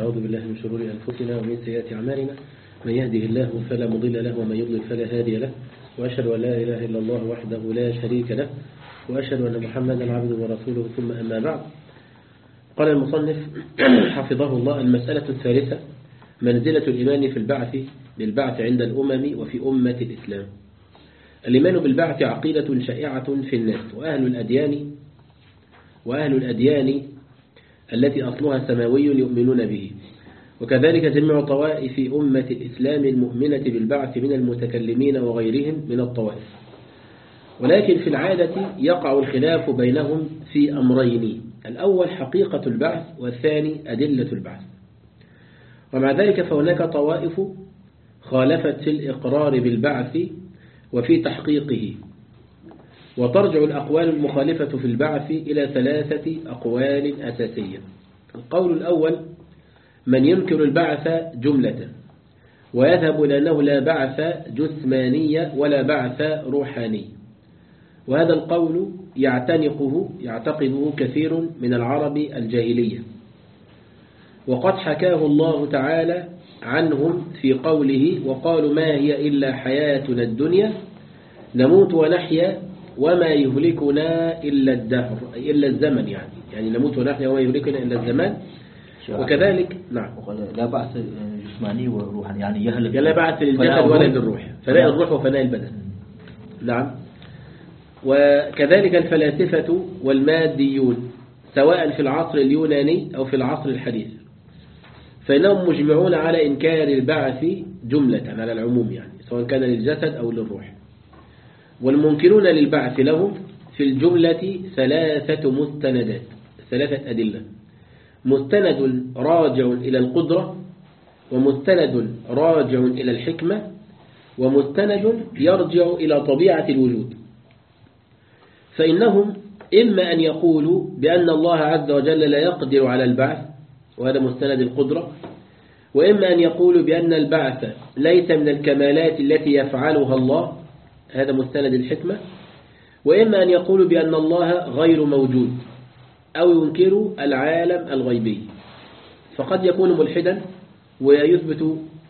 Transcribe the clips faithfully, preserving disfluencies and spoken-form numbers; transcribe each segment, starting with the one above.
ونعوذ بالله من شرور أنفسنا ومن سيئات أعمالنا. من يهده الله فلا مضل له ومن يضلل فلا هادي له، وأشهد أن لا إله إلا الله وحده لا شريك له، وأشهد أن محمدا عبده ورسوله. ثم أما بعد، قال المصنف حفظه الله: المسألة الثالثة منزلة الإيمان في البعث بالبعث عند الأمم وفي أمة الإسلام. الإيمان بالبعث عقيدة شائعة في الناس، وأهل الأديان وأهل الأديان التي أصلها سماوي يؤمنون به، وكذلك جميع طوائف أمة الإسلام المؤمنة بالبعث من المتكلمين وغيرهم من الطوائف. ولكن في العادة يقع الخلاف بينهم في أمرين: الأول حقيقة البعث، والثاني أدلة البعث. ومع ذلك فهناك طوائف خالفت في الإقرار بالبعث وفي تحقيقه، وترجع الأقوال المخالفة في البعث إلى ثلاثة أقوال أساسية. القول الأول: من ينكر البعث جملة ويذهب إلى أنه لا بعث جسماني ولا بعث روحاني، وهذا القول يعتنقه يعتقده كثير من العرب الجاهلية، وقد حكاه الله تعالى عنهم في قوله: وقالوا ما هي إلا حياتنا الدنيا نموت ونحيا وما يهلكنا إلا الدهر، أي إلا الزمن، يعني يعني نموت ونحيا وما يهلكنا إلا الزمان. وكذلك نعم لا بعث جسماني وروحاني، يعني يهلك لا بعث للجسد ولا للروح، فناء الروح وفناء البدن. نعم. وكذلك الفلاسفة والماديون سواء في العصر اليوناني أو في العصر الحديث، فإنهم مجمعون على إنكار البعث جملة على العموم، يعني سواء كان للجسد أو للروح. والمنكرون للبعث لهم في الجملة ثلاثة مستندات، ثلاثة أدلة: مستند راجع إلى القدرة، ومستند راجع إلى الحكمة، ومستند يرجع إلى طبيعة الوجود. فإنهم إما أن يقولوا بأن الله عز وجل لا يقدر على البعث، وهذا مستند القدرة، وإما أن يقولوا بأن البعث ليس من الكمالات التي يفعلها الله، هذا مستند الحكمة، وإما أن يقولوا بأن الله غير موجود أو ينكروا العالم الغيبي. فقد يكون ملحدا ويثبت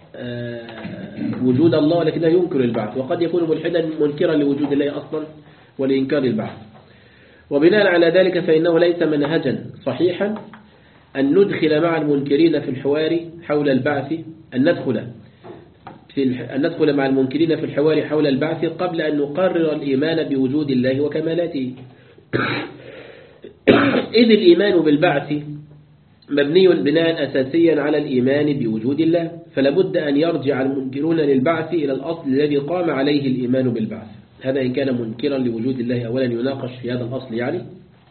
وجود الله ولكنه ينكر البعث، وقد يكون ملحدا منكرا لوجود الله أصلا ولإنكار البعث. وبناء على ذلك فإنه ليس منهجا صحيحا أن ندخل مع المنكرين في الحوار حول البعث أن ندخل في أن ندخل مع المنكرين في الحوار حول البعث قبل أن نقرر الإيمان بوجود الله وكمالاته. إذ الإيمان بالبعث مبني بناء أساسيا على الإيمان بوجود الله، فلا بد أن يرجع المنكرون للبعث إلى الأصل الذي قام عليه الإيمان بالبعث. هذا إن كان منكرا لوجود الله أولا يناقش في هذا الأصل يعني.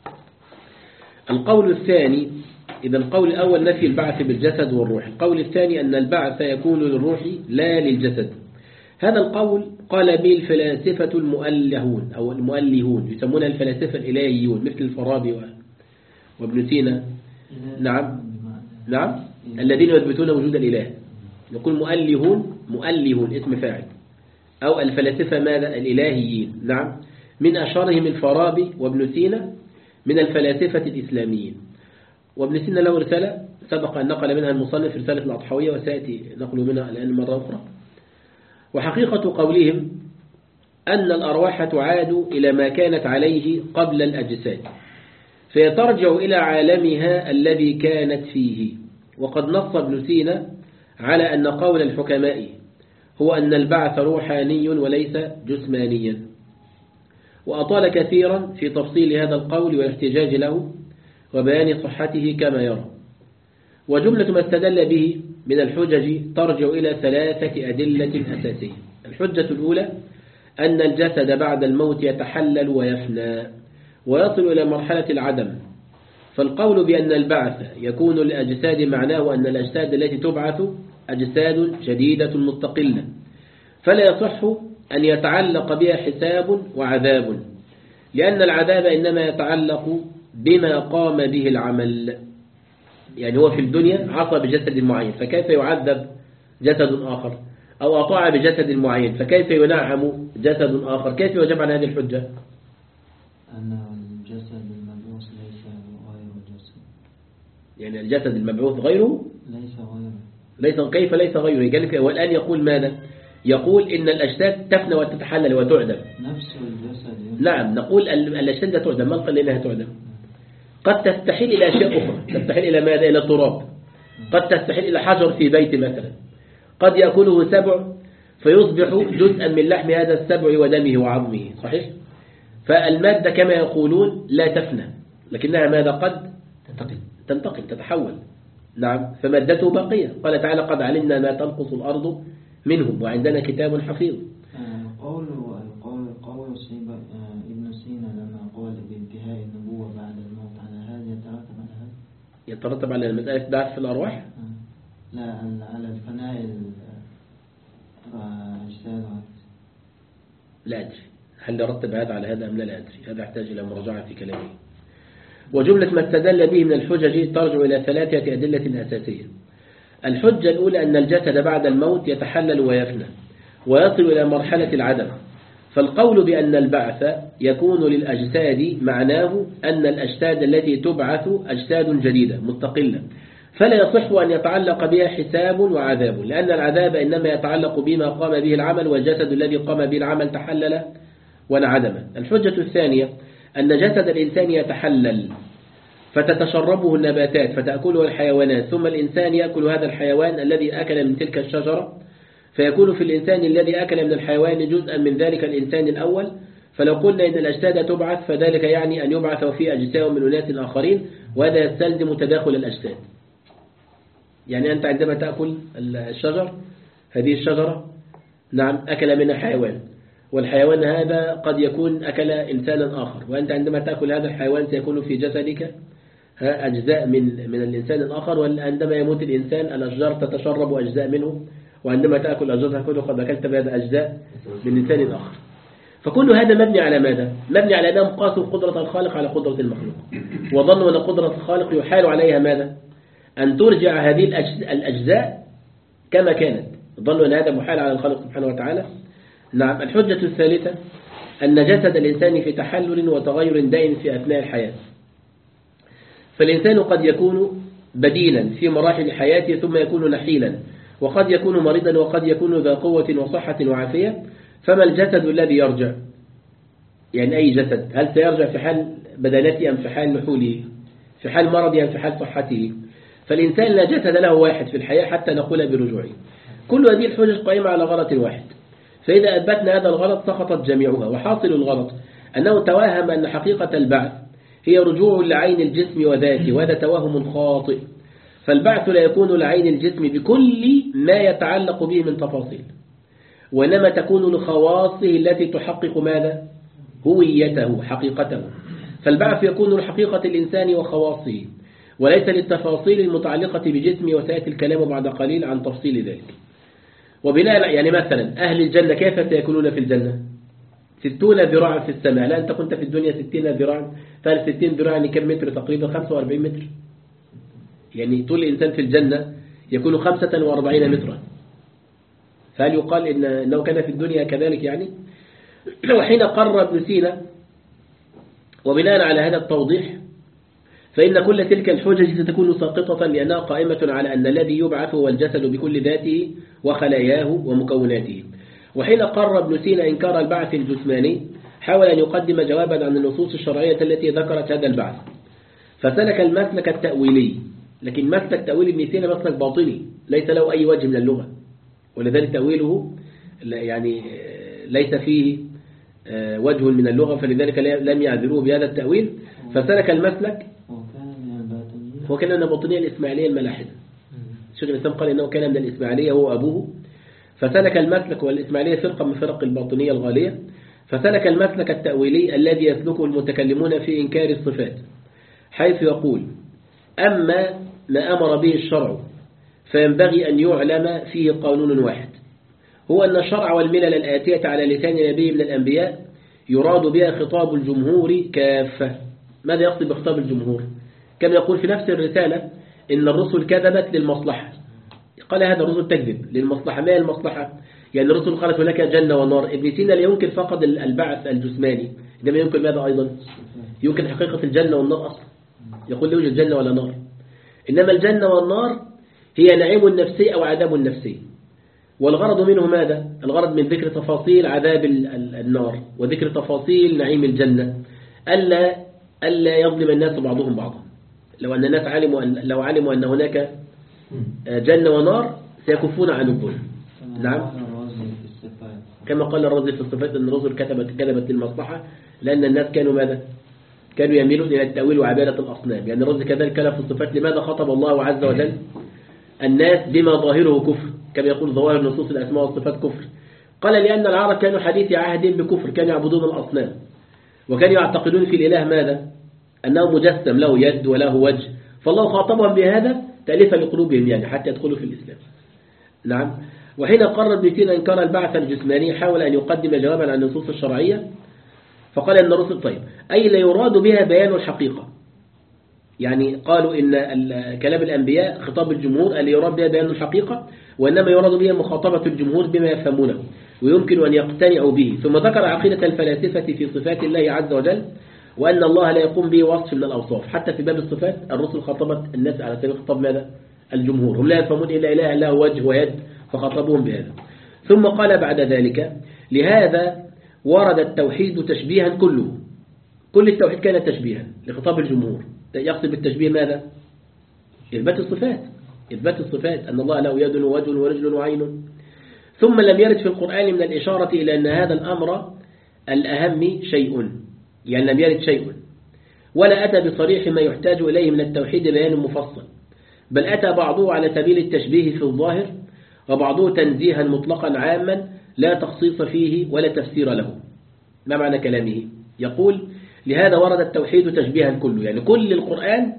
القول الثاني: إذا القول الأول نفي البعث بالجسد والروح. القول الثاني أن البعث يكون للروح لا للجسد. هذا القول قال به الفلاسفة المؤلهون أو المؤلهون، يسمون الفلاسفة الإلهيون مثل الفارابي وابن سينا. نعم نعم الذين يثبتون وجود الإله، يقول مؤلهون، مؤلهون اسم فاعل، أو الفلاسفة ماذا؟ الإلهيين. نعم. من أشهرهم الفارابي وابن سينا من الفلاسفة الإسلاميين. وابن سينا له رسالة سبق أن نقل منها المصنف رسالة الأضحوية، وسيأتي نقل منها الآن مرة أخرى. وحقيقة قولهم أن الأرواح تعاد إلى ما كانت عليه قبل الأجساد، فيترجع إلى عالمها الذي كانت فيه. وقد نص ابن سينا على أن قول الحكماء هو أن البعث روحاني وليس جسمانيا، وأطال كثيرا في تفصيل هذا القول والاحتجاج له وبيان صحته كما يرى. وجملة ما استدل به من الحجج ترجع إلى ثلاثة أدلة أساسية. الحجة الأولى أن الجسد بعد الموت يتحلل ويفنى ويصل إلى مرحلة العدم، فالقول بأن البعث يكون للأجساد معناه أن الأجساد التي تبعث أجساد جديدة مستقلة، فلا يصح أن يتعلق بها حساب وعذاب، لأن العذاب إنما يتعلق بما قام به العمل. يعني هو في الدنيا عصى بجسد معين، فكيف يعذب جسد آخر؟ أو أطاع بجسد معين، فكيف ينعم جسد آخر؟ كيف يجب عن هذه الحجة؟ أن الجسد الملبوس ليس غير الجسد. يعني الجسد المبعوث غيره ليس غيره. ليس كيف ليس غيره؟ والآن يقول ماذا؟ يقول إن الأجساد تفنى وتتحلل وتعدم. نفس الجسد. نعم، نقول الأجساد لا تعدم. ما قال إنها تعدم؟ قد تستحيل إلى أشياء أخرى. تستحيل إلى ماذا؟ إلى التراب. قد تستحيل إلى حجر في بيت مثلا. قد يأكله سبع فيصبح جزءا من لحم هذا السبع ودمه وعظمه. صحيح؟ فالمادة كما يقولون لا تفنى، لكنها ماذا؟ قد تنتقل تنتقل تتحول. نعم، فمادته باقية. قال تعالى قد علمنا ما تنقص الأرض منهم وعندنا كتاب حفيظ. قول قول قول ابن سينا لما قال بانتهاء النبوة بعد الموت، على هذا يترتب على هذا؟ يترتب على المسألة بعث في الأرواح؟ لا، على الفناء الأجساد. لا أدري هل يرتب هذا على هذا أم لا؟ لا أدري، هذا يحتاج إلى مراجعة في كلامه. وجملة ما استدل به من الحجج ترجع إلى ثلاثة أدلة أساسية. الحجة الأولى أن الجسد بعد الموت يتحلل ويفنى ويصل إلى مرحلة العدم، فالقول بأن البعث يكون للأجساد معناه أن الأجساد التي تبعث أجساد جديدة مستقلة، فلا يصح أن يتعلق بها حساب وعذاب، لأن العذاب إنما يتعلق بما قام به العمل، والجسد الذي قام به العمل تحلل وانعدم. الحجة الثانية أن جسد الإنسان يتحلل فتتشربه النباتات فتأكله الحيوانات، ثم الإنسان يأكل هذا الحيوان الذي أكل من تلك الشجرة، فيكون في الإنسان الذي أكل من الحيوان جزءا من ذلك الإنسان الأول. فلو قلنا إن الأجساد تبعث فذلك يعني أن يبعث في أجساد من أناس آخرين، وهذا يستلزم تداخل الأجساد. يعني أنت عندما تأكل الشجر، هذه الشجرة نعم أكل منها حيوان، والحيوان هذا قد يكون أكل إنسانا آخر، وأنت عندما تأكل هذا الحيوان سيكون في جسدك أجزاء من من الإنسان الآخر، وعندما يموت الإنسان الأشجار تتشرب أجزاء منه، وعندما تأكل الأشجار تأكل قد أكلت بهذا أجزاء من إنسان آخر. فكل هذا مبني على ماذا؟ مبني على أنهم قاسوا قدرة الخالق على قدرة المخلوق، وظنوا أن قدرة الخالق يحال عليها ماذا؟ أن ترجع هذه الأجزاء كما كانت. ظنوا أن هذا محال على الخالق سبحانه وتعالى. نعم. الحجة الثالثة أن جسد الإنسان في تحلل وتغير دائم في أثناء الحياة، فالإنسان قد يكون بدينا في مراحل حياته ثم يكون نحيلا، وقد يكون مريضا وقد يكون ذا قوة وصحة وعافية. فما الجسد الذي يرجع؟ يعني أي جسد؟ هل سيرجع في حال بدنته أم في حال نحوله؟ في حال مرضه أم في حال صحته؟ فالإنسان لا جسد له واحد في الحياة حتى نقول برجوعه. كل هذه الحجج قائمة على غلط واحد، فإذا أثبتنا هذا الغلط سقطت جميعها. وحاصل الغلط أنه توهم أن حقيقة البعث هي رجوع لعين الجسم وذاته، وهذا توهم خاطئ. فالبعث لا يكون لعين الجسم بكل ما يتعلق به من تفاصيل، وإنما تكون لخواصه التي تحقق ماذا؟ هويته، حقيقته. فالبعث يكون لحقيقة الإنسان وخواصه، وليس للتفاصيل المتعلقة بجسمه، وسيأتي الكلام بعد قليل عن تفصيل ذلك. وبناء يعني مثلا أهل الجنة كيف سيكونون في الجنة؟ ستون ذراعا في السماء. لا أنت كنت في الدنيا ستين ذراعا، فهل ستين ذراعا يعني كم متر؟ تقريبا خمسة وأربعين متر. يعني طول الإنسان في الجنة يكون خمسة وأربعين مترا. فهل يقال إن أنه كان في الدنيا كذلك يعني؟ وحين قرر ابن سينا وبناء على هذا التوضيح فإن كل تلك الحجج ستكون ساقطة، لأنها قائمة على أن الذي يبعث هو الجسد بكل ذاته وخلاياه ومكوناته. وحين قرر ابن سينا إنكار البعث الجسماني حاول أن يقدم جوابا عن النصوص الشرعية التي ذكرت هذا البعث، فسلك المسلك التأويلي. لكن مسلك تأويل ابن سينا مسلك باطني ليس له أي وجه من اللغة، ولذلك تأويله يعني ليس فيه وجه من اللغة، فلذلك لم يعذروه بهذا التأويل. فسلك المسلك هو كان من الباطنية الإسماعيلية الملاحدة. الشيخ الإسلام قال إنه كان من الإسماعيلية هو أبوه، فسلك المسلك، والإسماعيلية فرقة من فرق الباطنية الغالية، فسلك المسلك التأويلي الذي يسلكه المتكلمون في إنكار الصفات، حيث يقول: أما ما أمر به الشرع فينبغي أن يعلم فيه قانون واحد، هو أن الشرع والملل الآتية على لسان نبي من الأنبياء يراد بها خطاب الجمهور كافة. ماذا يقصد بخطاب الجمهور؟ كما يقول في نفس الرسالة إن الرسل كذبت للمصلحة. قال هذا الرسل تكذب للمصلحة. ما هي المصلحة؟ يعني الرسل قالت هناك جنة ونار. ابن سينا لا يمكن فقط البعث الجسماني، إنما يمكن ماذا أيضا؟ يمكن حقيقة الجنة والنار أصلا. يقول لا يوجد جنة ولا نار، إنما الجنة والنار هي نعيم نفسي أو عذاب نفسي، والغرض منه ماذا؟ الغرض من ذكر تفاصيل عذاب النار وذكر تفاصيل نعيم الجنة، ألا ألا يظلم الناس بعضهم بعضا. لو أن الناس علموا أن لو علموا أن هناك جنة ونار سيكفون عن الظلم. نعم، كما قال الرازي في الصفات أن الرسل كتبت كتبت للمصلحة، لأن الناس كانوا ماذا؟ كانوا يميلون إلى التأويل وعبادة الأصنام. يعني الرازي كذلك كان في الصفات لماذا خطب الله عز وجل الناس بما ظاهره كفر، كما يقول ظواهر نصوص الأسماء والصفات كفر؟ قال لأن العرب كانوا حديث عهد بكفر، كانوا يعبدون الأصنام وكانوا يعتقدون في الإله ماذا؟ أنه مجسم له يد وله وجه، فالله خاطبهم بهذا تأليفا لقلوبهم يعني حتى يدخلوا في الإسلام. نعم. وحين قرر ابن سينا إنكار البعث الجسماني حاول أن يقدم جوابا عن النصوص الشرعية، فقال أن الرسل طيب أي لا يراد بها بيان الحقيقة. يعني قالوا إن كلام الأنبياء خطاب الجمهور اللي يراد بها بيان الحقيقة، وإنما يراد بها مخاطبة الجمهور بما يفهمونه ويمكن أن يقتنعوا به. ثم ذكر عقيدة الفلاسفة في صفات الله عز وجل، وأن الله لا يقوم به وصف من الأوصاف. حتى في باب الصفات الرسل خاطبت الناس على سبيل خطاب ماذا؟ الجمهور، هم لا يفهمون إلا إله له وجه ويد، فخاطبهم بهذا. ثم قال بعد ذلك لهذا ورد التوحيد تشبيها كله، كل التوحيد كان تشبيها لخطاب الجمهور. يقصد بالتشبيه ماذا؟ إثبات الصفات، إثبات الصفات أن الله له يد ووجه ورجل وعين. ثم لم يرد في القرآن من الإشارة إلى أن هذا الأمر الأهم شيء، يعني لم يرد شيء، ولا أتى بصريح ما يحتاج إليه من التوحيد بيان مفصل، بل أتى بعضه على سبيل التشبيه في الظاهر، وبعضه تنزيها مطلقا عاما لا تخصيص فيه ولا تفسير له. ما معنى كلامه؟ يقول لهذا ورد التوحيد تشبيها كله، يعني كل القرآن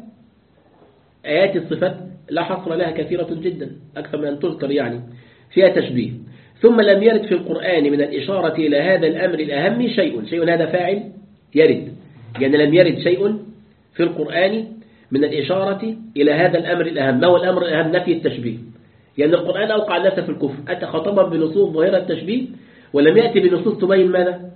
آيات الصفات لا حصر لها كثيرة جدا أكثر من أن تذكر يعني فيها تشبيه. ثم لم يرد في القرآن من الإشارة إلى هذا الأمر الأهم شيء، شيء هذا فاعل يرد، يعني لم يرد شيء في القرآن من الإشارة إلى هذا الأمر الأهم. ما هو الأمر الأهم؟ نفي التشبيه، يعني القرآن أوقع الناس في الكفر، أتى خطبا بنصوص ظاهرة التشبيه ولم يأتي بنصوص تبين ماذا؟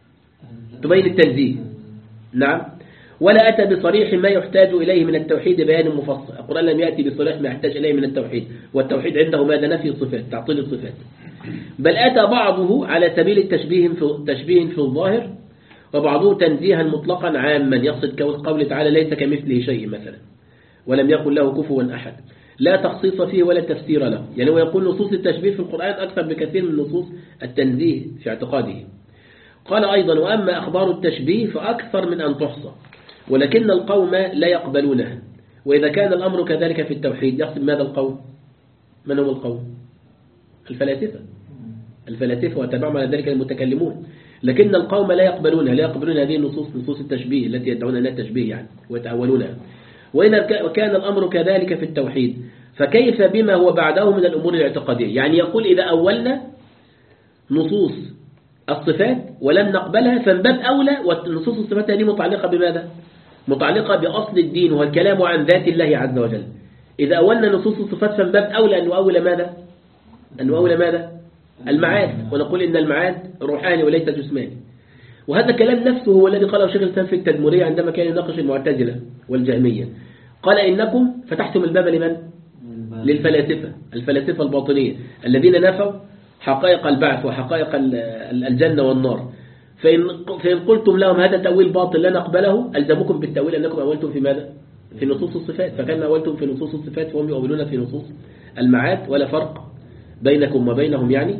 تبين التنزيه. نعم. ولا أتى بصريح ما يحتاج إليه من التوحيد بيان مفصل، القرآن لم يأتي بصريح ما يحتاج إليه من التوحيد، والتوحيد عنده ماذا؟ نفي الصفات، تعطيل الصفات. بل أتى بعضه على سبيل التشبيه في تشبيه في الظاهر، وبعضه تنزيها مطلقا عاما، يقصد قول تعالى ليس كمثله شيء مثلا، ولم يكن له كفوا أحد، لا تخصيص فيه ولا تفسير له. يعني هو يقول نصوص التشبيه في القرآن أكثر بكثير من نصوص التنزيه في اعتقاده. قال أيضا وأما أخبار التشبيه فأكثر من أن تحصى، ولكن القوم لا يقبلونها. وإذا كان الأمر كذلك في التوحيد يقصد ماذا القوم؟ من هم القوم؟ الفلاسفة، الفلاسفة وتبعهم على ذلك المتكلمون. لكن القوم لا يقبلونها، لا يقبلون هذه النصوص، نصوص التشبيه التي يدعون أنها تشبيه يعني ويتأولونها. وإذا كان الأمر كذلك في التوحيد فكيف بما هو بعده من الأمور الاعتقادية؟ يعني يقول إذا أولنا نصوص الصفات ولم نقبلها فانباب أولى، ونصوص الصفات هذه متعلقة بماذا؟ متعلقة بأصل الدين وهو الكلام عن ذات الله عز وجل. إذا أولنا نصوص الصفات فانباب أولى أن نؤول ماذا؟ أن نؤول ماذا؟ المعاد، ونقول إن المعاد روحاني وليس جسماني. وهذا الكلام نفسه هو الذي قاله شيخ الإسلام في التدمرية عندما كان يناقش المعتزلة والجهمية، قال إنكم فتحتم الباب لمن؟ للفلاسفة، الفلاسفة الباطنية الذين نفوا حقائق البعث وحقائق الجنة والنار. فإن, فإن قلتم لهم هذا تأويل باطل لا نقبله، ألزمكم بالتأويل أنكم أولتم في ماذا؟ في نصوص الصفات، فكان أولتم في نصوص الصفات فهم يؤولون في نصوص المعاد، ولا فرق بينكم وبينهم يعني.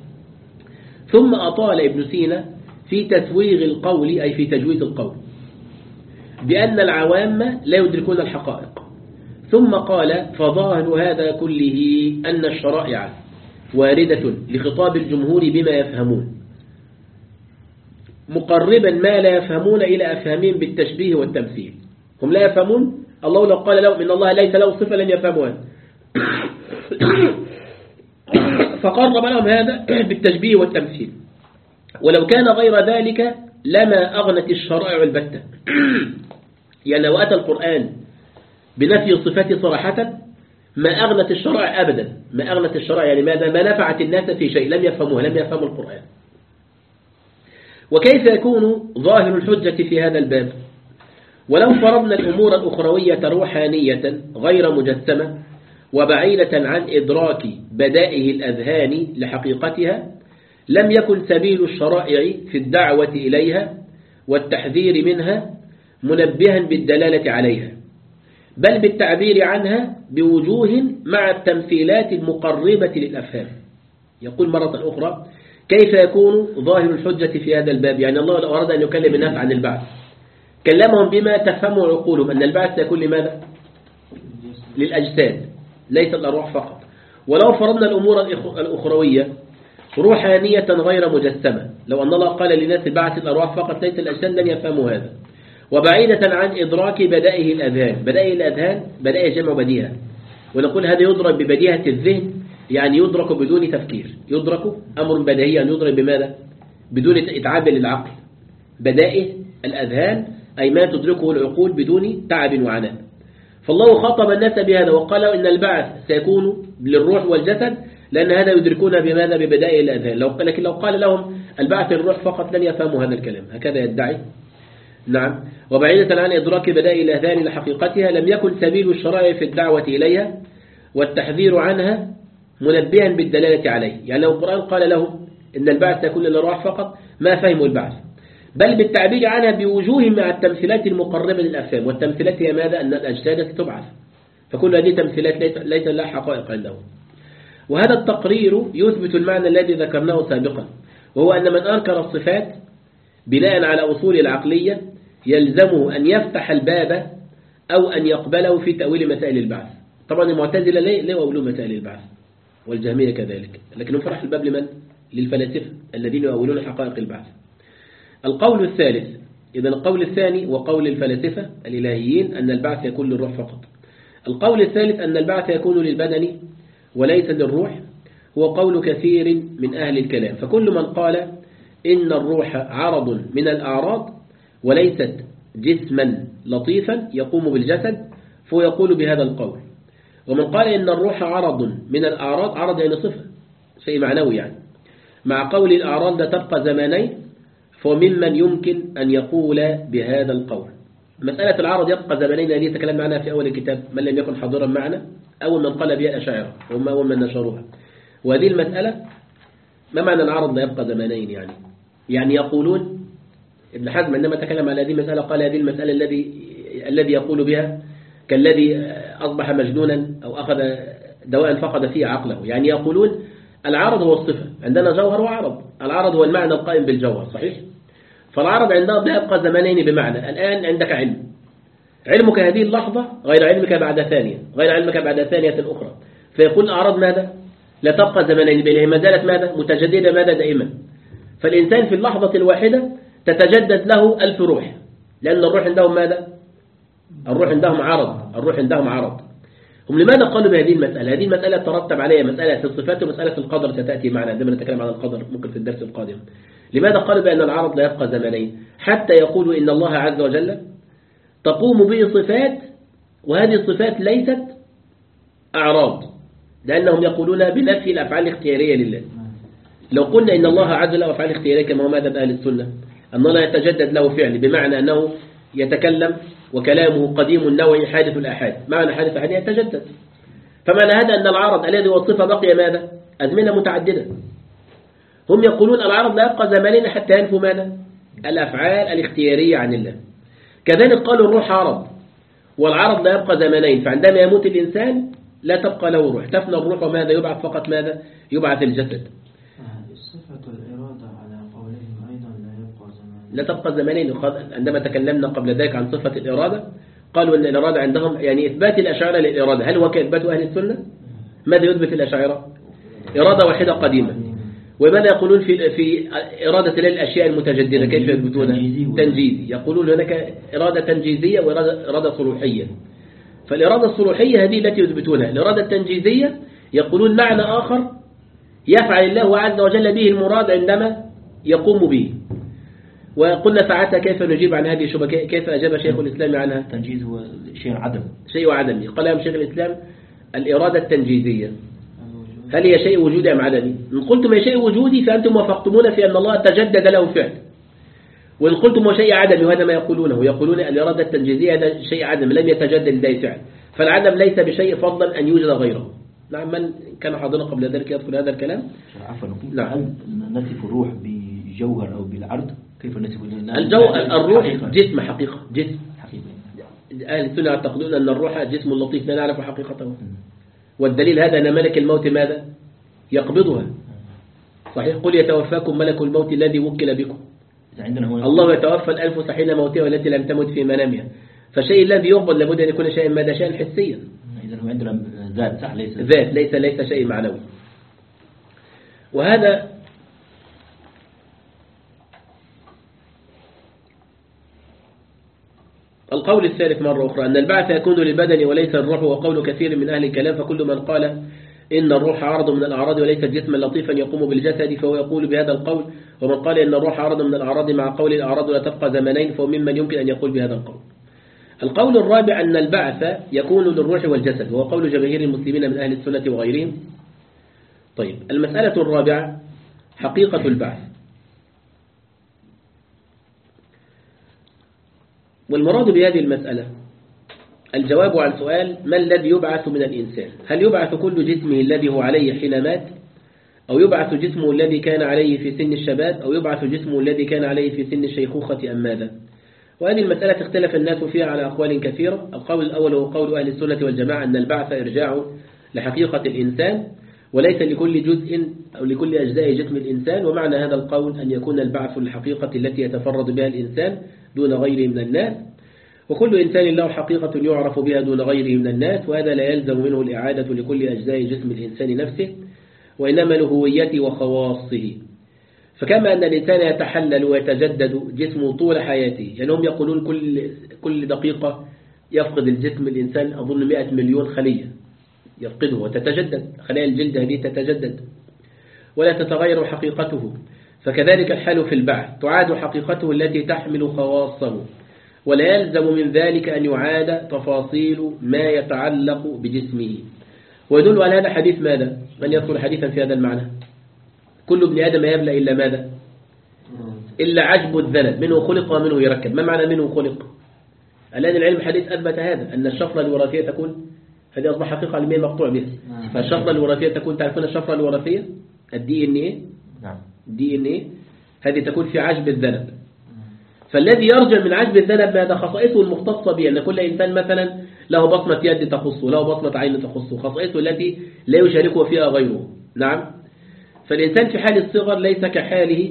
ثم أطال ابن سينا في تسويغ القول، أي في تجويز القول، بأن العوام لا يدركون الحقائق. ثم قال فظاهر هذا كله أن الشرائع واردة لخطاب الجمهور بما يفهمون، مقربا ما لا يفهمون إلى أفهامهم بالتشبيه والتمثيل. هم لا يفهمون، الله لو قال لهم إن الله ليس له صفة لن يفهموها، فقرب لهم هذا بالتشبيه والتمثيل. ولو كان غير ذلك لما أغنت الشرائع البتة. يعني لو أتى القرآن بنفي الصفات صراحة ما أغنت الشرائع أبدا، ما أغنت الشرائع يعني ماذا؟ ما نفعت الناس في شيء، لم يفهموها، لم يفهموا القرآن. وكيف يكون ظاهر الحجة في هذا الباب؟ ولو فرضنا الأمور الأخروية روحانية غير مجسمة وبعيدة عن إدراك بدائه الأذهان لحقيقتها لم يكن سبيل الشرائع في الدعوة إليها والتحذير منها منبها بالدلالة عليها، بل بالتعبير عنها بوجوه مع التمثيلات المقربة للأفهام. يقول مرة أخرى: كيف يكون ظاهر الحجة في هذا الباب؟ يعني الله لو أراد أن يكلم الناس عن البعث كلمهم بما تفهموا عقولهم أن البعث سيكون لماذا؟ للأجساد ليس الأرواح فقط. ولو فرضنا الأمور الأخروية روحانية غير مجسمة، لو أن الله قال للناس البعث الأرواح فقط ليس الأجساد لن يفهموا هذا، وبعيدة عن إدراك بدائه الأذهان. بدائه الأذهان بدائه جمع بديهة، ونقول هذا يدرك ببديهة الذهن، يعني يدرك بدون تفكير، يدرك أمر بديهي أن يدرك بماذا؟ بدون إتعاب للعقل. بدائه الأذهان أي ما تدركه العقول بدون تعب وعناء. فالله خاطب الناس بهذا وقال إن البعث سيكون للروح والجسد، لأن هذا يدركون بماذا؟ ببدائه الأذهان. لو لكن لو قال لهم البعث للروح فقط لن يفهموا هذا الكلام، هكذا يدعي. نعم. وبعيدة عن إدراك بدائل الأذهان لحقيقتها لم يكن سبيل الشرائع في الدعوة إليها والتحذير عنها منبها بالدلالة عليه. يعني لو القرآن قال له إن البعث يكون للأرواح فقط ما فهموا البعث، بل بالتعبير عنها بوجوه مع التمثيلات المقربة للأفهام. والتمثيلات هي ماذا؟ أن الأجساد تبعث، فكل هذه تمثيلات ليس لها حقائق عندهم. وهذا التقرير يثبت المعنى الذي ذكرناه سابقا، وهو أن من أنكر الصفات بناء على أصول العقلية يلزمه أن يفتح الباب أو أن يقبله في تأويل مسائل البعث. طبعا المعتزلة لا يؤولون مسائل البعث، والجهمية كذلك، لكن نفتح الباب لمن؟ للفلاسفة الذين يؤولون حقائق البعث. القول الثالث، إذن القول الثاني وقول الفلاسفة الإلهيين أن البعث يكون للروح فقط. القول الثالث أن البعث يكون للبدن وليس للروح هو قول كثير من أهل الكلام. فكل من قال إن الروح عرض من الأعراض وليست جسما لطيفا يقوم بالجسد فهو يقول بهذا القول. ومن قال إن الروح عرض من الأعراض، عرض يعني صفة، شيء معنوي يعني، مع قول الأعراض لا تبقى زمانين، فممن يمكن أن يقول بهذا القول. مسألة العرض يبقى زمانين هذه تكلم عنها في أول الكتاب، من لم يكن حاضرا معنا أول من قال بها الأشاعرة وهم أول من نشروها. وهذه المسألة ما معنى العرض لا يبقى زمانين؟ يعني يعني يقولون ابن حزم عندما تكلم على هذه المسألة قال هذه المسألة الذي الذي يقول بها كالذي أصبح مجنونا أو أخذ دواء فقد فيه عقله. يعني يقولون العرض هو الصفة، عندنا جوهر وعرض، العرض هو المعنى القائم بالجوهر، صحيح؟ فالعرض عندنا لا يبقى زمانين، بمعنى الآن عندك علم، علمك هذه اللحظة غير علمك بعد ثانية، غير علمك بعد ثانية أخرى، فيقول الأعراض ماذا؟ لا تبقى زمانين، بل هي ما زالت ماذا؟ متجددة ماذا؟ دائما. فالإنسان في اللحظة الواحدة تتجدد له ألف روح، لأن الروح عندهم ماذا؟ الروح عندهم عرض، الروح عندهم عرض. هم لماذا قالوا بهذه المسألة؟ هذه المسألة ترتب عليها مسألة الصفات ومسألة القدر ستأتي معنا عندما نتكلم عن القدر ممكن في الدرس القادم. لماذا قالوا بأن العرض لا يبقى زمانين؟ حتى يقولوا إن الله عز وجل تقوم به صفات، وهذه الصفات ليست أعراض، لأنهم يقولون بنفي الأفعال الاختيارية لله. لو قلنا إن الله عز وجل أفعال اختيارية كما هو ماذا بأهل السنة، أن الله يتجدد له فعل، بمعنى أنه يتكلم وكلامه قديم النوع حادث الأحاد، معنى حادث الأحاد يتجدد. فمعنى هذا أن العرض الذي هو الصفة بقي ماذا؟ أزمنة متعددة. هم يقولون العرض لا يبقى زمانين حتى ينفوا ماذا؟ الأفعال الاختيارية عن الله. كذلك قالوا الروح عرض، والعرض لا يبقى زمانين، فعندما يموت الإنسان لا تبقى له روح، تفنى الروح، وماذا يبعث؟ فقط ماذا؟ يبعث الجسد. صفة الإرادة على قولهم أيضا لا يبقى زمانين، لا تبقى زمانين. عندما تكلمنا قبل ذلك عن صفة الإرادة قالوا أن الإرادة عندهم يعني إثبات الأشاعرة للإرادة، هل هو كإثبات أهل السنة؟ ماذا يثبت الأشاعرة؟ إرادة واحدة قديمة. وماذا يقولون في في إرادة الأشياء المتجددة؟ كيف يثبتونها؟ تنجيزي. يقولون هناك إرادة تنجيزية وإرادة إرادة صلوحية. فالإرادة الصلوحية هذه التي يثبتونها. الإرادة التنجيزية يقولون معنى آخر يفعل الله عز وجل به المراد عندما يقوم به. وقلنا ساعتها كيف نجيب عن هذه الشبهة، كيف أجاب شيخ الإسلام عنها؟ التنجيز هو شيء عدم، شيء عدمي. قال لهم شيخ الإسلام الإرادة التنجيزية هل هي شيء وجودي أم عدمي؟ إن قلتم هي شيء وجودي فأنتم وافقتمونا في أن الله تجدد له فعل، وإن قلتم هو شيء عدمي وهذا ما يقولونه، يقولون الإرادة التنجيزية هذا شيء عدم لم يتجدد لله فعل، فالعدم ليس بشيء فضلا أن يوجد غيره. نعم، من كان حاضرنا قبل ذلك يذكر هذا الكلام؟ عفوا، نعم. هل نصف الروح بجوهر أو بالعرض؟ كيف نصف الجو الروح حقيقة. جسم حقيقة جسم حقيقة. أهل السنة يعتقدون أن الروح جسم لطيف لا نعرف حقيقته، والدليل هذا أن ملك الموت ماذا؟ يقبضها. صحيح، قل يتوفاكم ملك الموت الذي وكل بكم. الله يتوفى الأنفس حين موتها والتي لم تمت في منامها، فالشيء الذي يقبض لابد أن يكون شيئا ماذا؟ شيئا حسيا. إذا هو عندنا ذات، صح؟ ليس ذات، ليس ليس شيء معنوي. وهذا القول الثالث مرة أخرى أن البعث يكون للبدن وليس الروح، وقول كثير من أهل الكلام، فكل من قال إن الروح عرض من الأعراض وليس جسما لطيفا يقوم بالجسد فهو يقول بهذا القول، ومن قال إن الروح عرض من الأعراض مع قول الأعراض لا تبقى زمنين فهو ممن يمكن أن يقول بهذا القول. القول الرابع أن البعث يكون للروح والجسد، وهو قول جماهير المسلمين من أهل السنة وغيرهم. طيب، المسألة الرابعة حقيقة البعث. والمراد بهذه المسألة الجواب عن سؤال ما الذي يبعث من الإنسان؟ هل يبعث كل جسمه الذي هو عليه حين مات، أو يبعث جسمه الذي كان عليه في سن الشباب، أو يبعث جسمه الذي كان عليه في سن الشيخوخة أم ماذا؟ وهذه المسألة اختلف الناس فيها على أقوال كثيرة. القول الأول هو قول أهل السنة والجماعة أن البعث إرجاع لحقيقة الإنسان وليس لكل جزء أو لكل أجزاء جسم الإنسان، ومعنى هذا القول أن يكون البعث للحقيقة التي يتفرد بها الإنسان دون غيره من الناس، وكل إنسان له حقيقة يعرف بها دون غيره من الناس، وهذا لا يلزم منه الإعادة لكل أجزاء جسم الإنسان نفسه، وإنما لهويته وخواصه. فكما أن الإنسان يتحلل ويتجدد جسمه طول حياته، يعني هم يقولون كل كل دقيقة يفقد الجسم الإنسان أظن مئة مليون خلية يفقده وتتجدد، خلايا الجلد هذه تتجدد ولا تتغير حقيقته، فكذلك الحال في البعث، تعاد حقيقته التي تحمل خواصه، ولا يلزم من ذلك أن يعاد تفاصيل ما يتعلق بجسمه. ويدل على هذا حديث ماذا؟ من يذكر حديثا في هذا المعنى؟ كل ابن آدم يبلى إلا ماذا؟ إلا عجب الذنب، منه خلق ومنه يركب. ما معنى منه خلق؟ الآن العلم الحديث أثبت هذا، أن الشفرة الوراثية تكون، هذه أصبح حقيقة علمية مقطوع بها، فالشفرة الوراثية تكون، تعرفون الشفرة الوراثية؟ الدي ان ايه؟ نعم، الدي ان ايه هذه تكون في عجب الذنب. فالذي يرجع من عجب الذنب هذا خصائصه المختصة به، أن كل إنسان مثلا له بصمة يد تخصه، له بصمة عين تخصه، خصائصه التي لا يشاركه فيها غيره. نعم، فالإنسان في حال الصغر ليس كحاله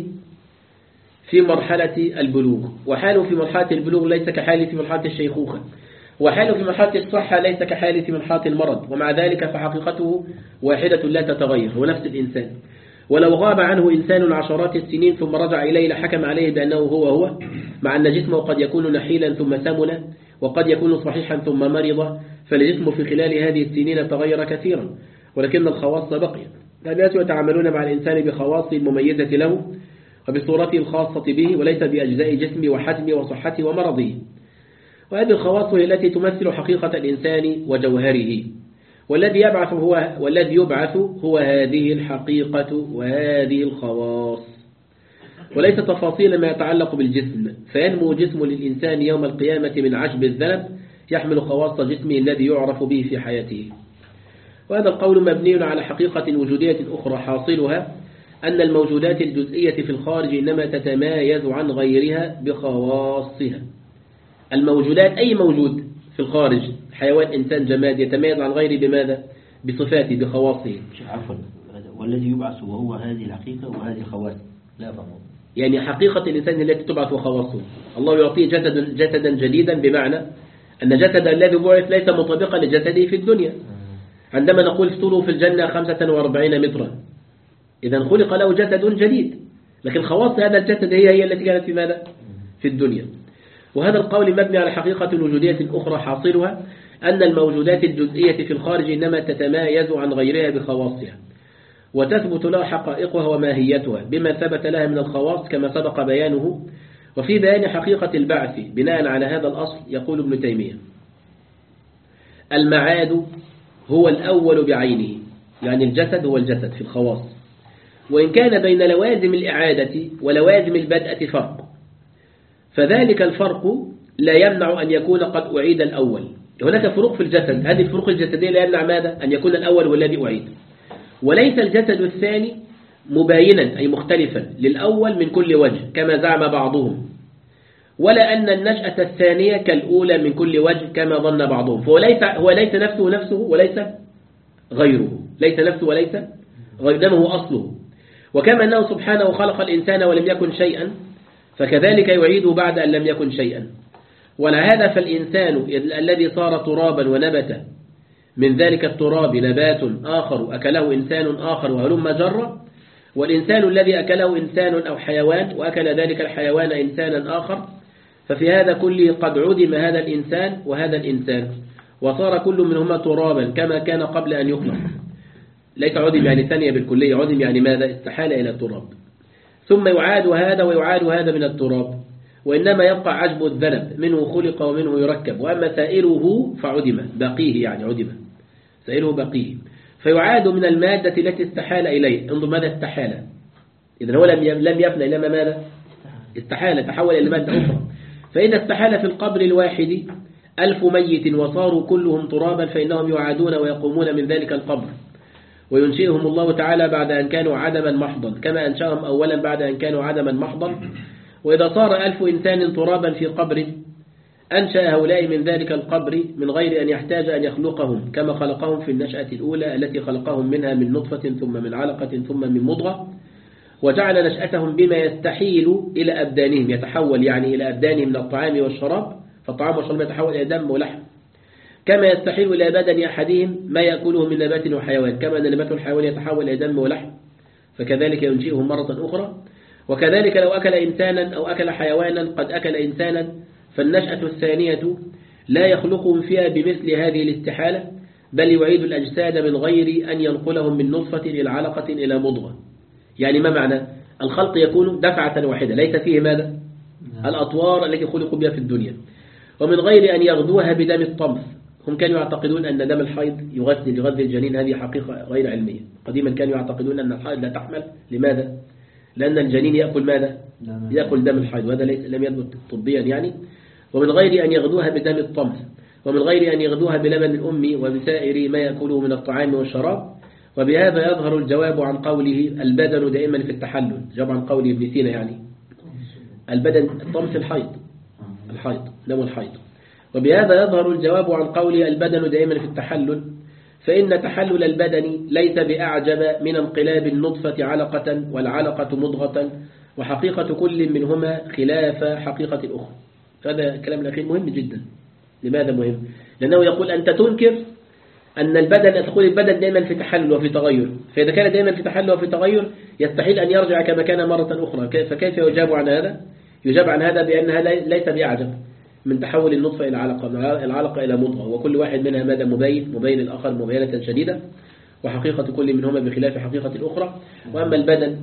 في مرحلة البلوغ، وحاله في مرحلة البلوغ ليس كحاله في مرحلة الشيخوخة، وحاله في مرحلة الصحة ليس كحاله في مرحلة المرض، ومع ذلك فحقيقته واحدة لا تتغير، هو نفس الإنسان. ولو غاب عنه إنسان عشرات السنين ثم رجع إليه لحكم عليه بأنه هو هو، مع أن جسمه قد يكون نحيلا ثم سمنا، وقد يكون صحيحا ثم مرضا، فالجسم في خلال هذه السنين تغير كثيرا، ولكن الخواص بقيت. الناس يتعاملون مع الإنسان بخواصه المميزة له وبصورته الخاصة به، وليس بأجزاء جسمه وحجمه وصحته ومرضه. وهذه الخواص هي التي تمثل حقيقة الإنسان وجوهره، والذي يبعث هو والذي يبعث هو هذه الحقيقة وهذه الخواص، وليس تفاصيل ما يتعلق بالجسم. فينمو جسم للإنسان يوم القيامة من عجب الذنب يحمل خواص جسمه الذي يعرف به في حياته. وهذا القول مبني على حقيقة وجودية أخرى، حاصلها أن الموجودات الجزئية في الخارج إنما تتمايز عن غيرها بخواصها. الموجودات، أي موجود في الخارج، حيوان، إنسان، جماد، يتميز عن غيره بماذا؟ بصفاته، بخواصه. عفوا، والذي يبعث وهو هذه الحقيقة وهذه الخواص لا فهم. يعني حقيقة الإنسان التي تبعث وخواصه، الله يعطيه جسد جسدا جديدا، بمعنى أن جسد الذي بعث ليس مطابقا لجسده في الدنيا. عندما نقول طوله في الجنة خمسة وأربعين مترا، إذا خلق له جسد جديد، لكن خواص هذا الجسد هي هي التي كانت في ماذا؟ في الدنيا. وهذا القول مبني على حقيقة وجودية أخرى، حاصلها أن الموجودات الجزئية في الخارج إنما تتمايز عن غيرها بخواصها، وتثبت لها حقائقها وماهيتها بما ثبت لها من الخواص كما سبق بيانه. وفي بيان حقيقة البعث بناء على هذا الأصل يقول ابن تيمية: المعاد هو الأول بعينه، يعني الجسد هو الجسد في الخواص، وإن كان بين لوازم الإعادة ولوازم البدءة فرق، فذلك الفرق لا يمنع أن يكون قد أعيد الأول. هناك فروق في الجسد، هذه الفروق الجسدية لا يمنع ماذا؟ أن يكون الأول هو الذي أعيد. وليس الجسد الثاني مباينا أي مختلفا للأول من كل وجه كما زعم بعضهم، ولا أن النشأة الثانية كالأولى من كل وجه كما ظن بعضهم. فهو ليس هو ليس نفسه نفسه وليس غيره، ليس نفسه وليس غير، ده هو أصله. وكما أنه سبحانه خلق الإنسان ولم يكن شيئا، فكذلك يعيده بعد أن لم يكن شيئا. ولهذا فالإنسان الذي صار ترابا ونبت من ذلك التراب نبات آخر أكله إنسان آخر وهلم جرة، والإنسان الذي أكله إنسان أو حيوان وأكل ذلك الحيوان إنسانا آخر، ففي هذا كله قد عدم هذا الإنسان وهذا الإنسان، وصار كل منهما ترابا كما كان قبل أن يخلق. ليس عدم يعني ثانية بالكلية، عدم يعني ماذا؟ استحال إلى التراب، ثم يعاد هذا ويعاد هذا من التراب، وإنما يبقى عجب الذنب، منه خلق ومنه يركب، وأما سائره فعدم بقيه، يعني عدم سائره بقيه، فيعاد من المادة التي استحال إليه. انظر ماذا استحال، إذن هو لم يفنى إلى ماذا؟ استحال، تحول إلى مادة أخرى. فإذا استحال في القبر الواحد ألف ميت وصاروا كلهم ترابا، فإنهم يعادون ويقومون من ذلك القبر، وينشئهم الله تعالى بعد أن كانوا عدما محضا كما أنشأهم أولا بعد أن كانوا عدما محضا. وإذا صار ألف إنسان ترابا في قبر، أنشأ هؤلاء من ذلك القبر من غير أن يحتاج أن يخلقهم كما خلقهم في النشأة الأولى التي خلقهم منها من نطفة ثم من علقة ثم من مضغة، وجعل نشأتهم بما يستحيل إلى أبدانهم، يتحول يعني إلى أبدانهم من الطعام والشراب، فالطعام والشراب يتحول إلى دم ولحم، كما يستحيل إلى بدن أحدهم ما يأكله من نبات وحيوان، كما أن نبات الحيوان يتحول إلى دم ولحم، فكذلك ينشئهم مرة أخرى. وكذلك لو أكل إنسانا أو أكل حيوانا قد أكل إنسانا، فالنشأة الثانية لا يخلقهم فيها بمثل هذه الاستحالة، بل يعيد الأجساد من غير أن ينقلهم من نطفة إلى علقة إلى مضغة. يعني ما معنى؟ الخلق يكون دفعة واحدة، ليس فيه ماذا؟ الأطوار التي خلقوا بها في الدنيا، ومن غير أن يغذوها بدم الطمس. هم كانوا يعتقدون أن دم الحيض يغذي يغذي الجنين، هذه حقيقة غير علمية. قديما كانوا يعتقدون أن الحيض لا تحمل، لماذا؟ لأن الجنين يأكل ماذا؟ يأكل دم الحيض، وهذا لم يثبت طبيا يعني. ومن غير أن يغذوها بدم الطمس، ومن غير أن يغذوها بلبن الأم وبسائر ما يأكله من الطعام والشراب. وبهذا يظهر الجواب عن قوله البدن دائما في التحلل، جواب عن قوله ابن سينا يعني البدن الطمس الحيض، الحيض دم الحيض. وبهذا يظهر الجواب عن قوله البدن دائما في التحلل، فإن تحلل البدن ليس بأعجب من انقلاب النطفة علقة والعلقة مضغة، وحقيقة كل منهما خلاف حقيقة الأخرى. هذا الكلام الأخير مهم جدا. لماذا مهم؟ لأنه يقول أنت تنكر أن البدن، تقول البدن دائما في تحلل وفي تغير، فإذا كان دائما في تحلل وفي تغير يستحيل أن يرجع كما كان مرة أخرى. فكيف يجاب عن هذا؟ يجاب عن هذا بأنها ليس بأعجب من تحول النطفة إلى علقة، من العلقة إلى مضغة، وكل واحد منها ماذا؟ مبين، مبين الآخر مبينة شديدة، وحقيقة كل منهما بخلاف حقيقة الأخرى. وأما البدن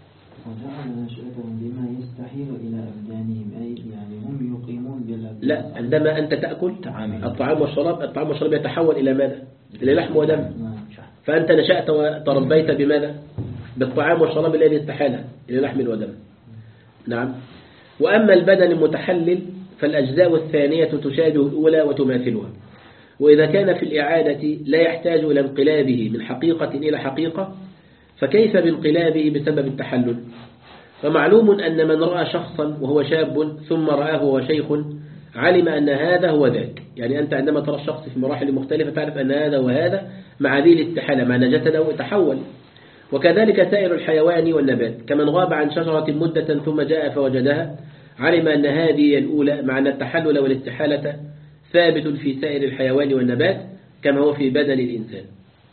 وجعل نشأتهم بما يستحيل إلى أبدانهم، أي يعني هم يقيمون بالأبدان. لا، عندما أنت تأكل الطعام والشراب، الطعام والشراب يتحول إلى ماذا؟ إلى لحم ودم. فأنت نشأت وتربيت بماذا؟ بالطعام والشراب الذي استحال إلى لحم ودم. نعم. وأما البدن المتحلل فالأجزاء الثانية تشابه الأولى وتماثلها، وإذا كان في الإعادة لا يحتاج إلى انقلابه من حقيقة إلى حقيقة، فكيف بانقلابه بسبب التحلل؟ فمعلوم أن من رأى شخصا وهو شاب ثم رآه وهو شيخ علم أن هذا هو ذاك. يعني أنت عندما ترى الشخص في مراحل مختلفة تعرف أن هذا وهذا مع ذي الاستحالة، مع أن جسده تحول. وكذلك سائر الحيوان والنبات، كمن غاب عن شجرة مدة ثم جاء فوجدها علم أن هذه الأولى، مع أن التحلل والاستحالة ثابت في سائر الحيوان والنبات كما هو في بدن الإنسان.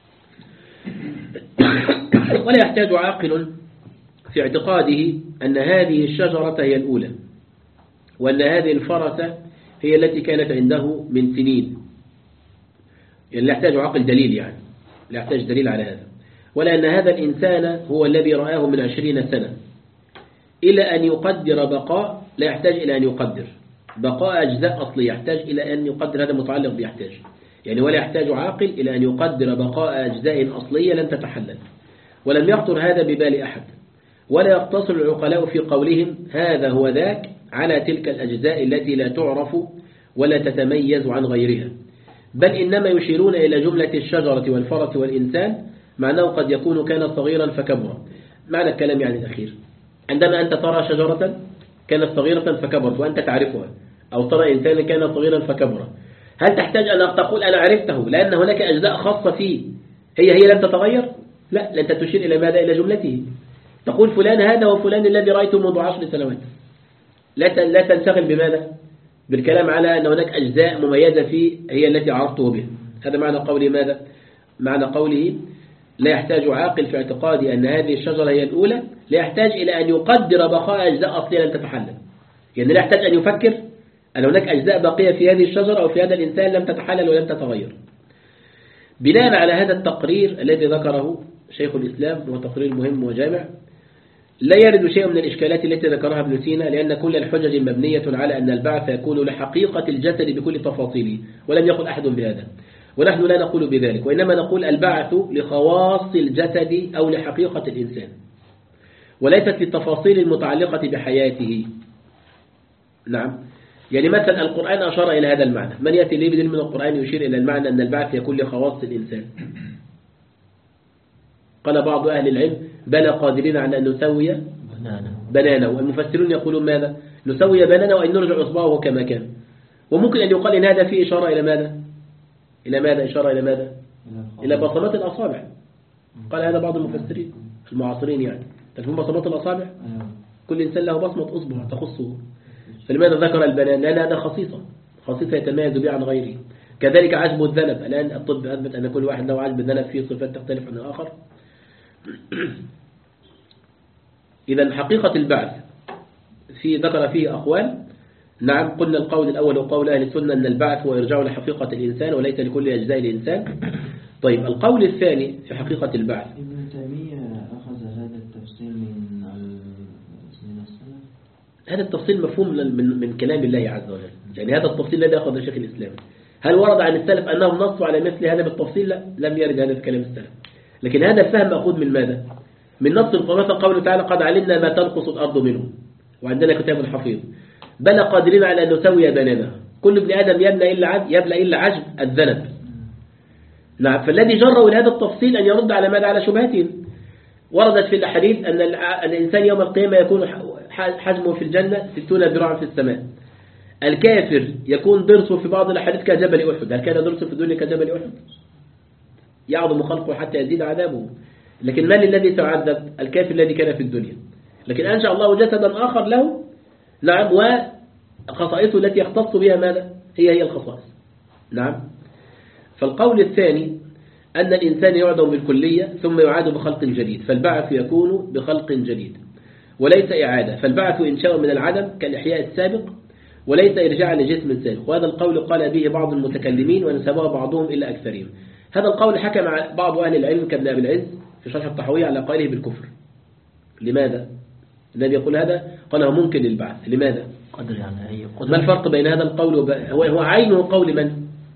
ولا يحتاج عاقل في اعتقاده أن هذه الشجرة هي الأولى، وأن هذه الفرسة هي التي كانت عنده من سنين. يعني لا يحتاج عقل دليل، يعني لا يحتاج دليل على هذا. ولا أن هذا الإنسان هو الذي رآه من عشرين سنة، إلى أن يقدر بقاء، لا يحتاج إلى أن يقدر بقاء أجزاء أصلية، يحتاج إلى أن يقدر، هذا متعلق بيحتاج يعني. ولا يحتاج عاقل إلى أن يقدر بقاء أجزاء أصلية لن تتحلل، ولم يخطر هذا ببال أحد. ولا يقتصر العقلاء في قولهم هذا هو ذاك على تلك الأجزاء التي لا تعرف ولا تتميز عن غيرها، بل إنما يشيرون إلى جملة الشجرة والفرس والإنسان، معناه قد يكون كان صغيرا فكبر. معنى الكلام يعني الأخير، عندما أنت ترى شجرة كانت صغيرة فكبرت وأنت تعرفها، أو ترى إنسانا كان صغيرا فكبر، هل تحتاج أن تقول أنا عرفته لأن هناك أجزاء خاصة فيه هي هي لم تتغير؟ لا، لن تشير إلى ماذا؟ إلى جملته. تقول فلان هذا وفلان الذي رأيته منذ عشر سنوات، لا لا تنشغل بماذا؟ بالكلام على أن هناك أجزاء مميزة فيه هي التي عرفته بها. هذا معنى قوله ماذا؟ معنى قوله لا يحتاج عاقل في اعتقادي أن هذه الشجرة هي الأولى، لا يحتاج إلى أن يقدر بقاء أجزاء أصلية لن تتحلل، يعني لا يحتاج أن يفكر أن هناك أجزاء باقية في هذه الشجرة أو في هذا الإنسان لم تتحلل ولم تتغير. بناء على هذا التقرير الذي ذكره شيخ الإسلام، وهو تقرير مهم وجامع، لا يرد شيء من الإشكالات التي ذكرها ابن سينا، لأن كل الحجج مبنية على أن البعث يكون لحقيقة الجسد بكل تفاصيله، ولم يقل أحد بهذا، ونحن لا نقول بذلك، وإنما نقول البعث لخواص الجسد أو لحقيقة الإنسان، وليست للتفاصيل المتعلقة بحياته. نعم، يعني مثلا القرآن أشار إلى هذا المعنى، من يأتي لي بدليل من القرآن يشير إلى المعنى أن البعث يكون لخواص الإنسان؟ قال بعض أهل العلم بلى قادرين على أن نسوي بنانه، والمفسرون يقولون ماذا؟ نسوي بنانه وأن نرجع أصبعه كما كان. وممكن أن يقال إن هذا فيه إشارة إلى ماذا؟ إلى ماذا؟ إشارة إلى ماذا؟ إلى بصمات الأصابع. قال هذا بعض المفسرين المعاصرين، يعني تفهم بصمات الأصابع؟ كل إنسان له بصمة أصبع تخصه، فلماذا ذكر البنان؟ لأن هذا خصيصة خصيصة يتميز بها عن غيره. كذلك عجب الذنب، الآن الطب أثبت أن كل واحد له عجب الذنب فيه صفات تختلف عن الآخر. إذا حقيقة البعث في ذكر فيه أقوال. نعم، قلنا القول الأول وقول أهل السنة أن البعث هو إرجاع لحقيقة الإنسان وليس لكل أجزاء الإنسان. طيب، القول الثاني في حقيقة البعث، ابن تيمية أخذ هذا التفصيل من من السلف. هذا التفصيل مفهوم من من كلام الله عز وجل، يعني هذا التفصيل الذي أخذ شيخ الإسلام، هل ورد عن السلف أنهم نصوا على مثل هذا بالتفصيل؟ لا، لم يرد هذا في كلام السلف. لكن هذا الفهم مأخوذ من ماذا؟ من نص القرآن، قوله تعالى قد علمنا ما تنقص الأرض منه وعندنا كتاب حفيظ، بل قادرين على أن نسوي بنانها. كل ابن آدم يبلى إلا عجب يبلى إلا عجب الذنب. نعم، فالذي جروا لهذا التفصيل أن يرد على ماذا؟ على شبهاتهم. وردت في الحديث أن الإنسان يوم القيامة يكون حجمه في الجنة ستون ذراعا في السماء. الكافر يكون ضرسه في بعض الحديث كجبل أحد. هل كان ضرسه في الدنيا كجبل أحد؟ يعظم خلقه حتى يزيد عذابه. لكن من الذي تعذب؟ الكافر الذي كان في الدنيا. لكن أنشأ الله جسدا آخر له، نعم، وخصائصه التي يختص بها ماذا؟ هي هي الخصائص. نعم. فالقول الثاني أن الإنسان يعدم بالكلية ثم يعاد بخلق جديد، فالبعث يكون بخلق جديد وليس إعادة، فالبعث إنشاء من العدم كالإحياء السابق وليس إرجاع لجسم سابق. وهذا القول قال به بعض المتكلمين ونسبه بعضهم إلى أكثرهم. هذا القول حكم بعض أهل العلم كابن أبي العز في شرح الطحاوية على قائله بالكفر. لماذا؟ الذي يقول هذا قال هو ممكن للبعث. لماذا؟ قدر يعني أي قدر. ما الفرق بين هذا القول وب... هو هو عينه قول من؟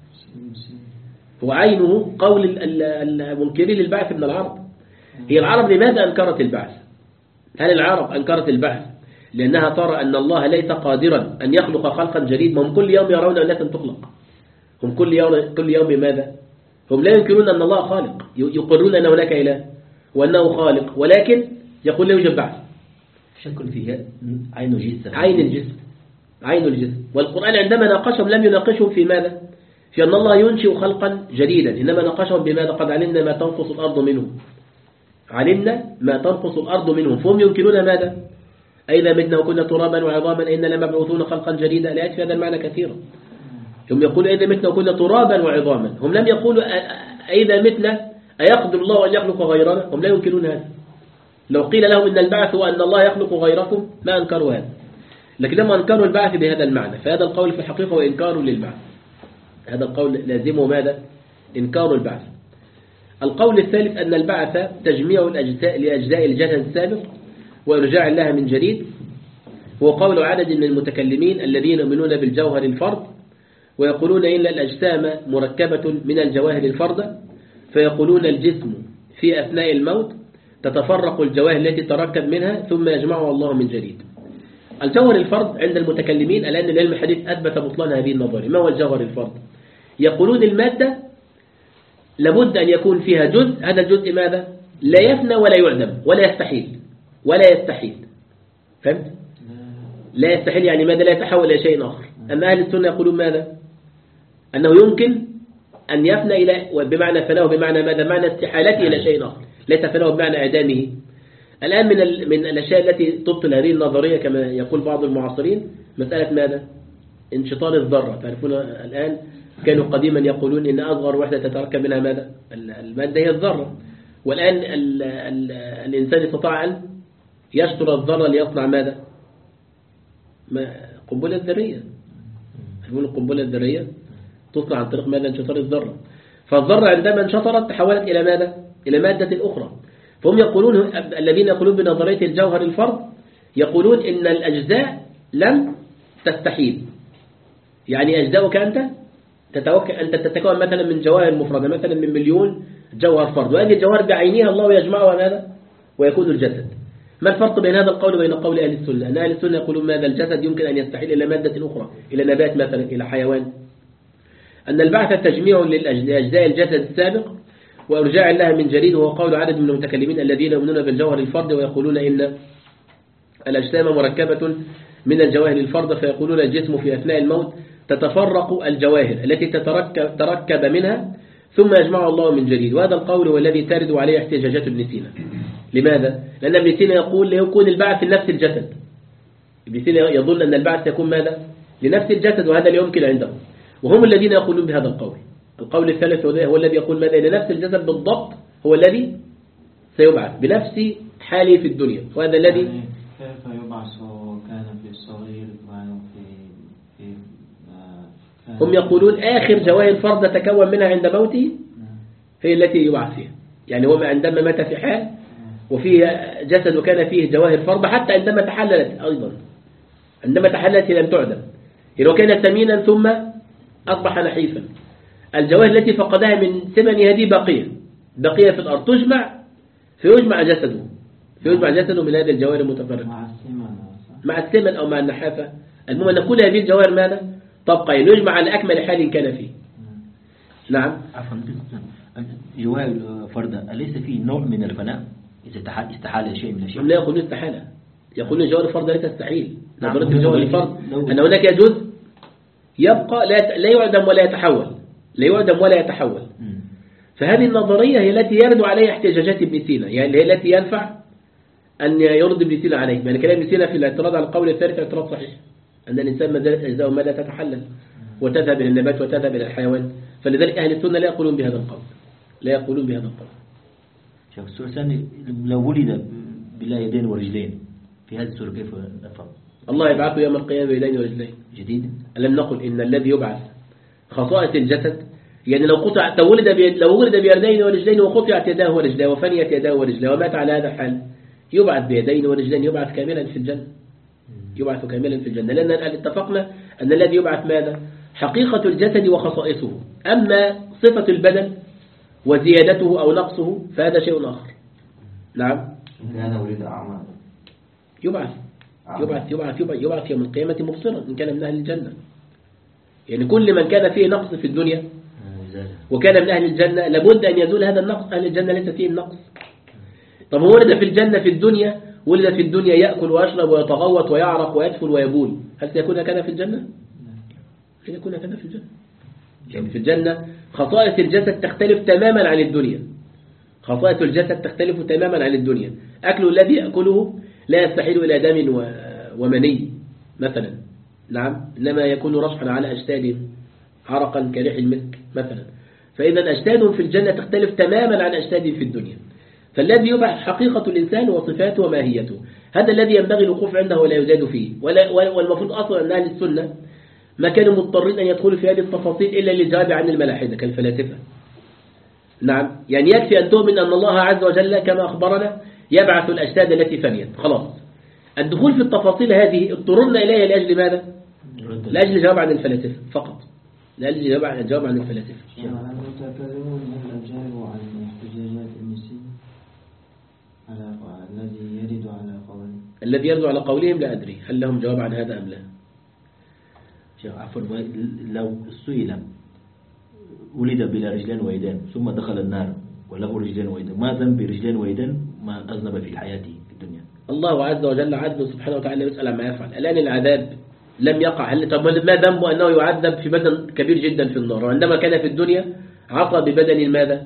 هو عينه قول المنكرين للبعث من العرب. هي العرب لماذا أنكرت البعث؟ هل العرب أنكرت البعث لأنها ترى أن الله ليس قادرا أن يخلق خلقا جديد؟ هم كل يوم يرون أنها تخلق. هم كل يوم كل يوم بماذا؟ هم لا ينكرون أن الله خالق، يقرون أن هناك إله وأنه خالق، ولكن يقول لا يوجد بعث. شك فيها عين الجسم. عين الجسم عين الجسم. والقرآن عندما ناقشهم لم يناقشهم في ماذا؟ في أن الله ينشئ خلقا جديدا، إنما ناقشهم بماذا؟ قد علمنا ما تنقص الأرض منهم. علمنا ما تنقص الأرض منهم، فهم ينكرون ماذا؟ أئذا متنا وكنا ترابا وعظاما إننا لمبعوثون خلقا جديدا. لا يأتي هذا المعنى كثيرا. هم يقولوا أئذا متنا وكنا ترابا وعظاما، هم لم يقولوا أئذا متنا أيقدر الله أن يخلق غيرنا. هم لا ينكرون هذا. لو قيل لهم إن البعث هو أن الله يخلق غيركم ما أنكروا هذا، لكن لما أنكروا البعث بهذا المعنى، فهذا القول في الحقيقة هو إنكار للبعث. هذا القول لازمه ماذا؟ إنكار البعث. القول الثالث أن البعث تجميع الأجزاء لأجزاء الجسد السابق وإرجاع لها من جديد، هو قول عدد من المتكلمين الذين يؤمنون بالجوهر الفرد ويقولون إن الأجسام مركبة من الجواهر الفردة، فيقولون الجسم في أثناء الموت تتفرق الجواهر التي تركب منها ثم يجمعها الله من جديد. الجوهر الفرد عند المتكلمين الآن العلم الحديث أثبت بطلان هذه النظرية. ما هو الجوهر الفرد؟ يقولون المادة لابد أن يكون فيها جزء، هذا الجزء ماذا؟ لا يفنى ولا يعدم ولا يستحيل ولا يستحيل. فهمت؟ لا يستحيل يعني ماذا؟ لا يتحول إلى شيء آخر. أما أهل السنة يقولون ماذا؟ أنه يمكن أن يفنى إلى، بمعنى فناه بمعنى ماذا؟ معنى استحالته إلى شيء آخر، ليس فناه بمعنى إعدامه. الآن من من الأشياء التي تبطل هذه النظرية كما يقول بعض المعاصرين مسألة ماذا؟ انشطار الذرة. تعرفون الآن كانوا قديما يقولون إن أصغر وحدة تتركب منها ماذا؟ المادة هي الذرة، والآن ال ال الإنسان استطاع أن يشطر الذرة ليصنع ماذا؟ قنبلة ذرية. يقولون القنبلة الذرية تصنع عن طريق ماذا؟ انشطار الذرة. فالذرة عندما انشطرت تحولت إلى ماذا؟ إلى مادة أخرى. فهم يقولون، الذين يقولون بنظرية الجوهر الفرد يقولون إن الأجزاء لم تستحيل. يعني أجزاؤك أنت تتوكل أنت تتكون مثلا من جواهر مفردة، مثلا من مليون جوهر فرد، وهذه الجوهر بعينها الله يجمعها ماذا؟ ويكون الجسد. ما الفرق بين هذا القول وبين قول أهل السنة؟ أن أهل السنة يقولون ماذا؟ الجسد يمكن أن يستحيل إلى مادة أخرى، إلى نبات مثلا، إلى حيوان. أن البعث تجميع لأجزاء الجسد السابق وإرجاع لها من جديد، وهو قول عدد من المتكلمين الذين يؤمنون بالجوهر الفرد ويقولون إن الأجسام مركبة من الجواهر الفرد، فيقولون الجسم في أثناء الموت تتفرق الجواهر التي تتركب تركب منها ثم يجمع الله من جديد. وهذا القول هو الذي ترد عليه احتجاجات ابن سينا. لماذا؟ لأن ابن سينا يقول ليكون البعث لنفس الجسد. ابن سينا يظن أن البعث يكون ماذا؟ لنفس الجسد، وهذا لا يمكن عندهم، وهم الذين يقولون بهذا القول. القول الثالث هو الذي يقول ماذا؟ لنفس الجسد بالضبط هو الذي سيبعث بنفس حاله في الدنيا، وهذا الذي كيف يبعث كان في الصغير وفي في هم يقولون آخر جواهر فرد تكون منها عند موته هي التي يبعث فيها. يعني هو عندما مات في حال وفيه جسد وكان فيه جواهر فرد، حتى عندما تحللت أيضا، عندما تحللت لم تعدم. لو كان ثمينا ثم أصبح نحيفا، الجواهر التي فقدها من ثمن هذه بقية بقية في الأرض، تجمع فيجمع جسده فيجمع جسده من هذه الجواهر المتفرقة مع الثمن مع الثمن أو مع النحافة. المهم أن كل هذه الجواهر ماذا؟ تبقى يجمع على أكمل حال كان فيه. نعم. عفوا، جواهر فرد أليس فيه نوع من الفناء إذا استحال شيء من الأشياء؟ لا يقولون استحالة، يقولون جواهر الفرد لا تستحيل. نعم. نظرة الجواهر الفرد أن هناك جزء يبقى لا لا يعدم ولا يتحول لا يعدم ولا يتحول. فهذه النظرية هي التي يرد عليها احتجاجات ابن سينا، يعني هي التي ينفع أن يرد ابن سينا عليه. يعني كلام ابن سينا في الاعتراض على القول الثالث اعتراض صحيح، أن الإنسان ما زالت أجزاؤه ماذا؟ تتحلل وتذهب إلى النبات وتذهب إلى الحيوان. فلذلك أهل السنة لا يقولون بهذا القول لا يقولون بهذا القول. شوف السؤال الثاني، لو ولد بلا يدين ورجلين في هذه السورة كيف نفهم؟ الله يبعثه يوم القيامة بيدين ورجلين جديد. ألم نقل إن الذي يبعث خصائص الجسد، يعني لو قطع لو ولد لو ولد بيدين ورجلين وقطعت يداه ورجلاه وفنيت يداه ورجلاه ومات على هذا الحال، يبعث بيدين ورجلين، يبعث كاملا في الجنة يبعث كاملا في الجنة لأن اتفقنا أن الذي يبعث ماذا؟ حقيقة الجسد وخصائصه. أما صفة البدن وزيادته أو نقصه فهذا شيء آخر. نعم. إن كان ولد أعمى يبعث يبعث يبعث يبعث يبعث يوم القيامة مبصرا إن كان من أهل الجنة. يعني كل من كان فيه نقص في الدنيا وكان من أهل الجنة لابد أن يزول هذا النقص. أهل الجنة ليس فيه النقص. طب هو ولد في الجنة في الدنيا ولد في الدنيا يأكل ويشرب ويتغوط ويعرق ويدفل ويبول، هل سيكون هكذا في الجنة؟ هل يكون هكذا في الجنة؟ يعني في الجنة خصائص الجسد تختلف تماما عن الدنيا. خصائص الجسد تختلف تماما عن الدنيا. أكل الذي يأكله لا يستحيل إلى دم ومني مثلا. نعم. إنما يكون رشحا على أجسادهم عرقا كريح المسك مثلا. فإذا أجسادهم في الجنة تختلف تماما عن أجسادهم في الدنيا. فالذي يبعث حقيقة الإنسان وصفاته وماهيته، هذا الذي ينبغي الوقوف عنده ولا يزاد فيه. ولا والمفروض أصلا أن أهل السنة ما كانوا مضطرين أن يدخلوا في هذه التفاصيل إلا للجواب عن الملاحدة كالفلاسفة. نعم. يعني يكفي أن تؤمن أن الله عز وجل كما أخبرنا يبعث الأجساد التي فنيت خلاص. الدخول في التفاصيل هذه اضطررنا إليها لأجل ماذا؟ لأجل الجواب عن الفلاسفة فقط، لأجل الجواب عن الفلاسفة. المتكلمون هل أجابوا عن احتجاجات ابن سينا على الذي يرد على قوله؟ الذي يرد على قولهم لا أدري هل لهم جواب عن هذا أم لا. شيخ عفوا، لو سئل ولد بلا رجلين ويدين ثم دخل النار وله رجلين ويدين، ما ذنب رجلين ويدين ما أذنب في حياته في الدنيا؟ الله عز وجل عدل سبحانه وتعالى يسأل عما يفعل. الآن العذاب لم يقع، هل طب ما ذنبه أنه يعذب في بدن كبير جدا في النار، وعندما كان في الدنيا عصى ببدن ماذا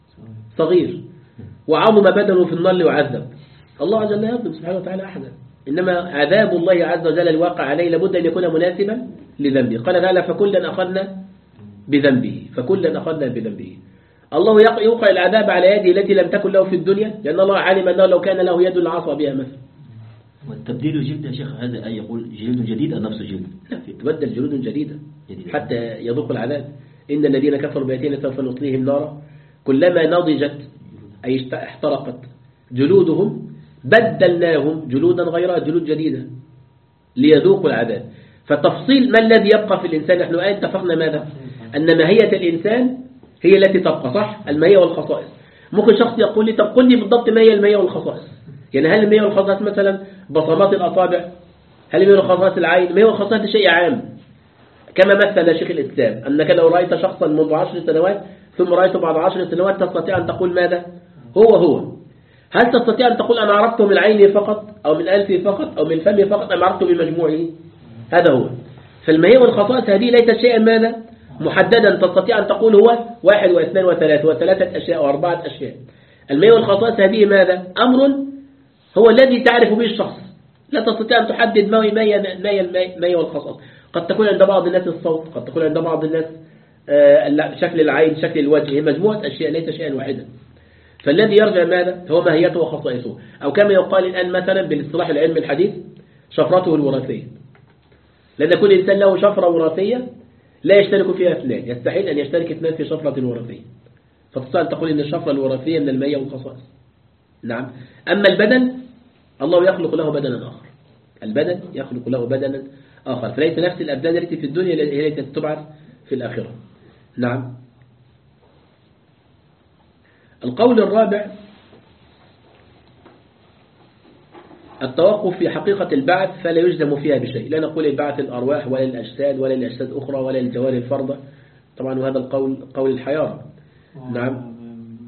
صغير وعظم بدنه في النار ليعذب. الله عز وجل لا يظلم سبحانه وتعالى أحدا، إنما عذاب الله عز وجل الواقع عليه لابد أن يكون مناسبا لذنبه. قال تعالى فكلا أخذنا بذنبه، فكلا أخذنا بذنبه. الله يوقع العذاب على يده التي لم تكن له في الدنيا، لأن الله علم أنه لو كان له يد لعصى بها مثلا. والتبديل الجلد يا شيخ هذا أي يقول جلد جديد أو نفس جلد؟ لا، تبدل جلود جديدة حتى يذوق العذاب. إن الذين كفروا بآياتنا سوف نصليهم نارا كلما نضجت أي احترقت جلودهم بدلناهم جلودا غيرها، جلود جديدة ليذوقوا العذاب. فتفصيل ما الذي يبقى في الإنسان، نحن الآن اتفقنا ماذا؟ أن ماهية الإنسان هي التي تبقى، صح؟ الماهية والخصائص. ممكن شخص يقول لي طب قل لي بالضبط ما هي الماهية والخصائص، يعني هل الماهية والخصائص مثلا بصمات الأصابع، هل الماهية والخصائص العين؟ الماهية والخصائص شيء عام، كما مثل شيخ الإسلام أنك لو رأيت شخصا منذ عشر سنوات ثم رأيته بعد عشر سنوات تستطيع أن تقول ماذا؟ هو هو. هل تستطيع أن تقول أنا عرفته من عيني فقط أو من ألفي فقط أو من فمي فقط أم عرفته بمجموعه؟ هذا هو. فالماهية والخصائص هذه ليست شيئا ماذا؟ محددا تستطيع أن تقول هو واحد واثنان وثلاثة وثلاثة أشياء وأربعة أشياء. الماهية والخصائص هذه ماذا؟ أمر هو الذي تعرف به الشخص، لا تستطيع أن تحدد ما هي الماهية والخصائص. قد تكون عند بعض الناس الصوت، قد تكون عند بعض الناس شكل العين، شكل الوجه، هي مجموعة أشياء ليس شيئا واحدا. فالذي يرجع ماذا؟ هو ماهيته وخصائصه، أو كما يقال الآن مثلا بالاصطلاح العلمي الحديث شفرته الوراثية، لأن كل إنسان له شفرة وراثية لا يشترك فيها اثنان، يستحيل أن يشترك اثنان في شفرة وراثية، فتستطيع أن تقول إن الشفرة الوراثية من الماهية والخصائص. نعم. أما البدن الله يخلق له بدنا آخر، البدن يخلق له بدنا آخر، فليس نفس الأبدان التي في الدنيا هي التي تبعث في الآخرة. نعم. القول الرابع التوقف في حقيقة البعث فلا يجزم فيها بشيء، لا نقول البعث الأرواح ولا الأجساد ولا الأجساد أخرى ولا الجوارح الفرضة، طبعا وهذا القول قول الحيارى. نعم.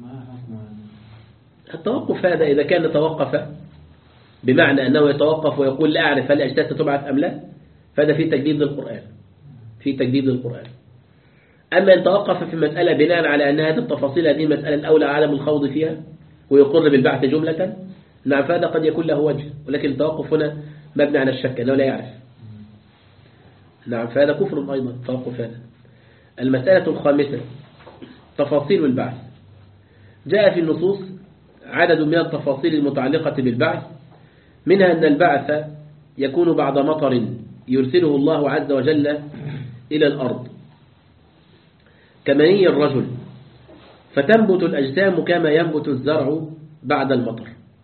التوقف هذا إذا كان توقف بمعنى أنه يتوقف ويقول لا أعرف هل الأجساد ستبعث أم لا، فهذا في تجديد للقرآن، في تجديد للقرآن. أما أن توقف في مسألة بناء على أن هذه التفاصيل هذه مسألة الأولى عالم الخوض فيها ويقر بالبعث جملة، نعم فهذا قد يكون له وجه، ولكن التوقف هنا مبني على الشك أنه لا يعرف. نعم فهذا كفر أيضا التوقف هذا. المسألة الخامسة تفاصيل البعث. جاء في النصوص عدد من التفاصيل المتعلقة بالبعث، منها أن البعث يكون بعد مطر يرسله الله عز وجل إلى الأرض كمني الرجل، فتنبت الأجسام كما ينبت الزرع بعد المطر.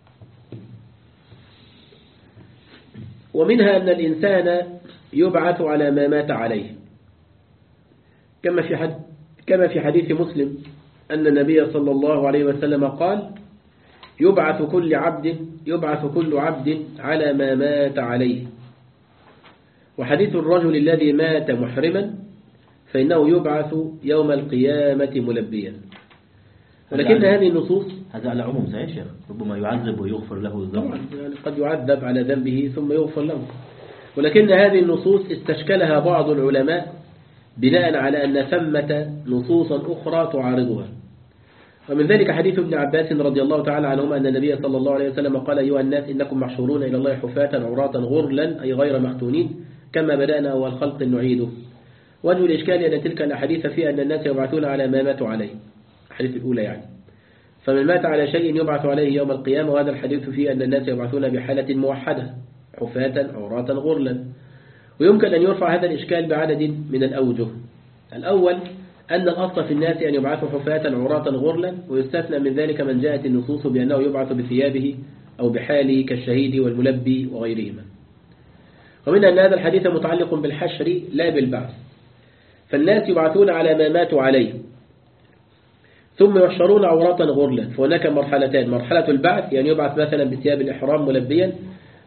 ومنها أن الإنسان يبعث على ما مات عليه، كما في حد كما في حديث مسلم أن النبي صلى الله عليه وسلم قال يبعث كل عبد يبعث كل عبد على ما مات عليه. وحديث الرجل الذي مات محرما فإنه يبعث يوم القيامة ملبيا. ولكن هذه النصوص هذا على عموم زي شيخ، ربما يعذب ويغفر له الذنب، يعني قد يعذب على ذنبه ثم يغفر له، ولكن هذه النصوص استشكلها بعض العلماء بناء على أن ثمة نصوصا أخرى تعارضها. ومن ذلك حديث ابن عباس رضي الله تعالى عنهما أن النبي صلى الله عليه وسلم قال أيها الناس إنكم محشورون إلى الله حفاة عراة غرلا أي غير مختونين كما بدأنا أول خلق نعيده. وجه الإشكال أن تلك الأحاديث فيها أن الناس يبعثون على ما ماتوا عليه، الحديث الأولى يعني، فمن مات على شيء يبعث عليه يوم القيامة، وهذا الحديث فيه أن الناس يبعثون بحالة موحدة حفاة عراة غرلا. ويمكن أن يرفع هذا الإشكال بعدد من الأوجه. الأول أن الأصل في الناس أن يبعثوا حفاة عراة غرلا، ويستثنى من ذلك من جاءت النصوص بأنه يبعث بثيابه أو بحاله كالشهيد والملبي وغيرهما. ومن أن هذا الحديث متعلق بالحشر لا بالبعث، فالناس يبعثون على ما ماتوا عليه ثم يحشرون عراة غرلا، فهناك مرحلتان، مرحلة البعث يعني يبعث مثلا بثياب الإحرام ملبيا،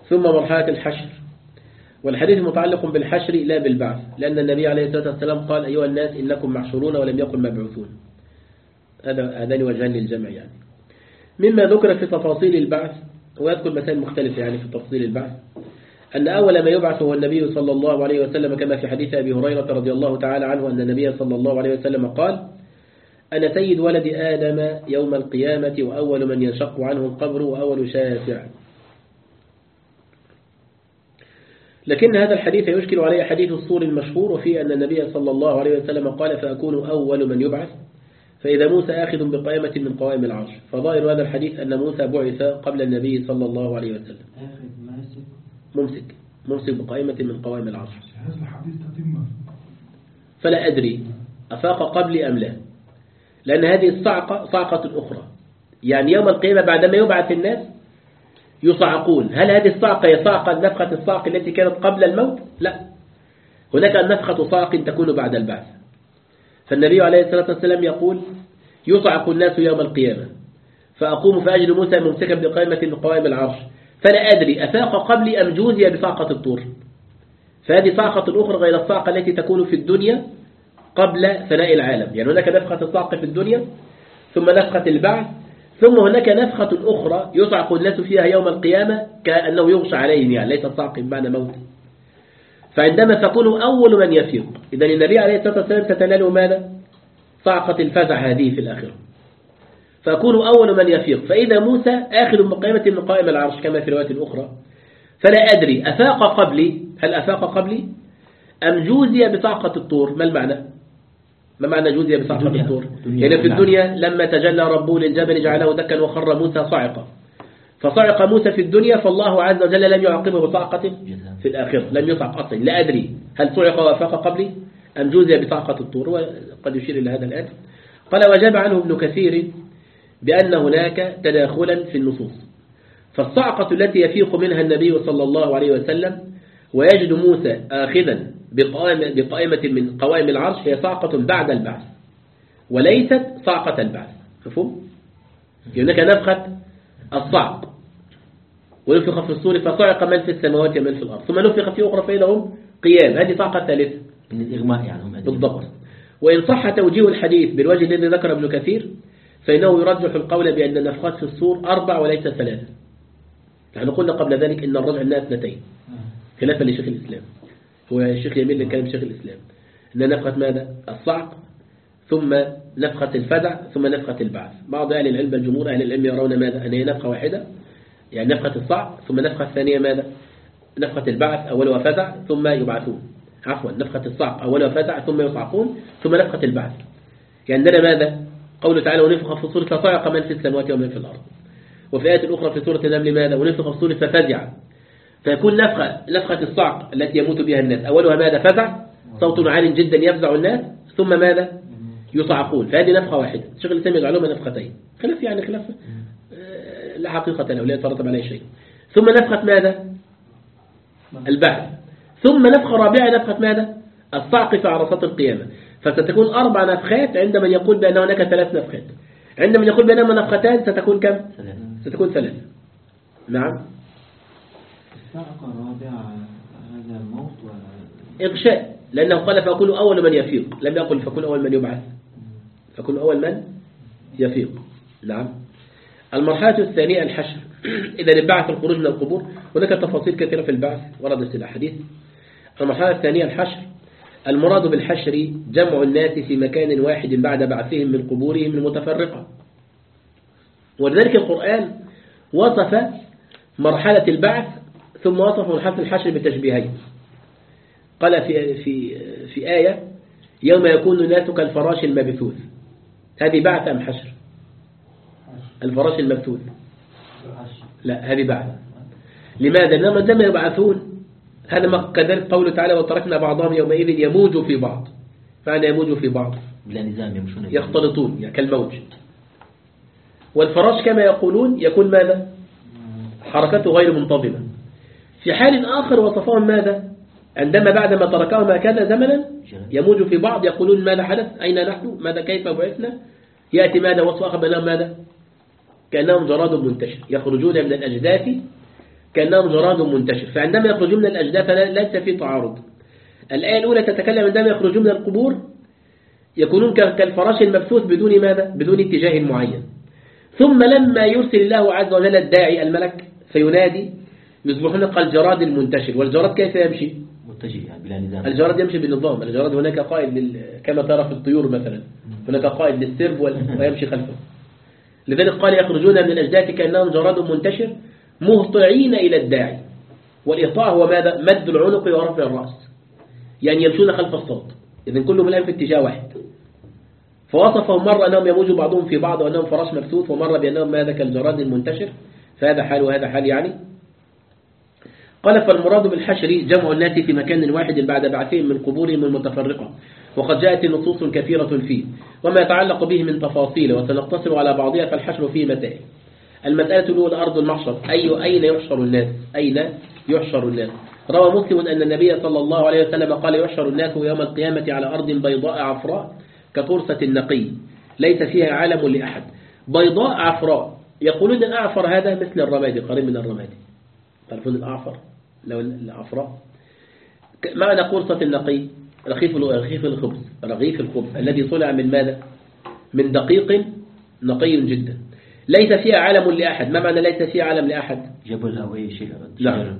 ثم مرحلة الحشر. والحديث متعلق بالحشر لا بالبعث، لأن النبي عليه الصلاة والسلام قال أيها الناس إنكم محشورون ولم يقل مبعوثون. هذا هذان وجهان للجمع يعني. مما ذكر في تفاصيل البعث، ويذكر مسائل مختلفة يعني في تفاصيل البعث، أن أول ما يبعث هو النبي صلى الله عليه وسلم، كما في حديث أبي هريرة رضي الله تعالى عنه أن النبي صلى الله عليه وسلم قال أنا سيد ولد آدم يوم القيامة وأول من ينشق عنه القبر وأول شافع. لكن هذا الحديث يشكل عليه حديث الصور المشهور، وفيه أن النبي صلى الله عليه وسلم قال فأكون أول من يبعث، فإذا موسى آخذ بقائمة من قوائم العرش. فظاهر هذا الحديث أن موسى بعث قبل النبي صلى الله عليه وسلم. ممسك ممسك بقائمة من قوائم العرش. فلا أدري أفاق قبلي أم لا، لأن هذه الصعقة صعقة أخرى، يعني يوم القيامة بعدما يبعث الناس يصعقون. هل هذه الصعقة هي صعقة نفخة الصعق التي كانت قبل الموت؟ لا، هناك نفخة صعق تكون بعد البعث. فالنبي عليه الصلاة والسلام يقول يصعق الناس يوم القيامة، فأقوم فأجد موسى ممسكا بقائمة من قوائم العرش، فلا أدري أفاق قبلي أم جوزي بصعقة الطور. فهذه صعقة أخرى غير الصعقة التي تكون في الدنيا قبل فناء العالم. يعني هناك نفخة الصعق في الدنيا، ثم نفخة البعث، ثم هناك نفخة أخرى يصعق الناس فيها يوم القيامة كأنه يغشى عليهم، يعني ليس صعق بمعنى موت. فعندما تكون أول من يفيق، إذا النبي عليه الصلاة والسلام تتناله ماذا؟ صعقة الفزع هذه في الآخرة. فأكون أول من يفيق، فإذا موسى آخذ بقائمة من قائم العرش كما في رواية أخرى، فلا أدري أفاق قبلي، هل أفاق قبلي أم جوزي بصعقة الطور؟ ما المعنى؟ ما معنى جوزي بصعقة الطور؟ يعني في الدنيا لما تجلى ربه للجبل جعله دكا وخر موسى صعقة، فصعق موسى في الدنيا، فالله عز وجل لم يعاقبه بصعقة في الآخرة، لم يصعق أصلا. لا أدري هل صعق وأفاق قبلي أم جوزي بصعقة الطور، وقد يشير إلى هذا الآن. قال وجاب عنه ابن كثير بأن هناك تداخلا في النصوص، فالصعقة التي يفيق منها النبي صلى الله عليه وسلم ويجد موسى آخذا بقائمة من قوائم العرش هي صعقة بعد البعث وليست صعقة البعث. مفهوم؟ هناك نفخة الصعق ونفخ في الصور فصعق من في السماوات ومن في الأرض، ثم نفخ في أخرى فإذا هم قيام، هذه صعقة ثالثة من الإغماء يعني. بالضبط. وإن صح توجيه الحديث بالوجه الذي ذكر ابن كثير فإنه يرجح القول بأن النفخات في الصور أربع وليس ثلاثة. نحن قلنا قبل ذلك إن الرجع الناس اثنتين خلافا لشيخ الإسلام، هو الشيخ يميل لكلام شيخ الإسلام أن نفخة ماذا؟ الصعق، ثم نفخة الفزع، ثم نفخة البعث. بعض أهل العلم الجمهور أهل العلم يرون ماذا؟ أن هي نفخة واحدة، يعني نفخة الصعق ثم نفخة الثانية ماذا؟ نفخة البعث أولها فزع ثم يبعثون، عفوا نفخة الصعق أولها فزع ثم يصعقون، ثم نفخة البعث. يعني عندنا ماذا؟ قوله تعالى ونفخ في الصور فصعق من في السماوات ومن في الأرض. وفي آية أخرى في سورة النمل ماذا؟ ونفخ في الصور ففزع. فيكون نفخة نفخة الصعق التي يموت بها الناس أولها ماذا؟ فزع، صوت عال جدا يفزع الناس، ثم ماذا؟ يصعقون. فهذه نفخة واحدة. الشيخ الإسلام يجعلهما نفختين، خلاف يعني خلاف لا حقيقة له، لا يترتب عليه شيء. ثم نفخة ماذا؟ البعث. ثم نفخة رابعة نفخة ماذا؟ الصعق في عرصات القيامة. فستكون أربع نفخات عند من يقول بأن هناك ثلاث نفخات. عند من يقول بأنهما نفختان ستكون كم؟ ستكون ثلاث. نعم. الصعقة الرابعة هذا موت ولا إغشاء، لأنه قال فأكون أول من يفيق، لم يقل فأكون أول من يبعث، فأكون أول من يفيق. نعم. المرحلة الثانية الحشر. إذا البعث الخروج من القبور، هناك تفاصيل كثيرة في البعث وردت في الأحاديث. المرحلة الثانية الحشر. المراد بالحشر جمع الناس في مكان واحد بعد بعثهم من قبورهم المتفرقة. ولذلك القرآن وصف مرحلة البعث ثم وصف مرحلة الحشر بتشبيهين. قال في في في آية يوم يكون الناس كالفراش المبثوث. هذه بعث أم حشر؟ الفراش المبثوث لا، هذه بعث. لماذا؟ لما عندما يبعثون هذا ما كذلك قوله تعالى وتركنا بعضهم يومئذ يموج في بعض. فأنا يموج في بعض بلا نزام يمشون يختلطون يعني كالموج. والفراش كما يقولون يكون ماذا؟ حركته غير منتظمة. في حال آخر وصفهم ماذا؟ عندما بعدما تركهم هكذا زمنا يموج في بعض يقولون ماذا حدث؟ أين نحن؟ ماذا كيف بعثنا؟ يأتي ماذا وصف آخر بينهم ماذا؟ كأنهم جراد منتشر يخرجون من الأجداث كأنهم جراد منتشر. فعندما يخرجون من الأجداث ليس في تعارض. الآية الأولى تتكلم عندما يخرجون من القبور يكونون كالفراش المبثوث بدون ماذا؟ بدون اتجاه معين. ثم لما يرسل الله عز وجل الداعي الملك فينادي يصبحون كالجراد المنتشر. والجراد كيف يمشي؟ متجه بلا نظام. الجراد يمشي بنظام. الجراد هناك قائد لل... كما ترى في الطيور مثلا هناك قائد للسرب ويمشي خلفه. لذلك قال يخرجون من الأجداث كأنهم جراد منتشر مهطعين إلى الداعي. والإهطاع هو ماذا؟ مد العنق ورفع الرأس، يعني يمشون خلف الصوت. إذن كلهم الآن في اتجاه واحد. فوصفهم مرة أنهم يموجوا بعضهم في بعض وأنهم فراش مبثوث، ومرة بأنهم ماذا؟ كالجراد المنتشر. فهذا حال وهذا حال يعني. قال فالمراد بالحشر جمع الناس في مكان واحد بعد بعثهم من قبورهم المتفرقة، وقد جاءت نصوص كثيرة فيه وما يتعلق به من تفاصيل، وسنقتصر على بعضها. فالحشر فيه مسائل. المسألة الأولى أرض المحشر، أي أين يحشر الناس؟ أين يحشر الناس؟ روى مسلم أن النبي صلى الله عليه وسلم قال يحشر الناس يوم القيامة على أرض بيضاء عفراء كقرصة النقي ليس فيها علم لأحد. بيضاء عفراء، يقولون الأعفر هذا مثل الرمادي، قريب من الرمادي. تعرفون الأعفر لو العفراء معنى قرصة النقي رغيف رغيف الخبز رغيف الخبز الذي صنع من ماذا؟ من دقيق نقي جدا ليس فيها علم لأحد. ما معنى ليس فيها علم لأحد؟ جبل أو أي شيء. نعم.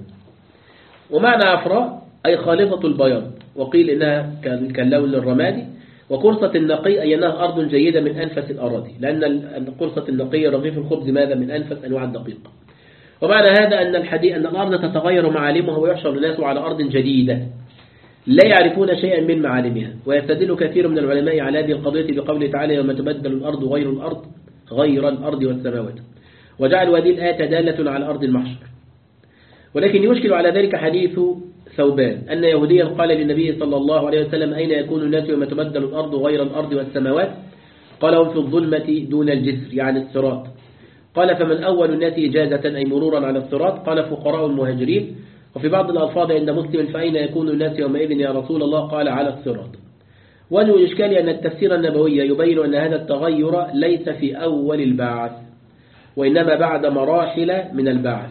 ومعنى عفراء أي خالصة البياض، وقيل إنها كاللون الرمادي. وقرصة النقي أي أنها أرض جيدة من أنفس الأراضي، لأن القرصة النقي رغيف الخبز ماذا؟ من أنفس أنواع الدقيق. ومعنى هذا أن الحديث أن الأرض تتغير معالمها ويحشر الناس على أرض جديدة لا يعرفون شيئا من معالمها. ويستدل كثير من العلماء على هذه القضية بقوله تعالى يوم تبدل الأرض غير الأرض غير الأرض والسماوات، وجعلوا هذه الآية دالة على أرض المحشر. ولكن يشكل على ذلك حديث ثوبان أن يهوديا قال للنبي صلى الله عليه وسلم أين يكون الناس يوم تبدل الأرض غير الأرض والسماوات؟ قال هم في الظلمة دون الجسر يعني الصراط. قال فمن أول الناس إجازة أي مرورا على الصراط؟ قال فقراء المهاجرين. وفي بعض الألفاظ عند مسلم فأين يكون الناس يومئذ يا رسول الله؟ قال على الصراط. وجه الإشكال أن التفسير النبوي يبين أن هذا التغير ليس في أول البعث وإنما بعد مراحل من البعث،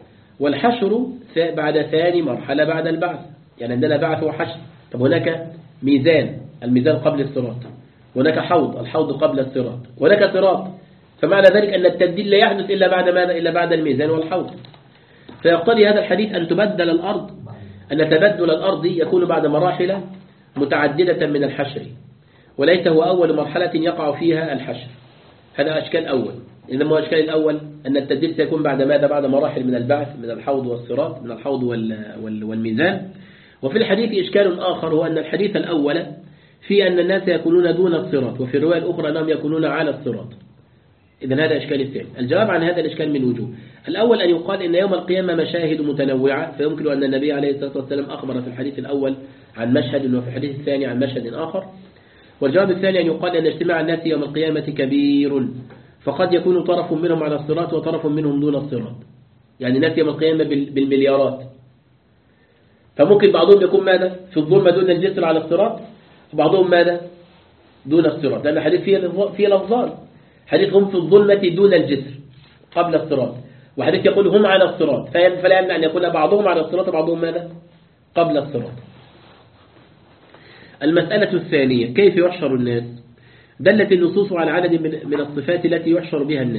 والحشر بعد ثاني مرحلة بعد البعث. يعني عندنا بعث وحشر. طب هناك ميزان، الميزان قبل الصراط، هناك حوض، الحوض قبل الصراط، هناك صراط. فمعنى ذلك أن التبديل لا يحدث إلا بعد ماذا؟ إلا بعد الميزان والحوض. فيقتضي هذا الحديث أن تبدل الأرض أن تبدل الأرض يكون بعد مراحل متعددة من الحشر، وليس هو أول مرحلة يقع فيها الحشر. هذا أشكال أول. إنما هو أشكال الأول أن التبديل سيكون بعد ماذا؟ بعد مراحل من البعث، من الحوض والصراط، من الحوض والميزان. وفي الحديث إشكال آخر هو أن الحديث الأول في أن الناس يكونون دون الصراط، وفي الرواية الأخرى أنهم يكونون على الصراط. إذن هذا إشكال الثاني. الجواب عن هذا الإشكال من وجوه. الأول أن يقال إن يوم القيامة مشاهد متنوعة، فيمكن أن النبي عليه الصلاة والسلام أخبر في الحديث الأول عن مشهد وفي الحديث الثاني عن مشهد آخر. والجواب الثاني أن يقال أن اجتماع الناس يوم القيامة كبير، فقد يكون طرف منهم على الصراط وطرف منهم دون الصراط. يعني الناس يوم القيامة بالمليارات، فممكن بعضهم يكون ماذا؟ في الظلمة دون الجسر على الصراط، وبعضهم ماذا؟ دون الصراط. لأن الحديث فيه لفظان، حديث هم في الظلمة دون الجسر قبل الصراط، وحديث يقول هم على الصراط، فلا يمنع أن يكون بعضهم على الصراط وبعضهم ماذا؟ قبل الصراط. المسألة الثانية كيف يحشر الناس؟ دلت النصوص على عدد من الصفات التي يحشر بها الناس.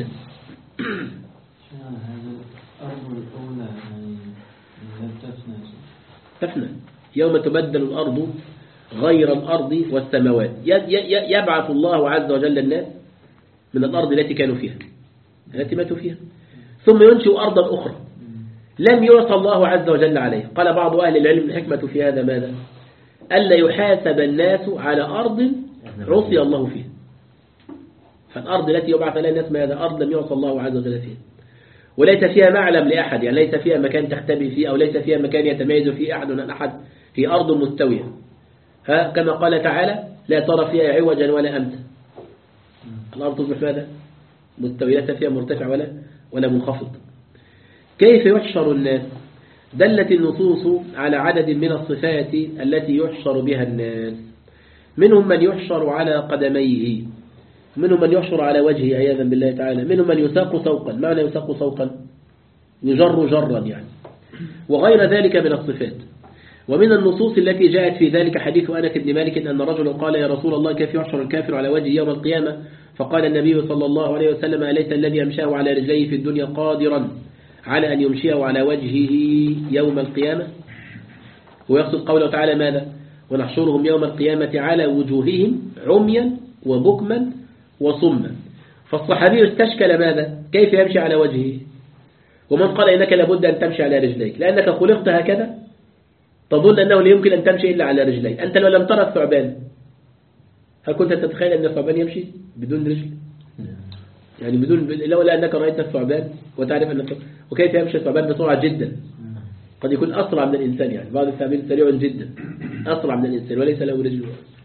تفنى يوم تبدل الأرض غير الأرض والسماوات. يبعث الله عز وجل الناس من الأرض التي كانوا فيها التي ماتوا فيها، ثم ينشئ أرضا أخرى لم يعصى الله عز وجل عليه. قال بعض أهل العلم الحكمة في هذا ماذا؟ ألا يحاسب الناس على أرض عصي الله فيها. فالأرض التي يبعث عليها الناس ماذا؟ أرض لم يعصى الله عز وجل فيها، وليس فيها معلم لأحد، يعني ليس فيها مكان تختبئ فيه أو ليس فيها مكان يتميز فيه أحد عن أحد. هي أرض مستوية، ها كما قال تعالى لا ترى فيها عوجا ولا أمتا. الأرض تصبح ماذا؟ مستوية، ليس فيها مرتفع ولا ولا منخفض. كيف يحشر الناس؟ دلت النصوص على عدد من الصفات التي يحشر بها الناس. منهم من يحشر على قدميه، منهم من يحشر على وجهه عياذا بالله تعالى، منهم من يساق سوقا. معنى يساق سوقا؟ يجر جرا، يعني وغير ذلك من الصفات. ومن النصوص التي جاءت في ذلك حديث أنس بن مالك أن رجلا قال يا رسول الله كيف يحشر الكافر على وجه يوم القيامة؟ فقال النبي صلى الله عليه وسلم أليس الذي يمشاه على رجليه في الدنيا قادرا على أن يمشيه على وجهه يوم القيامة؟ ويقصد قوله تعالى ماذا؟ ونحشرهم يوم القيامة على وجوههم عميا وبكما وصما. فالصحابي استشكل ماذا؟ كيف يمشي على وجهه؟ ومن قال إنك لابد أن تمشي على رجليك لأنك خلقت هكذا تظن أنه لا يمكن أن تمشي إلا على رجليك. أنت لو لم ترى الثعبان هل كنت تتخيل أن الثعبان يمشي بدون رجل؟ يعني بدون لولا أنك رأيت الثعبان وتعرف أن وكيف يمشي الثعبان بسرعة جدا قد يكون أسرع من الإنسان. يعني بعض الثعابين سريع جدا أسرع من الإنسان وليس له رجل.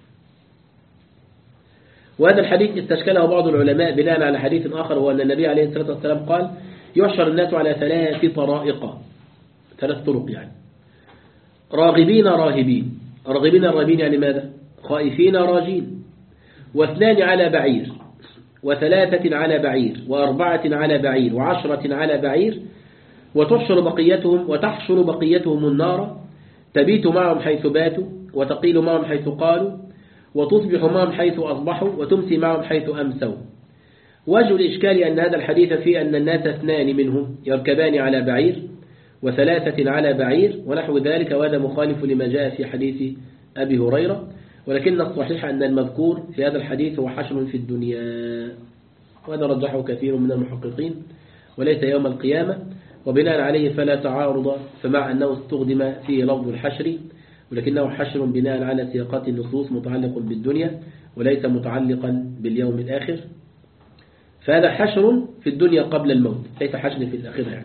وهذا الحديث استشكله بعض العلماء بناء على حديث آخر وأن النبي عليه الصلاة والسلام قال يحشر الناس على ثلاث طرائق ثلاث طرق يعني راغبين راهبين. راغبين راهبين يعني ماذا؟ خائفين راجين. واثنان على بعير وثلاثة على بعير وأربعة على بعير وعشرة على بعير وتحشر بقيتهم وتحشر بقيتهم النار تبيت معهم حيث باتوا وتقيل معهم حيث قالوا وتصبح معهم حيث أصبحوا وتمسي معهم حيث أمسوا. وجه الإشكال أن هذا الحديث فيه أن الناس اثنان منهم يركبان على بعير وثلاثة على بعير ونحو ذلك، وهذا مخالف لما جاء في حديث أبي هريرة. ولكن الصحيح أن المذكور في هذا الحديث هو حشر في الدنيا، وهذا رجحه كثير من المحققين، وليس يوم القيامة. وبناء عليه فلا تعارض، فمع أنه استخدم فيه لفظ الحشر ولكنه حشر بناء على سياقات النصوص متعلق بالدنيا وليس متعلقا باليوم الآخر. فهذا حشر في الدنيا قبل الموت ليس حشر في الآخرة. يعني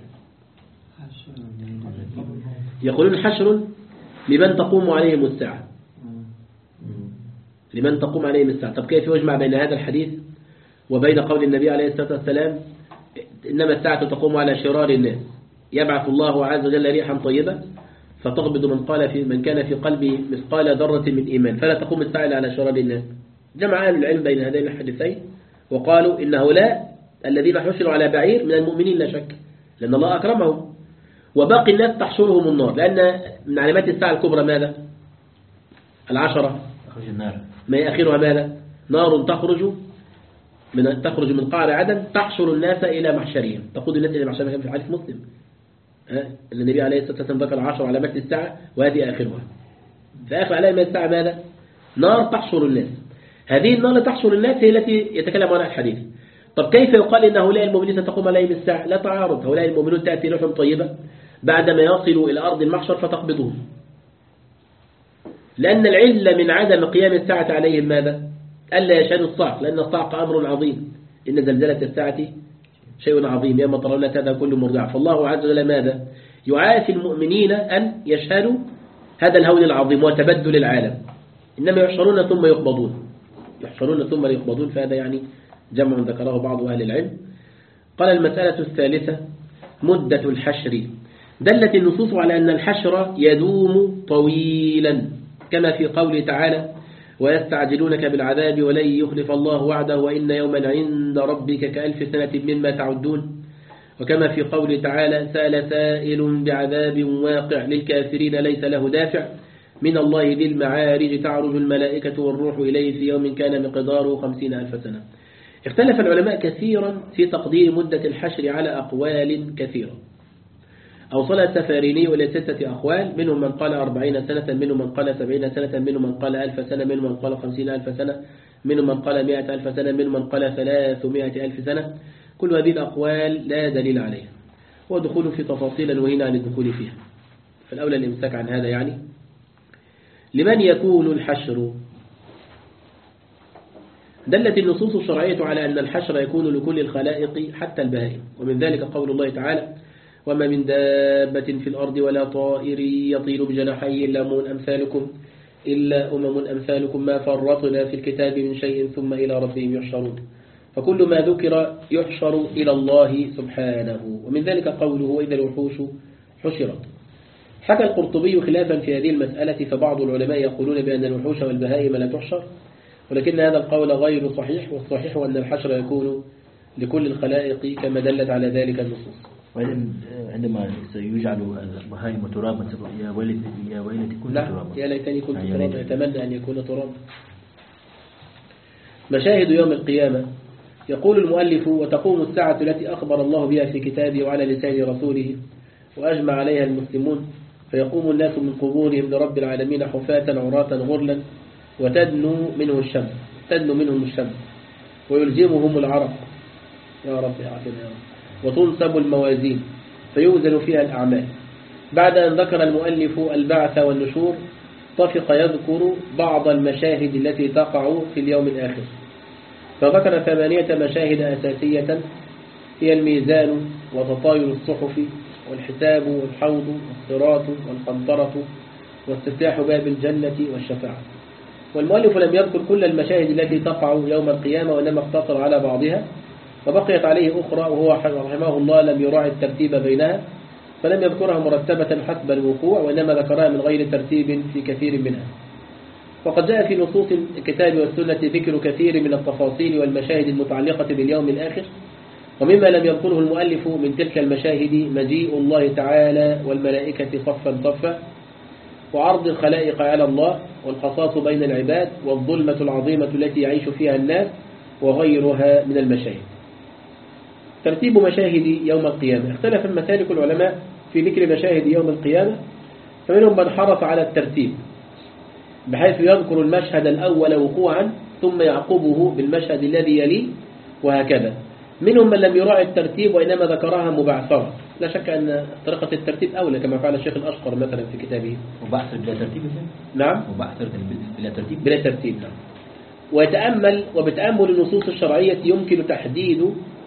يقولون حشر لمن تقوم عليهم الساعة، لمن تقوم عليهم الساعة. طب كيف يجمع بين هذا الحديث وبين قول النبي عليه الصلاة والسلام إنما الساعة تقوم على شرار الناس يبعث الله عز وجل ريحا طيبة فتقبض من قال في من كان في قلبه مثقال ذرة من إيمان فلا تقوم الساعة على شرار الناس. جمع أهل العلم بين هذين الحديثين وقالوا إن هؤلاء الذين حشروا على بعير من المؤمنين لا شك لأن الله أكرمهم، وباقي الناس تحشرهم النار، لأن من علامات الساعة الكبرى ماذا؟ العشرة تخرج النار، ما آخرها ماذا؟ نار تخرج من تخرج من قعر عدن تحشر الناس إلى محشرهم، تقود الناس إلى محشرهم في حديث مسلم. النبي عليه الصلاة والسلام ذكر العشر علامات الساعة وهذه آخرها. فآخر علامة الساعة ماذا؟ نار تحشر الناس. هذه النار تحشر الناس هي التي يتكلم عنها الحديث. طب كيف يقال إن هؤلاء المؤمنين ستقوم عليهم الساعة؟ لا تعارض. هؤلاء المؤمنون تأتي روحهم طيبة بعدما يصلوا إلى أرض المحشر فتقبضهم، لأن العلة من عدم قيام الساعة عليهم ماذا؟ ألا يشهدوا الصعق، لأن الصعق أمر عظيم، إن زلزلة الساعة شيء عظيم يوم ترون كذا كل مرضع. فالله عز وجل ماذا؟ يعافي المؤمنين أن يشهدوا هذا الهول العظيم وتبدل العالم، إنما يحشرون ثم يقبضون، يحشرون ثم يقبضون. فهذا يعني جمع ذكره بعض أهل العلم. قال المسألة الثالثة مدة الحشر. دلت النصوص على أن الحشر يدوم طويلا كما في قوله تعالى ويستعجلونك بالعذاب ولن يخلف الله وعده وإن يوما عند ربك كألف سنة مما تعدون، وكما في قوله تعالى سأل سائل بعذاب واقع للكافرين ليس له دافع من الله ذي المعارج تعرج الملائكة والروح إليه في يوم كان مقداره خمسين ألف سنة. اختلف العلماء كثيرا في تقدير مدة الحشر على أقوال كثيرة. أوصل السفاريني إلى ستة أقوال، منهم من قال أربعين سنة، منهم من قال سبعين سنة، منهم من قال ألف سنة، منهم من قال خمسين ألف سنة، منهم من قال مئة ألف سنة، منهم من قال ثلاثمائة ألف سنة. كل هذه الأقوال لا دليل عليها ودخول في تفاصيل وهنا عن الدخول فيها، فالأولى الإمساك عن هذا. يعني لمن يكون الحشر؟ دلت النصوص الشرعية على أن الحشر يكون لكل الخلائق حتى البهائم، ومن ذلك قول الله تعالى وما من دابة في الأرض ولا طائر يطير بجناحيه إلا أمم أمثالكم إلا أمم أمثالكم ما فرطنا في الكتاب من شيء ثم إلى ربهم يحشرون. فكل ما ذكر يحشر إلى الله سبحانه. ومن ذلك قوله وإذا الوحوش حشرت. حكى القرطبي خلافا في هذه المسألة، فبعض العلماء يقولون بأن الوحوش والبهائم لا تحشر، ولكن هذا القول غير صحيح، والصحيح أن الحشر يكون لكل الخلائق كما دلت على ذلك النصوص. وبعدين عندما سيجعل البهائم ترابا يا ويلتي يا ويلتي كنت ترابا يا ليتني كنت ترابا يتمنى أن يكون ترابا. مشاهد يوم القيامة. يقول المؤلف: وتقوم الساعة التي أخبر الله بها في كتابه وعلى لسان رسوله وأجمع عليها المسلمون، فيقوم الناس من قبورهم لرب العالمين حفاة عراة غرلا، وتدنو منه الشمس تدنو منهم الشمس ويلزمهم العرق يا رب يا عافية يا رب، وتنصب الموازين فيوزن فيها الأعمال. بعد أن ذكر المؤلف البعث والنشور طفق يذكر بعض المشاهد التي تقع في اليوم الآخر، فذكر ثمانية مشاهد أساسية هي الميزان وتطاير الصحف والحساب والحوض والصراط والقنطرة واستفتاح باب الجنة والشفاعة. والمؤلف لم يذكر كل المشاهد التي تقع يوم القيامة وإنما اقتصر على بعضها، وبقيت عليه أخرى وهو رحمه الله لم يراعي الترتيب بينها فلم يذكرها مرتبة حسب الوقوع، وإنما ذكرها من غير ترتيب في كثير منها. وقد جاء في نصوص الكتاب والسنة ذكر كثير من التفاصيل والمشاهد المتعلقة باليوم الآخر، ومما لم يذكره المؤلف من تلك المشاهد مجيء الله تعالى والملائكة صفا صفا، وعرض الخلائق على الله، والقصاص بين العباد، والظلمة العظيمة التي يعيش فيها الناس، وغيرها من المشاهد. ترتيب مشاهد يوم القيامة. اختلف المسالك العلماء في ذكر مشاهد يوم القيامة، فمنهم من حرص على الترتيب بحيث يذكر المشهد الأول وقوعا ثم يعقبه بالمشهد الذي يليه وهكذا. منهم من لم يراعي الترتيب وإنما ذكرها مبعثرة. لا شك أن طريقة الترتيب أولى كما فعل الشيخ الأشقر مثلا في كتابه. مبعثر بلا ترتيب؟ نعم مبعثر بلا ترتيب بلا ترتيب نعم. ويتأمل وبتأمل النصوص الشرعية يمكن تحديد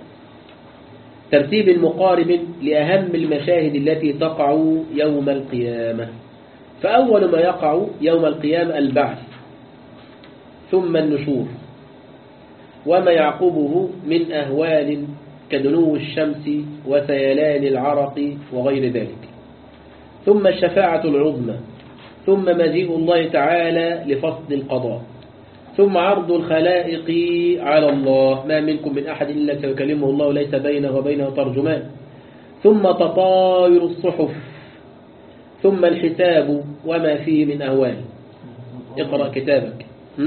ترتيب مقارب لأهم المشاهد التي تقع يوم القيامة. فأول ما يقع يوم القيامة البعث، ثم النشور، وما يعقبه من أهوال كدنو الشمس وسيلان العرق وغير ذلك، ثم الشفاعة العظمى، ثم مجيء الله تعالى لفصل القضاء، ثم عرض الخلائق على الله، ما منكم من أحد إلا سيكلمه الله ليس بينه وبينه ترجمان، ثم تطاير الصحف، ثم الحساب وما فيه من أهوال. اقرأ كتابك.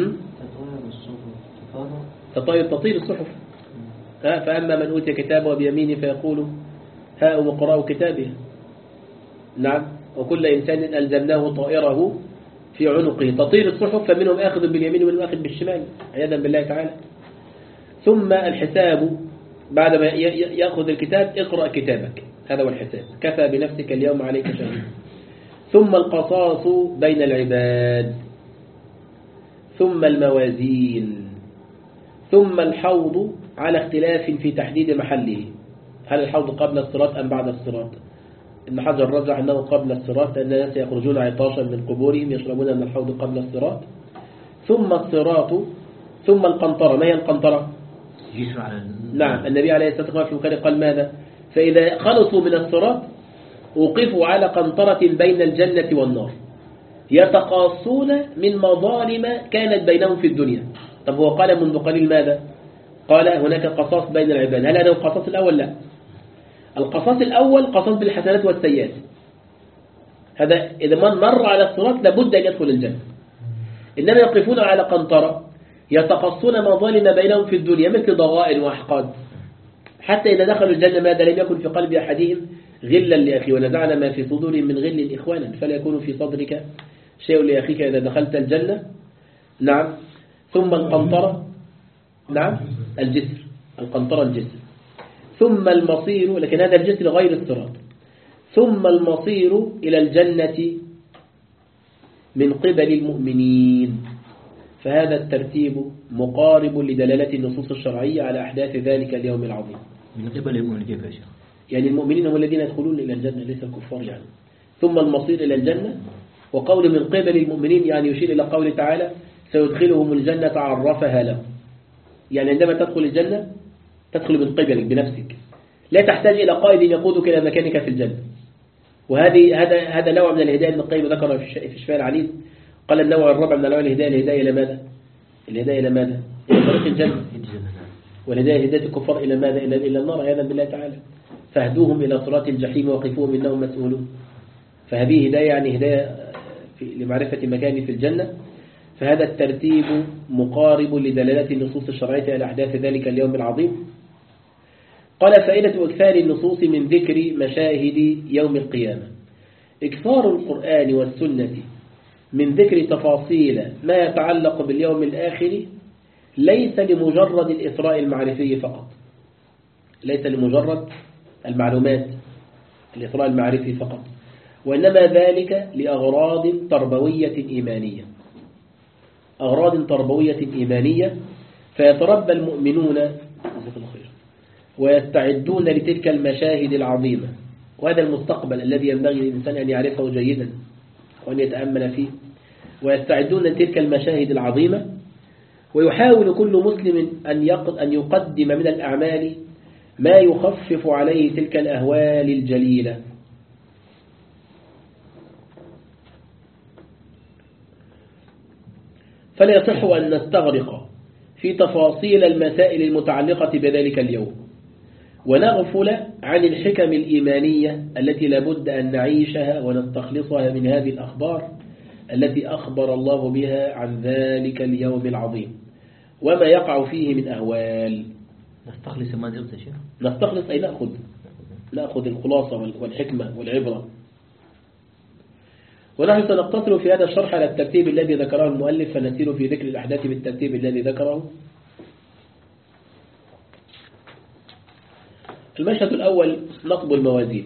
تطاير تطير الصحف. فأما من أوتي كتابه بيمينه فيقول هاؤم اقرأوا كتابه. نعم. وكل إنسان ألزمناه طائره في عنقه. تطير الصحف، فمنهم آخذ باليمين ومنهم آخذ بالشمال عياذا بالله تعالى. ثم الحساب، بعد ما يأخذ الكتاب اقرأ كتابك، هذا هو الحساب، كفى بنفسك اليوم عليك شهيدا. ثم القصاص بين العباد، ثم الموازين، ثم الحوض على اختلاف في تحديد محله، هل الحوض قبل الصراط أم بعد الصراط؟ ابن حجر رجح أنه قبل الصراط لأن الناس يخرجون عطاشا من قبورهم يشربون من الحوض قبل الصراط. ثم الصراط، ثم القنطرة. ما هي القنطرة؟ نعم، النبي عليه الصلاة والسلام في مكان قال ماذا؟ فإذا خلصوا من الصراط وقفوا على قنطرة بين الجنة والنار يتقاصون من مظالم كانت بينهم في الدنيا. طب هو قال منذ قليل ماذا؟ قال هناك قصاص بين العباد. هل هذا هو القصاص الأول؟ لا. القصاص الأول قصاص بالحسنات والسيئات. هذا إذا من مر على الصراط لابد أن يدخل الجنة. إنما يقفون على قنطرة يتقصون مظالم بينهم في الدنيا مثل ضغائن وأحقاد، حتى إذا دخلوا الجنة ماذا؟ لم يكن في قلب أحدهم غلا لأخي، ونزعنا ما في صدورهم من غل إخوانا، فلا يكون في صدرك شيء لأخيك إذا دخلت الجنة. نعم. ثم القنطرة، نعم الجسر، القنطرة الجسر. ثم المصير، لكن هذا الجسر غير الصراط. ثم المصير إلى الجنة من قبل المؤمنين. فهذا الترتيب مقارب لدلالة النصوص الشرعية على أحداث ذلك اليوم العظيم. من قبل المؤمنين كيف يا شيخ؟ يعني المؤمنين هم الذين يدخلون إلى الجنة ليس الكفار يعني. ثم المصير إلى الجنة، وقول من قبل المؤمنين يعني يشير إلى قول تعالى سيدخلهم الجنة عرفها لهم. يعني عندما تدخل الجنة تدخل من قبلك بنفسك، لا تحتاج إلى قائد يقودك إلى مكانك في الجنة. وهذه هذا هذا نوع من الهداية ابن القيم ذكر في شفاء العليل. قال النوع الرابع من أنواع الهداية الهداية إلى ماذا؟ الهداية إلى ماذا؟ إلى طريق الجنة. والهداية هداية الكفار إلى ماذا؟ إلى إلى النار عياذا بالله تعالى. فاهدوهم إلى صراط الجحيم وقفوهم إنهم مسؤولون. فهذه هداية يعني هداية لمعرفة مكاني في الجنة. فهذا الترتيب مقارب لدلالات النصوص الشرعية على أحداث ذلك اليوم العظيم. قال فائدة إكثار النصوص من ذكر مشاهد يوم القيامة. إكثار القرآن والسنة من ذكر تفاصيل ما يتعلق باليوم الآخر ليس لمجرد الإثراء المعرفي فقط، ليس لمجرد المعلومات الإثراء المعرفي فقط، وإنما ذلك لأغراض تربوية إيمانية، أغراض تربوية إيمانية، فيتربى المؤمنون ويستعدون لتلك المشاهد العظيمة. وهذا المستقبل الذي ينبغي للإنسان أن يعرفه جيدا وأن يتأمل فيه، ويستعدون لتلك المشاهد العظيمة. ويحاول كل مسلم أن يقدم من الأعمال ما يخفف عليه تلك الأهوال الجليلة. فلا يصح أن نستغرق في تفاصيل المسائل المتعلقة بذلك اليوم ونغفل عن الحكم الإيمانية التي لابد أن نعيشها ونستخلصها من هذه الأخبار التي أخبر الله بها عن ذلك اليوم العظيم وما يقع فيه من أهوال. نستخلص ما جبت شيء نستخلص أي نأخذ نأخذ الخلاصة والحكمة والعبرة. ونحن سنقتصر في هذا الشرح على الترتيب الذي ذكره المؤلف، فنسير في ذكر الأحداث بالترتيب الذي ذكره. المشهد الأول نصب الموازين.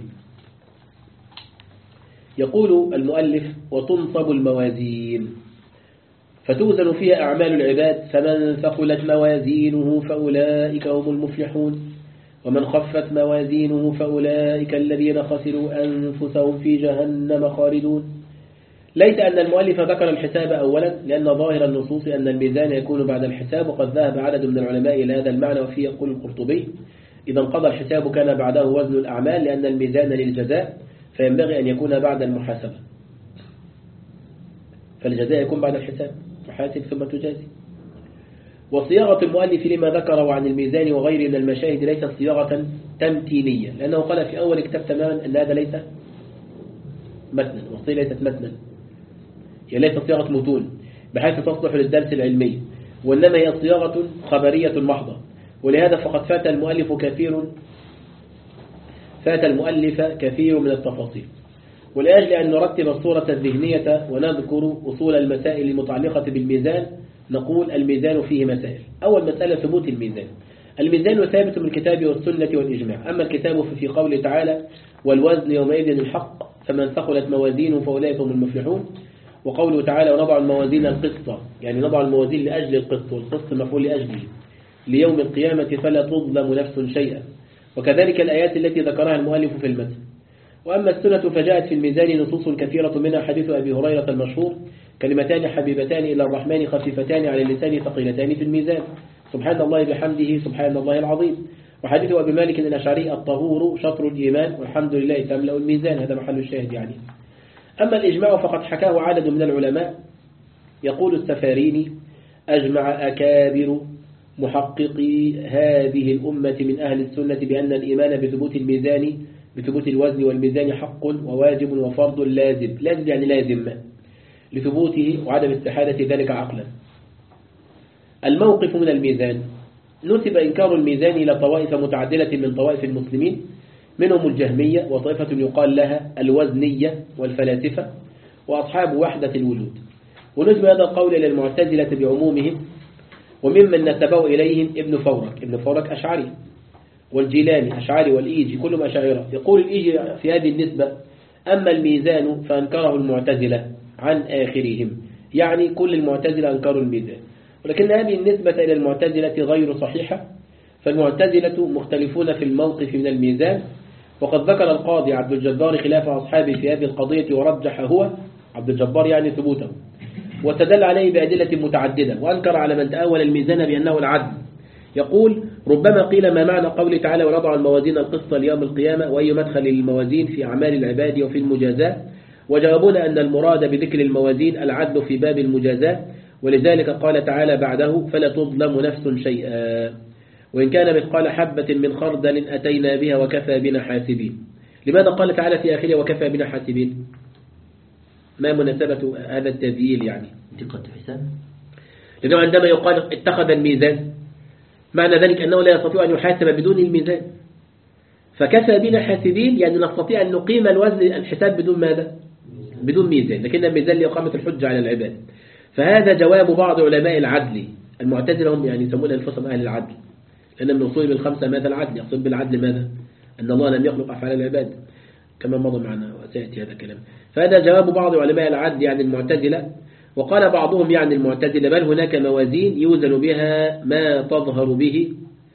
يقول المؤلف وتنصب الموازين فتوزن فيها أعمال العباد، فمن ثقلت موازينه فأولئك هم المفلحون، ومن خفت موازينه فأولئك الذين خسروا أنفسهم في جهنم خالدون. ليس أن المؤلف ذكر الحساب أولا، لأن ظاهر النصوص أن الميزان يكون بعد الحساب، وقد ذهب عدد من العلماء إلى هذا المعنى، وفيه يقول القرطبي إذا انقضى الحساب كان بعده وزن الأعمال، لأن الميزان للجزاء فينبغي أن يكون بعد المحاسبة، فالجزاء يكون بعد الحساب، تحاسب ثم تجازي. وصياغة المؤلف لما ذكره عن الميزان وغيره من المشاهد ليست صياغة تمتينية، لأنه قال في أول كتاب تماما أن هذا ليس متنا، والصيغة ليست متنا، هي ليست صياغة متون بحيث تصلح للدرس العلمي، وإنما هي صياغة خبرية محضة. ولهذا فقد فات المؤلف كثير فات المؤلف كثير من التفاصيل. ولأجل أن نرتب الصورة الذهنية ونذكر أصول المسائل المتعلقة بالميزان، نقول الميزان فيه مسائل. أول مسألة ثبوت الميزان. الميزان ثابت من الكتاب والسنة والإجماع. أما الكتاب ففي قوله تعالى والوزن يومئذ الحق فمن ثقلت موازينه فأولئك هم المفلحون، وقوله تعالى ونضع الموازين القسط، يعني نضع الموازين لأجل القسط، والقسط مفعول لأجله، ليوم القيامة فلا تظلم نفس شيئا. وكذلك الآيات التي ذكرها المؤلف في المتن. وأما السنة فجاءت في الميزان نصوص كثيرة، منها حديث أبي هريرة المشهور كلمتان حبيبتان إلى الرحمن خفيفتان على اللسان ثقيلتان في الميزان، سبحان الله بحمده سبحان الله العظيم. وحديث أبي مالك الأشعري الطهور شطر الإيمان والحمد لله تملأ الميزان، هذا محل الشاهد يعني. أما الإجماع فقد حكاه عدد من العلماء. يقول السفاريني أجمع أكابر محققي هذه الأمة من أهل السنة بأن الإيمان بثبوت الميزان بثبوت الوزن والميزان حق وواجب وفرض لازم، لازم يعني لازم لثبوته وعدم استحالة ذلك عقلا. الموقف من الميزان. نسب إنكار الميزان إلى طوائف متعددة من طوائف المسلمين، منهم الجهمية وطائفة يقال لها الوزنية والفلاسفة وأصحاب وحدة الوجود. ونسب هذا القول إلى المعتزلة بعمومهم، وممن نسبه إليهم ابن فورك ابن فورك أشعري، والجيلاني أشعري، والإيجي كلهم أشاعرة. يقول الإيجي في هذه النسبة أما الميزان فأنكره المعتزلة عن آخرهم، يعني كل المعتزلة أنكروا الميزان. ولكن هذه النسبة إلى المعتزلة غير صحيحة، فالمعتزلة مختلفون في الموقف من الميزان. وقد ذكر القاضي عبد الجبار خلاف أصحابه في هذه القضية، ورجح هو عبد الجبار يعني ثبوته، وتدل عليه بأدلة متعددة، وأنكر على من تأول الميزان بأنه العدل. يقول ربما قيل ما معنى قول تعالى ونضع الموازين القسط ليوم القيامة، وأي مدخل للموازين في أعمال العباد وفي المجازاة؟ وجاوبون أن المراد بذكر الموازين العدل في باب المجازاة، ولذلك قال تعالى بعده فلا تظلم نفس شيئا. وإن كان مثقال حبة من خردل أتينا بها وكفى بنا حاسبين. لماذا قال تعالى في آخره وكفى بنا حاسبين؟ ما مناسبة هذا التذييل يعني؟ دقة حساب. لأنه عندما يقال اتخذ الميزان معنى ذلك أنه لا يستطيع أن يحاسب بدون الميزان، فكفى بنا حاسبين يعني نستطيع أن نقيم الوزن الحساب بدون ماذا؟ بدون ميزان، لكن الميزان لإقامة الحجة على العباد. فهذا جواب بعض علماء العدل. المعتزلة هم يعني يسمون أنفسهم أهل العدل، لأن من أصول الخمسة ماذا العدل؟ يقصد بالعدل ماذا؟ أن الله لم يخلق أفعال العباد كما مضى معنا وسيأتي هذا الكلام. فهذا جواب بعض علماء العدل يعني المعتزلة. وقال بعضهم يعني المعتزلة بل هناك موازين يوزن بها ما تظهر به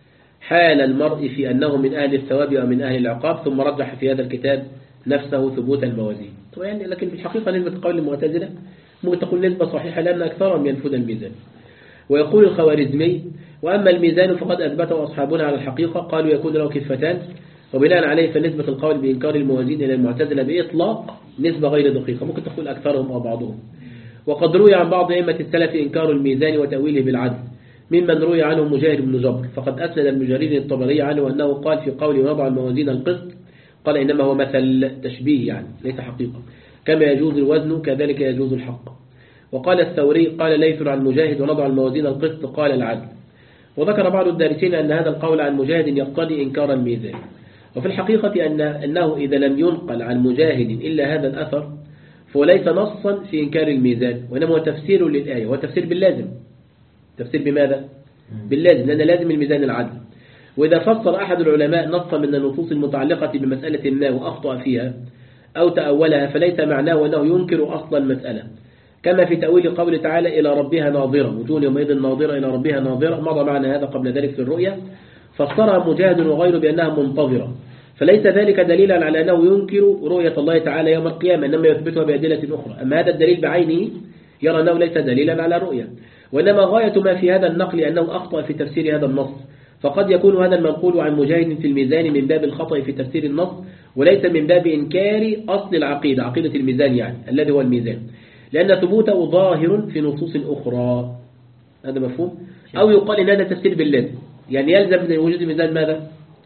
حال المرء في أنه من أهل الثواب ومن أهل العقاب، ثم رجح في هذا الكتاب نفسه ثبوت الموازين. يعني لكن في الحقيقة نسبة قول المعتزلة ممكن تكون نسبة صحيحة لأن أكثرهم ينفذ الميزان. ويقول الخوارزمي وأما الميزان فقد أثبته أصحابنا على الحقيقة، قالوا يكون له كفتان، وبناء عليه فنسبة القول بإنكار الموازين إلى المعتزلة بإطلاق نسبة غير دقيقة، ممكن تقول أكثرهم أو بعضهم. وقد روي عن بعض أئمة السلف إنكار الميزان وتأويله بالعدل، ممن روي عنه مجاهد بن جبر، فقد أسند المجرير الطبري عنه أنه قال في قول ونضع الموازين القسط قال إنما هو مثل تشبيه يعني ليس حقيقة، كما يجوز الوزن كذلك يجوز الحق. وقال الثوري قال ليث عن مجاهد ونضع الموازين القسط قال العدل. وذكر بعض الدارسين أن هذا القول عن مجاهد يقتضي إنكار الميزان. وفي الحقيقة أن أنه إذا لم ينقل عن مجاهد إلا هذا الأثر فهو ليس نصا في إنكار الميزان، وإنما هو تفسير للآية، وتفسير باللازم. تفسير بماذا؟ باللازم، لأن لازم الميزان العدل. وإذا فسر أحد العلماء نصا من النصوص المتعلقة بمسألة ما وأخطأ فيها أو تأولها فليس معناه أنه ينكر أصل المسألة، كما في تأويل قول تعالى إلى ربها ناظرة، وجوه يومئذ ناظرة إلى ربها ناظرة، مضى معنا هذا قبل ذلك في الرؤيا، فسرها مجاهد وغيره بأنها منتظرة، فليس ذلك دليلا على أنه ينكر رؤية الله تعالى يوم القيامة، إنما يثبتها بأدلة أخرى. أما هذا الدليل بعينه يرى أنه ليس دليلا على الرؤية، وإنما غاية ما في هذا النقل أنه أخطأ في تفسير هذا النص، فقد يكون هذا المنقول عن مجاهد في الميزان من باب الخطأ في تفسير النص، وليس من باب إنكار أصل العقيدة، عقيدة الميزان يعني الذي هو الميزان، لأن ثبوته ظاهر في نصوص أخرى. هذا مفهوم؟ أو يقال إن هذا تفسير باللازم، يعني يلزم من وجود الميزان ماذا؟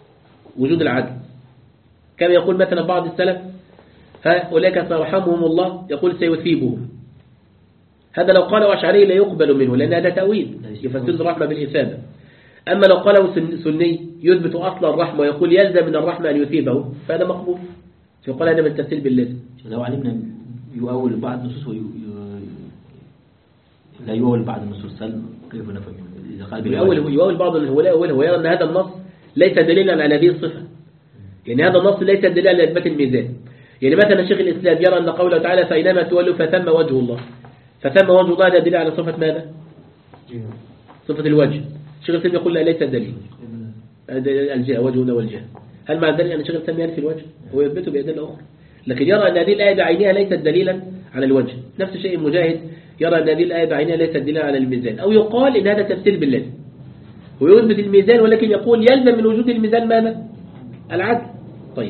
وجود العدل، كما يقول مثلا بعض السلف هؤلاء سيرحمهم الله يقول سيثيبهم. هذا لو قاله أشعري لا يقبل منه، لأن هذا تأويل يفسر الرحمة بالإثابة. أما لو قاله سني يثبت أصل الرحمة ويقول يلزم من الرحمة أن يثيبه فهذا مقبول، فيقال هذا من التفسير باللازم. لو علمنا يؤول بعض النصوص وي... لا يؤول بعض النصوص كيف نفهم؟ إذا قال يؤول يؤول بعض هو لا يؤول، هو يرى أن هذا النص ليس دليلا على هذه الصفة، يعني هذا النص ليس دليلا على إثبات الميزان. يعني مثلا شيخ الإسلام يرى أن قوله تعالى فإنما تولوا فثم وجه الله، فثم وجه الله هذا دليل على صفة ماذا؟ صفة الوجه. شيخ الإسلام يقول لا ليس دليل، الجهة وجهنا والجهة. هل مع ذلك أن شيخ الإسلام ينفي الوجه؟ هو يثبته بأدلة أخرى، لكن يرى أن هذه الآية بعينها ليست دليلا على الوجه. نفس الشيء مجاهد يرى أن هذه الآية بعينها ليست دليلا على الميزان. أو يقال إن هذا تفسير باللازم، ويثبت الميزان ولكن يقول يلزم من وجود الميزان ماذا؟ العدل. طيب،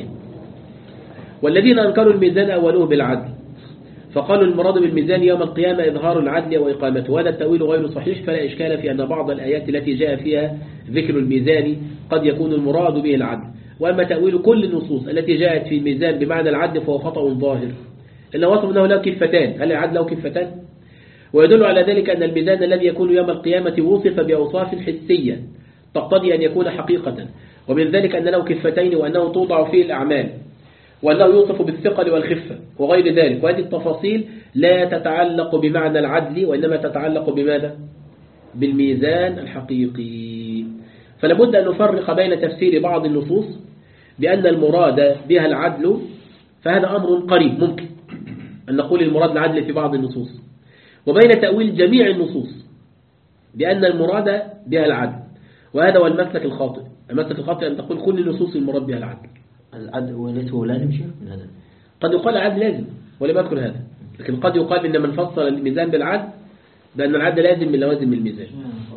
والذين أنكروا الميزان أولوه بالعدل، فقالوا المراد بالميزان يوم القيامة إظهار العدل وإقامته، وهذا التأويل غير صحيح، فلا إشكال في أن بعض الآيات التي جاء فيها ذكر الميزان قد يكون المراد به العدل. وأما تأويل كل النصوص التي جاءت في الميزان بمعنى العدل فهو خطأ ظاهر، إلا وصف أنه له كفتان. هل العدل له كفتان؟ ويدل على ذلك أن الميزان الذي يكون يوم القيامة وصف بأوصاف حسية تقتضي أن يكون حقيقة، ومن ذلك أن له كفتين، وأنه توضع فيه الأعمال، وأنه يوصف بالثقل والخفة وغير ذلك. وهذه التفاصيل لا تتعلق بمعنى العدل، وإنما تتعلق بماذا؟ بالميزان الحقيقي. فلابد أن نفرق بين تفسير بعض النصوص بأن المراد بها العدل، فهذا أمر قريب ممكن أن نقول المراد العدل في بعض النصوص، وبين تأويل جميع النصوص بأن المراد بها العدل، وهذا هو المسلك الخاطئ. المسلك الخاطئ أن تقول كل النصوص المراد بها العدل. العدل وليس هو لازم شيء من هذا. قد يقال العدل لازم ولم أذكر هذا، لكن قد يقال إن من فصل الميزان بالعدل بأن العدل لازم من لوازم الميزان.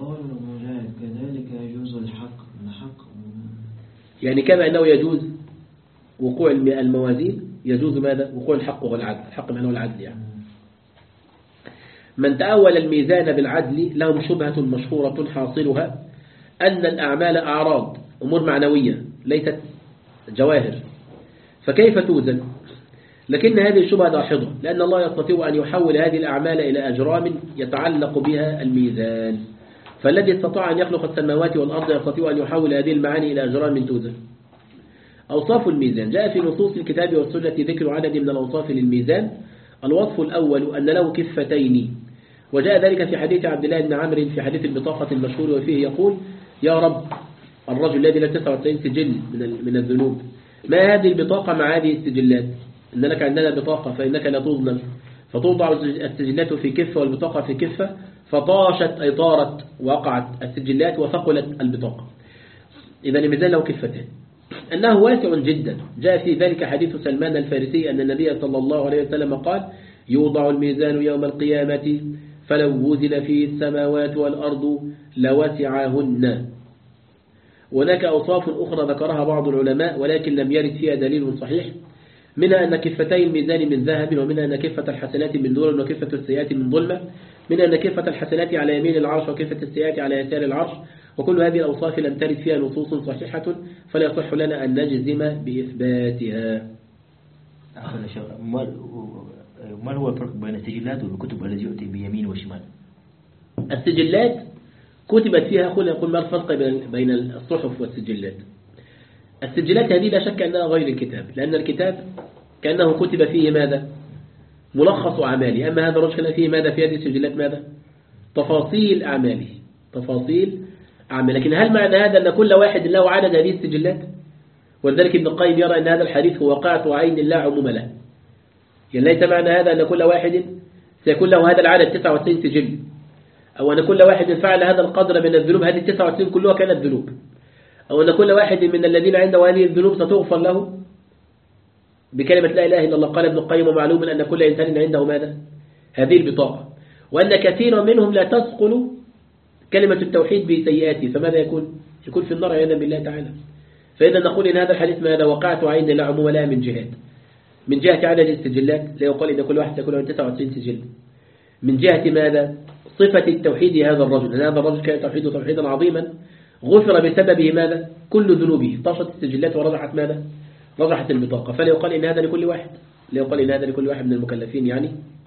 كذلك يجوز الحق الحق يعني كما أنه يجوز وقوع الموازين يجوز ماذا؟ وقوع الحق والعدل. الحق معناه العدل يعني. من تأول الميزان بالعدل لهم شبهة مشهورة حاصلها أن الأعمال أعراض أمور معنوية ليست جواهر، فكيف توزن؟ لكن هذه الشبهة داحضة، لأن الله يستطيع أن يحول هذه الأعمال إلى أجرام يتعلق بها الميزان، فالذي استطاع أن يخلق السماوات والأرض يستطيع أن يحول هذه المعاني إلى أجرام من توزن. أوصاف الميزان: جاء في نصوص الكتاب والسنة ذكر عدد من الأوصاف للميزان. الوصف الأول أن له كفتين، وجاء ذلك في حديث عبد الله بن عمرو في حديث البطاقة المشهور، وفيه يقول: يا رب، الرجل الذي له تسعة وتسعين سجل من الذنوب، ما هذه البطاقة مع هذه السجلات؟ إن لك عندنا بطاقة فإنك لا تظلم، فتوضع السجلات في كفة والبطاقة في كفة، فطاشت أي طارت وقعت السجلات وثقلت البطاقة. إذا الميزان له كفتين. أنه واسع جدا، جاء في ذلك حديث سلمان الفارسي أن النبي صلى الله عليه وسلم قال: يوضع الميزان يوم القيامة فلو وزن فيه السماوات والأرض لوسعهن. هناك أوصاف أخرى ذكرها بعض العلماء ولكن لم يرد فيها دليل صحيح، منها أن كفتي الميزان من ذهب، ومنها أن كفة الحسنات من نور، وكفة السيئات من ظلمة، منها أن كفة الحسنات على يمين العرش وكفة السيئات على يسار العرش، وكل هذه الأوصاف لم ترد فيها نصوص صحيحة، فلا يصح لنا أن نجزم بإثباتها. ما هو الفرق بين السجلات والكتب التي يؤتي بيمين وشمال؟ السجلات كتبت فيها، خلينا نقول ما الفرق بين الصحف والسجلات. السجلات هذه لا شك أنها غير الكتاب، لأن الكتاب كأنه كتب فيه ماذا؟ ملخص أعماله، أما هذا الرجل كان فيه ماذا؟ في هذه السجلات ماذا؟ تفاصيل أعماله، تفاصيل أعماله. لكن هل معنى هذا أن كل واحد له عدد هذه السجلات؟ ولذلك ابن القيم يرى أن هذا الحديث هو واقعة عين لا عموم له، يعني ليس معنى هذا أن كل واحد سيكون له هذا العدد تسعة وتسعين سجل، أو أن كل واحد فعل هذا القدر من الذنوب، هذه التسعة وتسعين كلها كانت ذنوب، أو أن كل واحد من الذين عنده هذه الذنوب ستغفر له بكلمة لا إله إلا الله. قال ابن القيم: ومعلوم أن كل إنسان عنده ماذا؟ هذه البطاقة، وأن كثيرا منهم لا تثقل كلمة التوحيد بسيئاته، فماذا يكون؟ يكون في النار عياذا بالله تعالى. فإذا نقول إن هذا الحديث ماذا؟ وقعت عين لا عموم لها من جهات، من جهة عدد السجلات لا يقال إن كل واحد يكون عنده تسعة وتسعين سجل، من جهة ماذا؟ صفة التوحيد هذا الرجل، أن هذا الرجل كان توحيده توحيدا عظيما غفر بسببه ماذا؟ كل ذنوبه، طاشت السجلات ورجحت ماذا؟ رجحت البطاقة، فلا يقال إن هذا لكل واحد، لا يقال إن هذا لكل واحد من المكلفين. يعني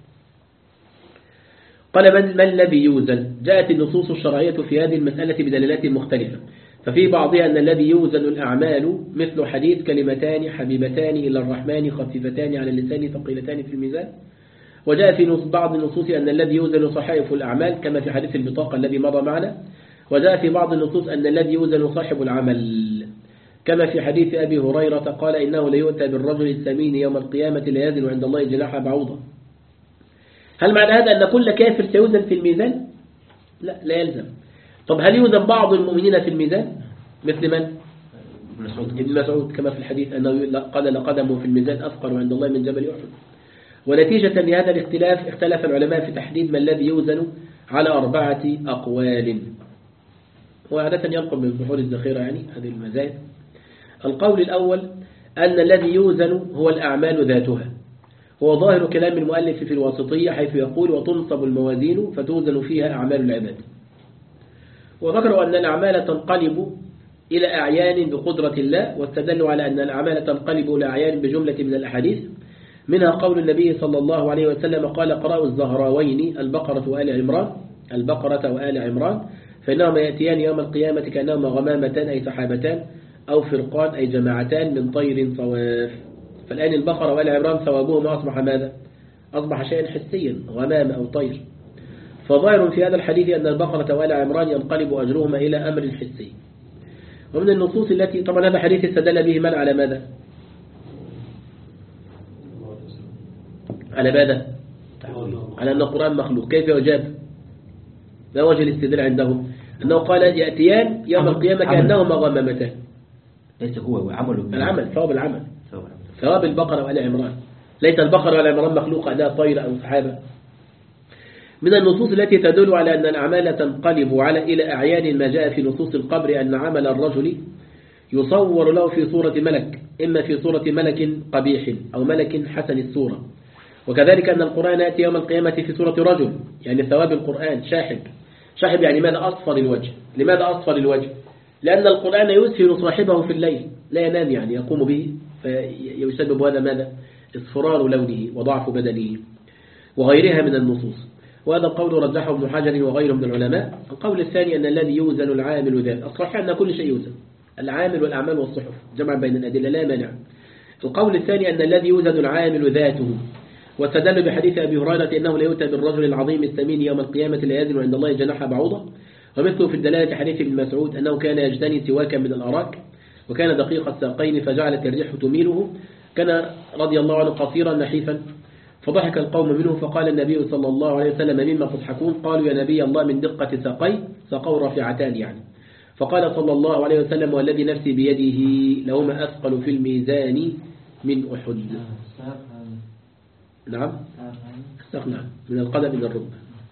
قال: من, ما الذي يوزن؟ جاءت النصوص الشرعية في هذه المسألة بدلالات مختلفة، ففي بعضها أن الذي يوزن الأعمال مثل حديث: كلمتان حبيبتان إلى الرحمن خفيفتان على اللسان ثقيلتان في الميزان. وجاء في بعض النصوص أن الذي يوزن صحائف الأعمال كما في حديث البطاقة الذي مضى معنا. وجاء في بعض النصوص أن الذي يوزن صاحب العمل كما في حديث أبي هريرة قال: إنه ليؤتى بالرجل السمين يوم القيامة لا يزن عند الله جناح بعوضة. هل معنى هذا أن كل كافر سيوزن في الميزان؟ لا، لا يلزم. طب هل يوزن بعض المؤمنين في الميزان مثل من؟ ابن مسعود كما في الحديث أنه قال: لقدمه في الميزان أثقل عند الله من جبل أحد. ونتيجة لهذا الاختلاف اختلف العلماء في تحديد ما الذي يوزن على أربعة أقوال، وعادة ينقل من بحور الذخيرة يعني هذه المزايا. القول الأول أن الذي يوزن هو الأعمال ذاتها، هو ظاهر كلام المؤلف في الواسطية حيث يقول: وتنصب الموازين فتوزن فيها أعمال العباد. وذكروا أن الأعمال تنقلب إلى أعيان بقدرة الله، واستدلوا على أن الأعمال تنقلب إلى أعيان بجملة من الأحاديث، منها قول النبي صلى الله عليه وسلم قال: قرأوا الزهراوين البقرة وآل عمران البقرة وآل عمران فإنهما يأتيان يوم القيامة كأنهما غمامتان أي سحابتان أو فرقان أي جماعتان من طير صواف. فالآن البقرة وآل عمران ثوابهما أصبح ماذا؟ أصبح شيئا حسيا، غمام أو طير. فظاهر في هذا الحديث أن البقرة وآل عمران ينقلب أجرهما إلى أمر حسي. ومن النصوص التي طبعا هذا حديث استدل به من على ماذا؟ على ماذا؟ على أن القرآن مخلوق. كيف يجاب؟ ما وجه الاستدلال عندهم؟ أنه قال: يأتيان يوم القيامة كأنهما غمامتان. ليس هو عمل العمل، ثواب العمل، ثواب البقرة وآل عمران. ليس البقرة وآل عمران مخلوقة أنها طير أو سحابة. من النصوص التي تدل على أن الأعمال تنقلب على إلى أعيان ما جاء في نصوص القبر أن عمل الرجل يصور له في صورة ملك، إما في صورة ملك قبيح أو ملك حسن الصورة. وكذلك أن القرآن يأتي يوم القيامة في صورة رجل، يعني ثواب القرآن شاحب. شاحب يعني ماذا؟ أصفر الوجه. لماذا أصفر الوجه؟ لأن القرآن يسهر صاحبه في الليل لا ينام، يعني يقوم به فيسبب هذا ماذا؟ اصفرار لونه وضعف بدنه وغيرها من النصوص. وهذا القول رجحه ابن حجر وغيره من العلماء. القول الثاني أن الذي يوزن العامل ذات، الصحيح أن كل شيء يوزن، العامل والأعمال والصحف جمع بين الأدلة لا مانع. القول الثاني أن الذي يوزن العامل ذاته، واستدل بحديث أبي هريرة أنه لا يؤتى بالرجل العظيم الثمين يوم القيامة لا يزن عند الله جناح بعوضة، ومثله في الدلالة حديث ابن مسعود أنه كان يجتني سواكا من الأراك وكان دقيق الساقين فجعلت الريح تميله، كان رضي الله عنه قصيرا نحيفا فضحك القوم منه فقال النبي صلى الله عليه وسلم مما تضحكون؟ قالوا يا نبي الله من دقة ساقي، ساقوا رفيعتان يعني. فقال صلى الله عليه وسلم والذي نفسي بيده لهما أثقل في الميزان من أحد. نعم الساق نعم من القدم إلى الركبة.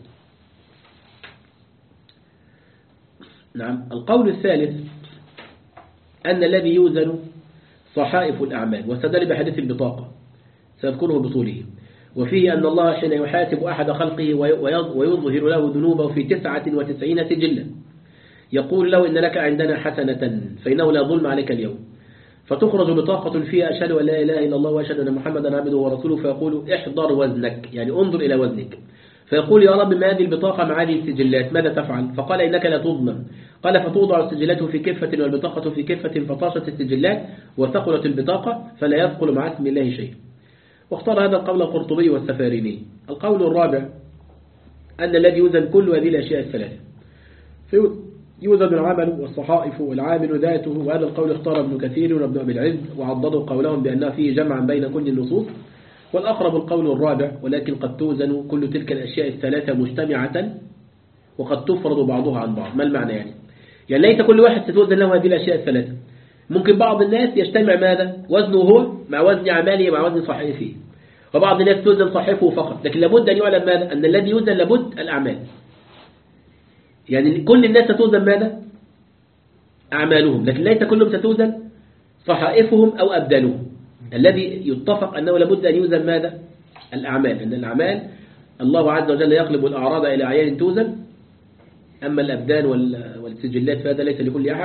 نعم. القول الثالث أن الذي يوزن صحائف الأعمال، واستدل بحديث البطاقة سأذكره بطوله، وفيه أن الله حين يحاسب أحد خلقه ويظهر له ذنوبه في تسعة وتسعين سجلا يقول له إن لك عندنا حسنة فإنه لا ظلم عليك اليوم، فتخرج بطاقة فيها أشهد أن لا إله إلا الله وأشهد أن محمدا عبده ورسوله، فيقول احضر وزنك، يعني انظر إلى وزنك، فيقول يا رب ما هذه البطاقة مع هذه السجلات ماذا تفعل؟ فقال إنك لا تظلم. قال فتوضع السجلات في كفة والبطاقة في كفة فطاشت السجلات وثقلت البطاقة فلا يثقل مع اسم الله شيء. واختار هذا القول القرطبي والسفاريني. القول الرابع أن الذي يوزن كل هذه الأشياء الثلاثة، يوزن العمل والصحائف والعامل ذاته، وهذا القول اختار ابن كثير وابن أبي العز وعضدوا قولهم بأنه فيه جمعا بين كل النصوص، والأقرب القول الرابع، ولكن قد توزن كل تلك الأشياء الثلاثة مجتمعة وقد تفرض بعضها عن بعض. ما المعنى يعني؟ يعني ليس كل واحد ستوزن له هذه الأشياء الثلاثة، ممكن بعض الناس يجتمع ماذا؟ وزنه هو مع وزن أعماله مع وزن صحيفه، وبعض الناس توزن صحيفه فقط، لكن لابد أن يعلم ماذا؟ أن الذي يوزن لابد الأعمال، يعني كل الناس ستوزن ماذا؟ أعمالهم، لكن ليس كلهم ستوزن صحائفهم أو أبدانهم. الذي يتفق أنه لابد أن يوزن ماذا؟ الأعمال، أن الأعمال الله عز وجل يقلب الأعراض إلى أعيان توزن، أما الأبدان والسجلات فهذا ليس لكل أحد.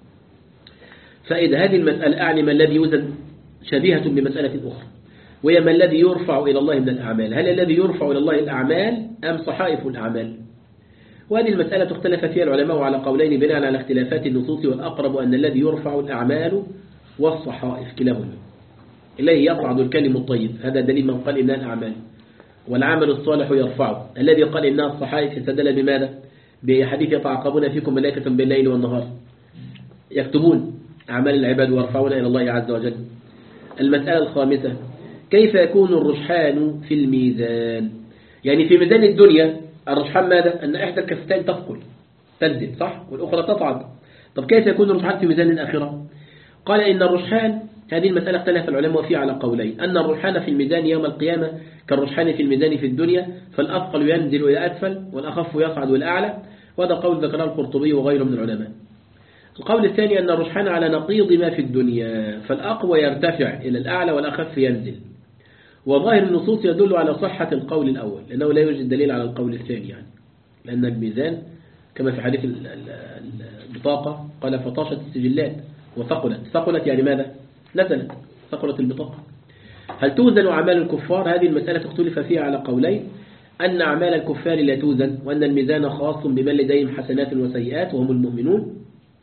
فإذا هذه المسألة أعني ما الذي يوزن شبيهة بمسألة أخرى، وهي ما الذي يرفع إلى الله من الأعمال، هل الذي يرفع إلى الله الأعمال أم صحائف الأعمال؟ وهذه المسألة اختلف فيها العلماء على قولين بناء على اختلافات النصوص، والأقرب أن الذي يرفع الأعمال والصحائف كلاهما، إليه يصعد الكلم الطيب، هذا دليل من قال إنها الأعمال، والعمل الصالح يرفعه. الذي قال إنها الصحائف استدل بماذا؟ بحديث يتعاقبون فيكم ملائكة بالليل والنهار يكتبون أعمال العباد ويرفعون إلى الله عز وجل. المسألة الخامسة كيف يكون الرجحان في الميزان؟ يعني في ميزان الدنيا الرجحان ماذا؟ أن إحدى الكفتين تثقل تنزل صح والأخرى تصعد. طب كيف يكون الرجحان في ميزان الآخرة؟ قال إن الرجحان، هذه المسألة اختلف العلماء فيها على قولين، أن الرجحان في الميزان يوم القيامة كالرجحان في الميزان في الدنيا، فالأثقل ينزل إلى أسفل والأخف يصعد إلى أعلى، وهذا قول ذكره القرطبي وغيره من العلماء. القول الثاني أن الرجحان على نقيض ما في الدنيا، فالأقوى يرتفع إلى الأعلى والأخف ينزل، وظاهر النصوص يدل على صحة القول الأول، لأنه لا يوجد دليل على القول الثاني، يعني لأن الميزان كما في حديث البطاقة قال فطاشت السجلات وثقلت، ثقلت يعني ماذا؟ نزلت، ثقلت البطاقة. هل توزن أعمال الكفار؟ هذه المسألة اختلف فيها على قولين، أن أعمال الكفار لا توزن، وأن الميزان خاص بمن لديهم حسنات وسيئات وهم المؤمنون،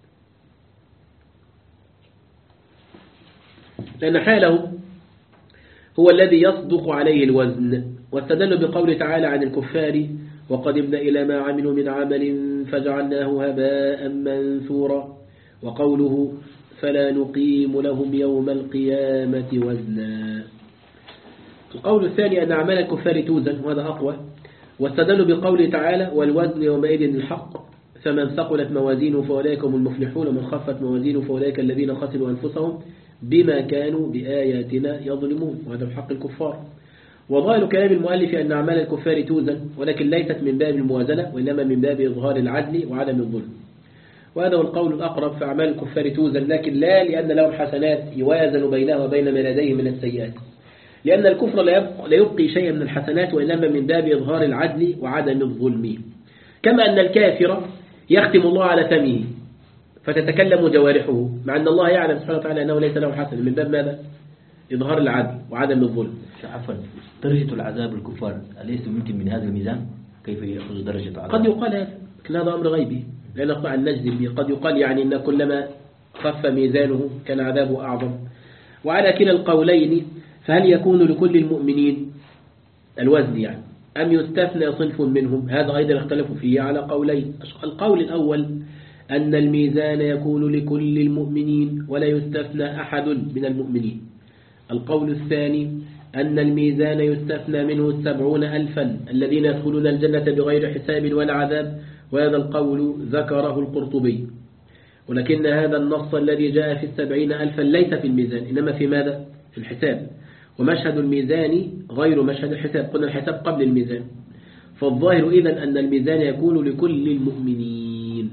لأن حاله هو الذي يصدق عليه الوزن. واستدلوا بقول تعالى عن الكفار وقدمنا إلى ما عملوا من عمل فجعلناه هباء منثورا، وقوله فلا نقيم لهم يوم القيامة وزنا. القول الثاني أن أعمال الكفار توزن، وهذا أقوى، واستدلوا بقول تعالى والوزن يومئذ الحق فمن ثقلت موازينه فأولئك هم المفلحون ومن خفت موازينه فأولئك الذين خسروا أنفسهم بما كانوا بآياتنا يظلمون، وهذا بحق الكفار. وظاهر كلام المؤلف أن أعمال الكفار توزن، ولكن ليست من باب الموازنة وإنما من باب إظهار العدل وعدم الظلم، وهذا هو القول الأقرب. فأعمال الكفار توزن، لكن لا لأن لهم حسنات يوازن بينها وبين ما لديهم من السيئات، لأن الكفر لا يبقي شيئا من الحسنات وإنما من باب إظهار العدل وعدم الظلم. كما أن الكافر يختم الله على فمه فتتكلم جوارحه، مع أن الله يعلم سبحانه وتعالى أنه ليس له حسن، من باب ماذا؟ إظهار العدل وعدم الظلم. عفوا، درجة العذاب الكفار أليس ممكن من هذا الميزان؟ كيف يأخذ درجة العذاب؟ قد يقال هذا، لكن هذا أمر غيبي لا نستطيع أن نجزم به. قد يقال يعني أن كلما خف ميزانه كان عذابه أعظم. وعلى كلا القولين فهل يكون لكل المؤمنين الوزن يعني أم يستثنى صنف منهم؟ هذا أيضا اختلفوا فيه على قولين. القول الأول أن الميزان يكون لكل المؤمنين ولا يستثنى أحد من المؤمنين. القول الثاني أن الميزان يستثنى منه السبعون ألفا الذين يدخلون الجنة بغير حساب ولا عذاب، وهذا القول ذكره القرطبي. ولكن هذا النص الذي جاء في السبعين ألفا ليس في الميزان، إنما في ماذا؟ في الحساب. ومشهد الميزان غير مشهد الحساب، قلنا الحساب قبل الميزان. فالظاهر إذن أن الميزان يكون لكل المؤمنين.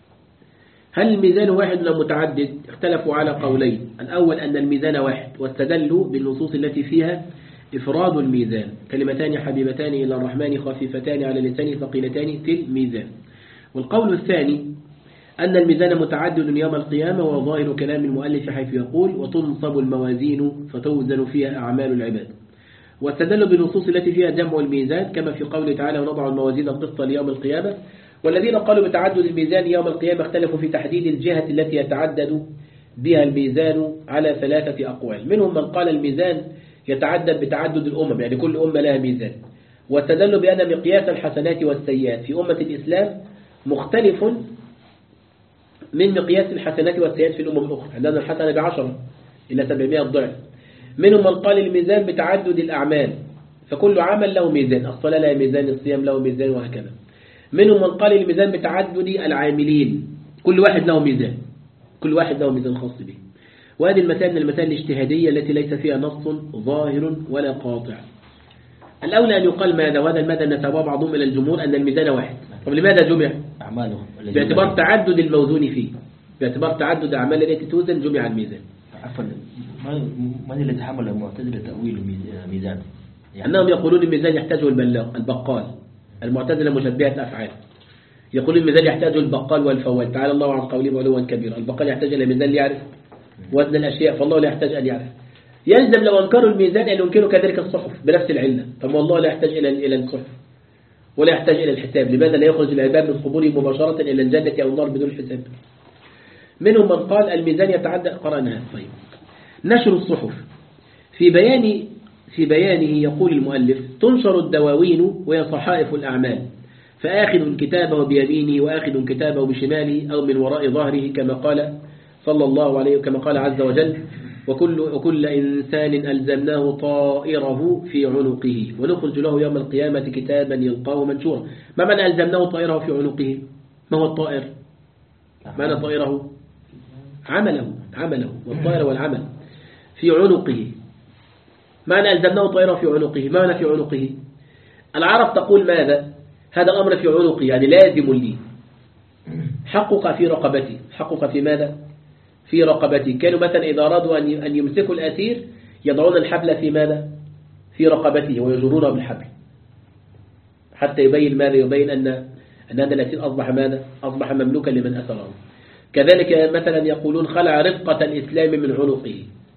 هل الميزان واحد ولا متعدد؟ اختلفوا على قولين. الأول أن الميزان واحد، واستدلوا بالنصوص التي فيها إفراد الميزان، كلمتان حبيبتان إلى الرحمن خفيفتان على اللسان ثقيلتان في الميزان. والقول الثاني أن الميزان متعدد يوم القيامة، وظاهر كلام المؤلف حيث يقول وتنصب الموازين فتوزن فيها أعمال العباد. واستدلوا بالنصوص التي فيها جمع الميزان كما في قوله تعالى ونضع الموازين القسط ليوم القيامة. والذين قالوا بتعدد الميزان يوم القيامة اختلفوا في تحديد الجهة التي يتعدد بها الميزان على ثلاثة أقوال. منهم من قال الميزان يتعدد بتعدد الأمم، يعني كل أمة لها ميزان. واستدلوا بأن مقياس الحسنات والسيئات في أمة الإسلام مختلف من مقياس الحسنات والسيئات في الأمم الأخرى، عندنا الحسنة بعشرة إلى سبعمائة ضعف. منهم من قال الميزان بتعدد الأعمال، فكل عمل له ميزان، الصلاة لها ميزان، الصيام له ميزان، وهكذا. منهم من قال الميزان بتعدد العاملين، كل واحد له ميزان، كل واحد له ميزان خاص به. وهذه المسائل من المسائل الاجتهادية التي ليس فيها نص ظاهر ولا قاطع. الأولى أن يقال ماذا؟ وهذا الماذا نتابع بعضهم إلى الجمهور أن الميزان واحد. طب لماذا جمع؟ أعماله باعتبار تعدد الموزون فيه، باعتبار تعدد أعمال التي توزن جمع الميزان. عفوا، من الذي حمل المعتزلة تأويل الميزان؟ يعني أنهم يقولون الميزان يحتاجه البلاغ البقال، المعتزلة مشبهة الأفعال. يقول الميزان يحتاجه البقال والفوال، تعالى الله عن قولهم علوا كبيرا. البقال يحتاج إلى ميزان ليعرف وزن الأشياء، فالله لا يحتاج أن يعرف. يلزم لو أنكروا الميزان أن ينكروا كذلك الصحف بنفس العلة. طب والله لا يحتاج إلى إلى الصحف ولا يحتاج إلى الحساب، لماذا لا يخرج العباد من قبورهم مباشرة إلى الجنة أو النار بدون حساب؟ منهم من قال الميزان يتعدى، قرأناها. طيب، نشر الصحف في بيان في بيانه يقول المؤلف تنشر الدواوين وهي صحائف الأعمال، فآخذ كتابه بيمينه وآخذ كتابه بشماله أو من وراء ظهره كما قال صلى الله عليه وكما قال عز وجل وكل, وكل إنسان ألزمناه طائره في عنقه ونخرج له يوم القيامة كتابا يلقاه منشورا. ما معنى ألزمناه طائره في عنقه؟ ما هو الطائر؟ معنى طائره عمله عمله والطائر والعمل في عنقه. معنى ألزمناه طائره في عنقه، معنى في عنقه. العرب تقول ماذا؟ هذا الأمر في عنقي يعني لازم لي. حقق في رقبتي، حقق في ماذا؟ في رقبتي. كانوا مثلا إذا أرادوا أن يمسكوا الأسير يضعون الحبل في ماذا؟ في رقبته ويجرونه بالحبل حتى يبين ماذا؟ يبين أن أن هذا الأسير أصبح ماذا؟ أصبح مملوكا لمن أسره. كذلك مثلا يقولون خلع رفقة الإسلام من عنقه،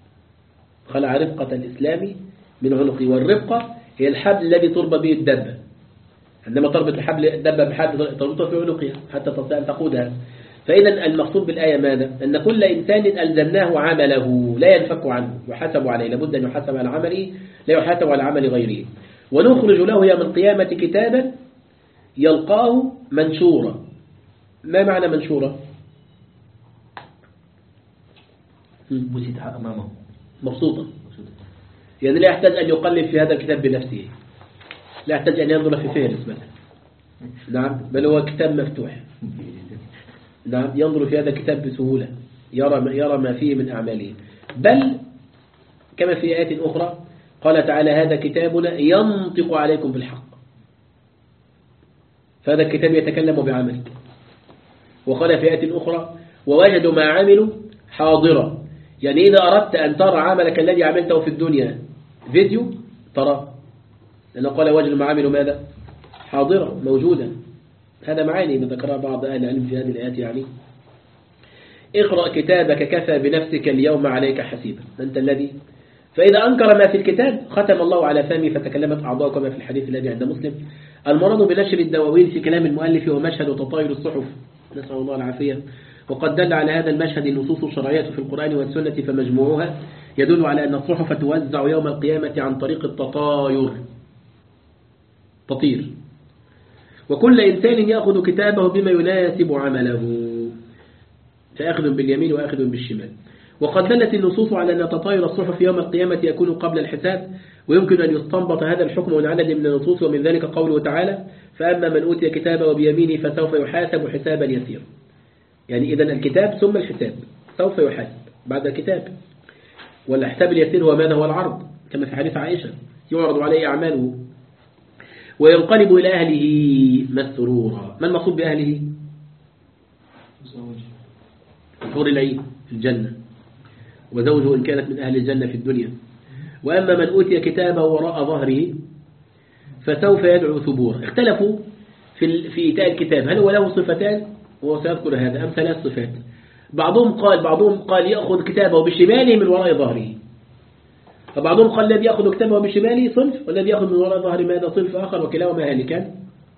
خلع رفقة الإسلام من عنقه. والرفقة هي الحبل الذي تربى به الدبة، عندما تربط الحبل الدبة بحبل تربطها في عنقها حتى تستطيع أن تقودها. فإذا المقصود بالآية ماذا؟ أن كل إنسان ألزمناه عمله لا ينفك عنه، يحاسب عليه، لابد أن يحاسب على عمله لا يحاسب على عمل غيره. ونخرج له يوم القيامة كتابا يلقاه منشورا. ما معنى منشورا؟ بسيط أمامه، مبسوطا، يعني لا يحتاج أن يقلب في هذا الكتاب بنفسه، لا يحتاج أن ينظر في فهرس مثلا، نعم، بل هو كتاب مفتوح، نعم، ينظر في هذا الكتاب بسهولة، يرى يرى ما فيه من أعماله. بل كما في آيات أخرى قال تعالى هذا كتابنا ينطق عليكم بالحق، فهذا الكتاب يتكلم بعمل. وقال في آيات أخرى ووجدوا ما عملوا حاضرا، يعني إذا أردت أن ترى عملك الذي عملته في الدنيا فيديو ترى، لأنه قال وجدوا ما عملوا ماذا؟ حاضرا، موجودا. هذا معاني ذكرها بعض أهل العلم في هذه الآيات. يعني اقرأ كتابك كفى بنفسك اليوم عليك حسيبا أنت الذي. فإذا أنكر ما في الكتاب ختم الله على فمه فتكلمت أعضاء كما في الحديث الذي عند مسلم. المراد بنشر الدواوين في كلام المؤلف هو مشهد وتطاير الصحف، نسأل الله العافية. وقد دل على هذا المشهد النصوص الشرعية في القرآن والسنة، فمجموعها يدل على أن الصحف توزع يوم القيامة عن طريق التطاير، تطير، وكل إنسان يأخذ كتابه بما يناسب عمله، فأخذ باليمين وأخذ بالشمال. وقد دلت النصوص على أن تطاير الصحف يوم القيامة يكون قبل الحساب، ويمكن أن يستنبط هذا الحكم من عدد من النصوص، ومن ذلك قوله تعالى: فأما من أوتي كتابه بيمينه فسوف يحاسب حسابا يسيرا. يعني إذن الكتاب ثم الحساب، سوف يحاسب بعد الكتاب. والحساب اليسير هو ماذا؟ هو العرض، كما في حديث عائشة: يعرض عليه أعماله وينقلب إلى أهله مسرورا. ما المقصود بأهله؟ الحور العين في الجنة، وزوجه إن كانت من أهل الجنة في الدنيا. وأما من أوتي كتابه وراء ظهره فسوف يدعو ثبورا. اختلفوا في في إيتاء الكتاب، هل هو له صفتان وهو سيذكر هذا أم ثلاث صفات؟ بعضهم قال بعضهم قال يأخذ كتابه بشماله من وراء ظهره، فبعضهم قال الذي يأخذ كتابه بشماله صنف، والذي يأخذ من وراء ظهره ماذا؟ صنف آخر، وكلاهما هالكان.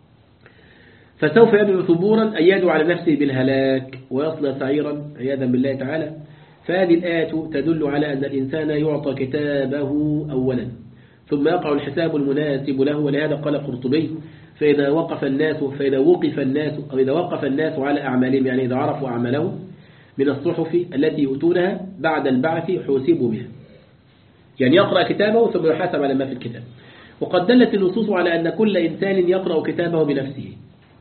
فسوف يدعو ثبورا أي يدعو على نفسه بالهلاك ويصل سعيرا عياذا بالله تعالى. فهذه الآية تدل على أن الإنسان يعطى كتابه أولا ثم يقع الحساب المناسب له. ولهذا قال القرطبي: فإذا وقف الناس فإذا وقف الناس أو إذا وقف الناس على أعمالهم، يعني إذا عرفوا أعمالهم من الصحف التي يؤتونها بعد البعث حوسبوا بها، يعني يقرأ كتابه ثم يحاسب على ما في الكتاب. وقد دلت النصوص على أن كل إنسان يقرأ كتابه بنفسه،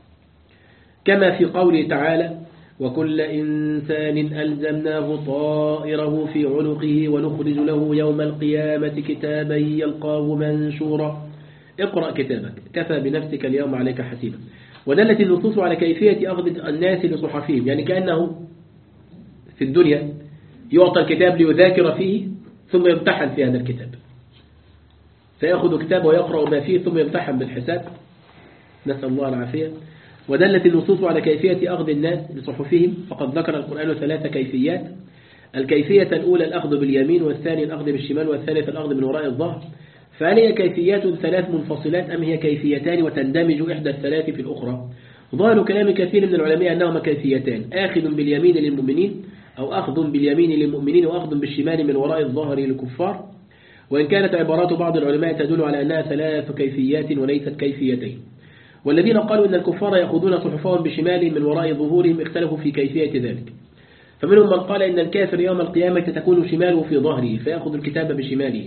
كما في قوله تعالى: وكل إنسان ألزمناه طائره في عنقه ونخرج له يوم القيامة كتابا يلقاه منشورا. اقرأ كتابك كفى بنفسك اليوم عليك حسيبا. ودلت النصوص على كيفية أخذ الناس لصحفهم، يعني كأنه في الدنيا يعطى الكتاب ليذاكر فيه ثم يمتحن في هذا الكتاب، فيأخذ كتابه ويقرأ ما فيه ثم يمتحن بالحساب، نسأل الله العافية. ودلت النصوص على كيفية أخذ الناس لصحفهم، فقد ذكر القرآن ثلاث كيفيات: الكيفية الأولى الأخذ باليمين، والثاني الأخذ بالشمال، والثالث الأخذ من وراء الظهر. فهل هي كيفيات ثلاث منفصلات أم هي كيفيتان وتندمج إحدى الثلاث في الأخرى؟ ظاهر كلام كثير من العلماء أنهما كيفيتان: آخذ باليمين للمؤمنين، أو أخذ باليمين للمؤمنين وأخذ بالشمال من وراء الظهر للكفار. وإن كانت عبارات بعض العلماء تدل على أنها ثلاث كيفيات وليست كيفيتين. والذين قالوا أن الكفار يأخذون صحفهم بشمالهم من وراء ظهورهم اختلفوا في كيفية ذلك. فمنهم من قال إن الكافر يوم القيامة تكون شماله في ظهره فيأخذ الكتاب بشماله،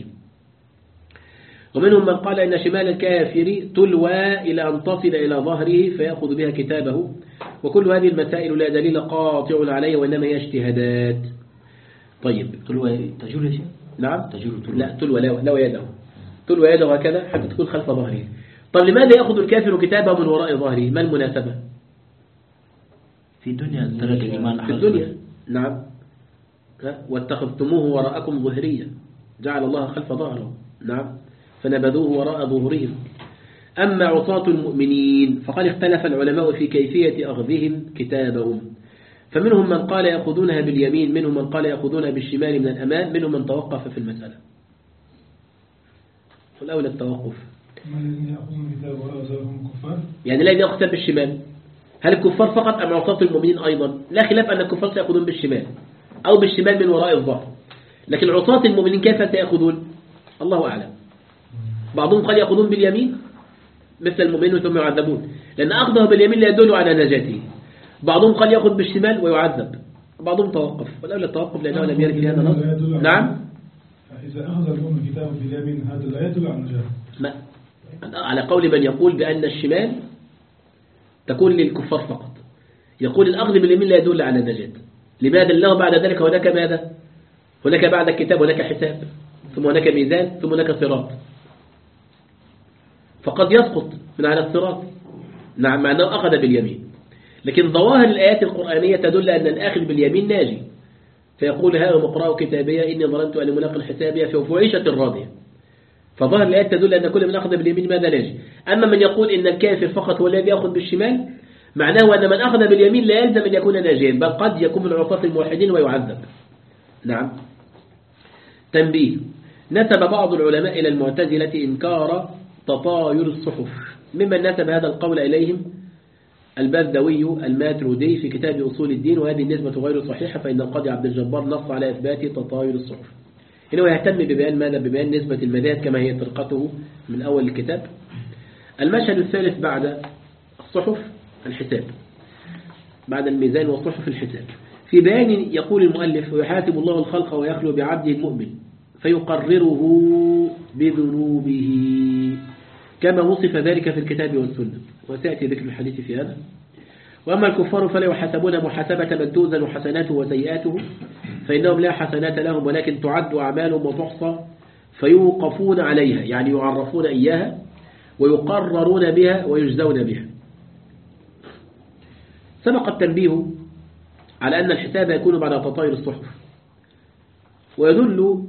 ومنهم من قال إن شمال الكافر تلوى إلى أن تصل إلى ظهره فيأخذ بها كتابه. وكل هذه المسائل لا دليل قاطع عليه وإنما هي اجتهادات. طيب، تلوى تجول يا شيخ؟ نعم تجول تلوى. لا، تلوى لا يده، تلوى يده هكذا حتى تكون خلف ظهره. طب لماذا يأخذ الكافر كتابه من وراء ظهره؟ ما المناسبة؟ في الدنيا ترك الإيمان في الدنيا، نعم. واتخذتموه وراءكم ظهريا جعل الله خلف ظهره، نعم، فنبذوه وراء ظهورهم. أما عصاة المؤمنين فقد اختلف العلماء في كيفية أخذهم كتابهم، فمنهم من قال يأخذونها باليمين، منهم من قال يأخذونها بالشمال من الأمام، منهم من توقف في المسألة. والأولى التوقف. يعني لا يأخذ بالشمال، هل الكفار فقط أم عصاة المؤمنين أيضا؟ لا خلاف أن الكفار سيأخذون بالشمال أو بالشمال من وراء الظهر، لكن عصاة المؤمنين كيف سيأخذون؟ الله أعلم. بعضهم قال يأخذون باليمين مثل المؤمنين ثم يعذبون، لأن أخذه باليمين لا يدل على نجاته. بعضهم قال يأخذ بالشمال ويعذب، بعضهم توقف، والأولى التوقف لأنه لم يرد في هذا النص. نعم، إذا أخذ المؤمن كتابه باليمين هذا لا يدل على نجاته. ما على قول من يقول بأن الشمال تكون للكفار فقط، يقول الأخذ باليمين لا يدل على النجاة. لماذا؟ الله بعد ذلك هناك ماذا؟ هناك بعد الكتاب هناك حساب، ثم هناك ميزان، ثم هناك صراط، فقد يسقط من على الصراط، نعم، مع أنه أخذ باليمين. لكن ظواهر الآيات القرآنية تدل أن الآخذ باليمين ناجي، فيقول ها مقرأ كتابية إني ظننت أن ملاق حسابية في فعيشة راضية. فظاهر الآيات تدل أن كل من أخذ باليمين ماذا ناجي. أما من يقول إن الكافر فقط هو الذي يأخذ بالشمال، معناه أن من أخذ باليمين لا يلزم أن يكون ناجيا، بل قد يكون من عصاة الموحدين ويعذب. نعم. تنبيه: نسب بعض العلماء إلى المعتزلة إنكار تطاير الصحف، ممن نسب هذا القول إليهم البردوي الماترودي في كتاب أصول الدين، وهذه النسبة غير صحيحة، فإن القاضي عبد الجبار نص على إثبات تطاير الصحف. هنا هو يهتم ببيان ماذا؟ ببيان نسبة المذاهب كما هي طرقته من أول الكتاب. المشهد الثالث بعد الصحف الحساب، بعد الميزان والصحف الحساب. في بيان يقول المؤلف: ويحاسب الله الخلق ويخلو بعبده المؤمن فيقرره بذنوبه كما وصف ذلك في الكتاب والسنة، وسيأتي ذكر الحديث في هذا. وأما الكفار فلا يحاسبون محاسبة من توزن حسناته وسيئاته، فإنهم لا حسنات لهم ولكن تعد أعمالهم وتحصى فيوقفون عليها، يعني يعرفون إياها ويقررون بها ويجزون بها. سبق التنبيه على أن الحساب يكون بعد تطاير الصحف، ويدل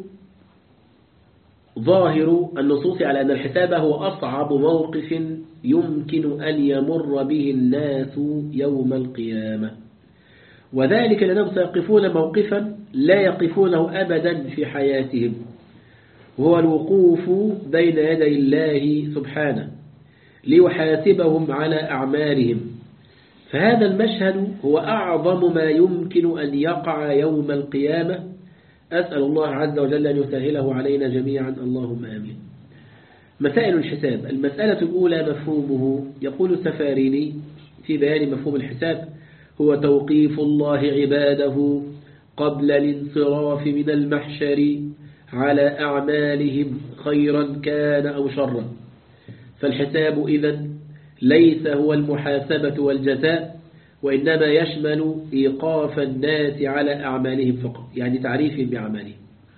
ظاهر النصوص على أن الحساب هو أصعب موقف يمكن أن يمر به الناس يوم القيامة، وذلك لأنهم سيقفون موقفا لا يقفونه أبدا في حياتهم، وهو الوقوف بين يدي الله سبحانه ليحاسبهم على أعمالهم. فهذا المشهد هو أعظم ما يمكن أن يقع يوم القيامة. أسأل الله عز وجل أن يسهله علينا جميعا، اللهم آمين. مسائل الحساب: المسألة الأولى مفهومه. يقول السفاريني في بيان مفهوم الحساب: هو توقيف الله عباده قبل الانصراف من المحشر على أعمالهم خيرا كان أو شرا. فالحساب إذن ليس هو المحاسبة والجزاء، وإنما يشمل إيقاف الناس على أعمالهم فقط، يعني تعريفهم بأعمالهم.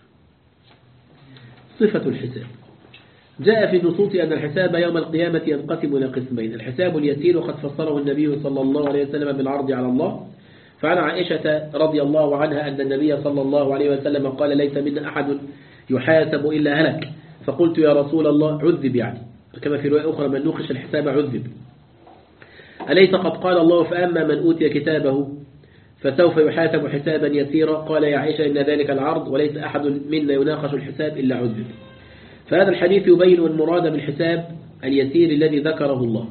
صفة الحساب: جاء في النصوص أن الحساب يوم القيامة ينقسم إلى قسمين: الحساب اليسير، وقد فسره النبي صلى الله عليه وسلم بالعرض على الله. فعن عائشة رضي الله عنها أن النبي صلى الله عليه وسلم قال: ليس منا أحد يحاسب إلا هلك. فقلت: يا رسول الله، عذب يعني، كما في رواية أخرى: من نوقش الحساب عذب. أليس قد قال الله: فأما من أوتي كتابه فسوف يحاسب حسابا يسيرا؟ قال يا عائشة: إن ذلك العرض، وليس أحد منا يناقش الحساب إلا عذب. فهذا الحديث يبين المراد بالحساب اليسير الذي ذكره الله.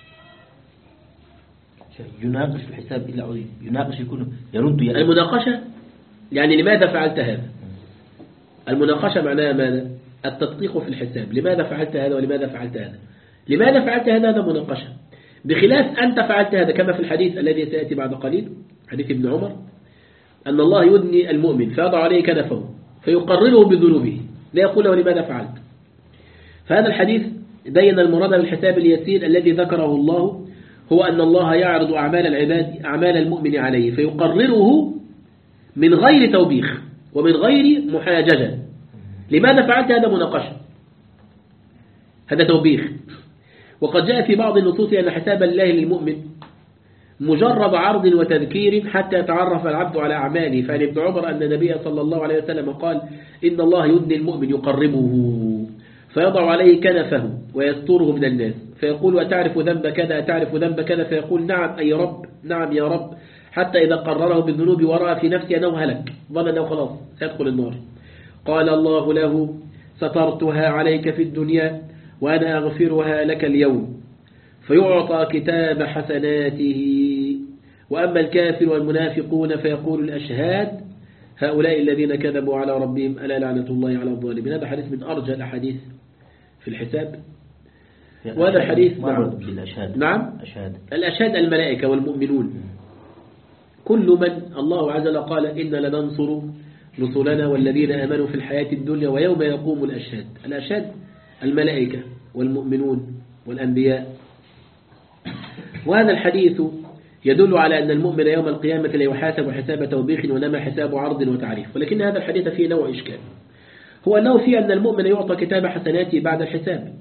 يناقش الحساب إلا عذب، يناقش يكون يرد يرد. المناقشة يعني لماذا فعلت هذا؟ المناقشة معناها ماذا؟ التدقيق في الحساب، لماذا فعلت هذا ولماذا فعلت هذا؟ لماذا فعلت هذا؟ هذا مناقشة. بخلاف أنت فعلت هذا، كما في الحديث الذي سيأتي بعد قليل، حديث ابن عمر، أن الله يدني المؤمن فيضع عليه كنفه فيقرره بذنوبه، لا يقول له لماذا فعلت. فهذا الحديث بين المراد بالحساب اليسير الذي ذكره الله هو أن الله يعرض أعمال العباد أعمال المؤمن عليه فيقرره من غير توبيخ ومن غير محاججة. لماذا فعلت؟ هذا مناقشة، هذا توبيخ. وقد جاء في بعض النصوص أن حساب الله للمؤمن مجرد عرض وتذكير حتى يتعرف العبد على أعماله. فعن ابن عمر أن النبي صلى الله عليه وسلم قال: إن الله يدني المؤمن يقربه فيضع عليه كنفه ويستره من الناس، فيقول: أتعرف ذنب كذا أتعرف ذنب كذا؟ فيقول: نعم أي رب، نعم يا رب، حتى إذا قرره بالذنوب ورأى في نفسه أنه هلك، ظن أنه خلاص سيدخل النار، قال الله له: سترتها عليك في الدنيا وأنا أغفرها لك اليوم، فيعطى كتاب حسناته. وأما الكافر والمنافقون فيقول الأشهاد: هؤلاء الذين كذبوا على ربهم ألا لعنة الله على الظالمين. هذا حديث من أرجى الأحاديث في الحساب. وهذا الحديث نعم, نعم أشهاد. الأشهاد الملائكة والمؤمنون، كل من الله عز وجل قال: إن لننصر رسلنا والذين آمنوا في الحياة الدنيا ويوم يقوم الأشهاد. الأشهاد الملائكة والمؤمنون والأنبياء. وهذا الحديث يدل على أن المؤمن يوم القيامة لا يحاسب حساب توبيخ وإنما حساب عرض وتعريف. ولكن هذا الحديث فيه نوع إشكال، هو أنه فيه أن المؤمن يعطى كتاب حسناته بعد الحساب،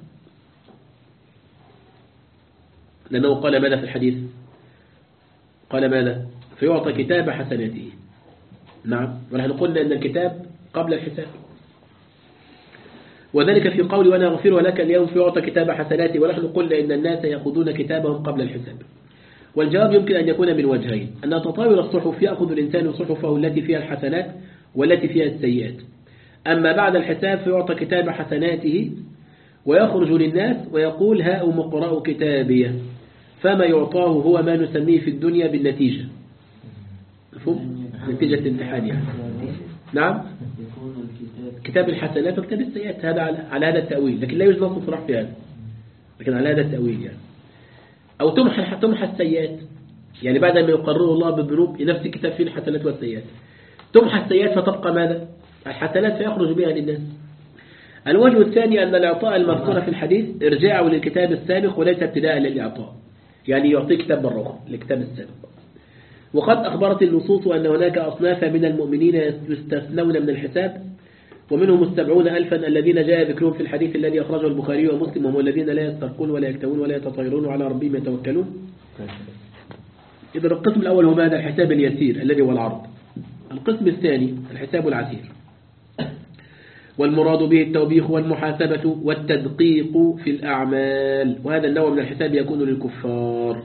لأنه قال ماذا في الحديث؟ قال ماذا؟ فيعطى كتاب حسناته. نعم، ونحن قلنا أن الكتاب قبل الحساب، وذلك في قول وأنا أغفر لك اليوم فيعطى كتاب حسناته، ونحن قلنا إن الناس يأخذون كتابهم قبل الحساب. والجواب يمكن أن يكون من وجهين: أن تطاول الصحف يأخذ الإنسان صحفه التي فيها الحسنات والتي فيها السيئات، أما بعد الحساب فيعطى كتاب حسناته ويخرج للناس ويقول هاؤم اقرأوا كتابيه، فما يعطاه هو ما نسميه في الدنيا بالنتيجة. مفهوم؟ نتيجة الامتحان يعني. نعم، كتاب الحسنات وكتاب السيئات، هذا على هذا التأويل، لكن لا يوجد نص صراح في هذا، لكن على هذا التأويل يعني. أو تمحى تمحى السيئات، يعني بعد ما يقرر الله بالذنوب نفس الكتاب فيه الحسنات والسيئات، تمحى السيئات فتبقى ماذا؟ الحسنات فيخرج بها للناس. الوجه الثاني أن الإعطاء المذكور في الحديث ارجاعه للكتاب السابق وليس ابتداء للإعطاء، يعني يعطي كتاب مرة الكتاب السابق. وقد أخبرت النصوص أن هناك أصناف من المؤمنين يستثنون من الحساب، ومنهم السبعون ألفا الذين جاء ذكرهم في الحديث الذي أخرجه البخاري ومسلم، وهم الذين لا يسترقون ولا يكتوون ولا يتطيرون وعلى ربهم يتوكلون. إذا القسم الأول هو هذا الحساب اليسير الذي هو العرض. القسم الثاني الحساب العسير، والمراد به التوبيخ والمحاسبة والتدقيق في الأعمال، وهذا النوع من الحساب يكون للكفار.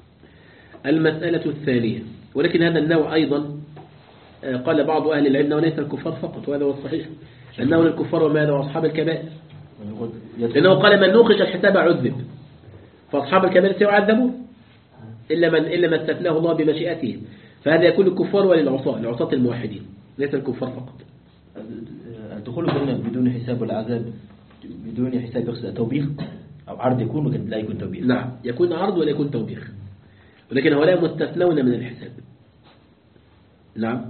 المسألة الثانية، ولكن هذا النوع أيضا قال بعض أهل العلم وليس الكفار فقط، وهذا هو الصحيح، أنه للكفار وماذا وأصحاب الكبائر، لأنه قال من نوقش الحساب عذب، فأصحاب الكبائر سيعذبون إلا من إلا ما استثناه الله بمشيئته، فهذا يكون الكفار وللعصاة، العصاة الموحدين، ليس الكفار فقط. الدخول بدون حساب والعذاب بدون حساب يقصد توبيخ أو عرض، يكون ولكن لا يكون توبيخ. نعم، يكون عرض ولا يكون توبيخ، ولكن هؤلاء مستثنون من الحساب. نعم،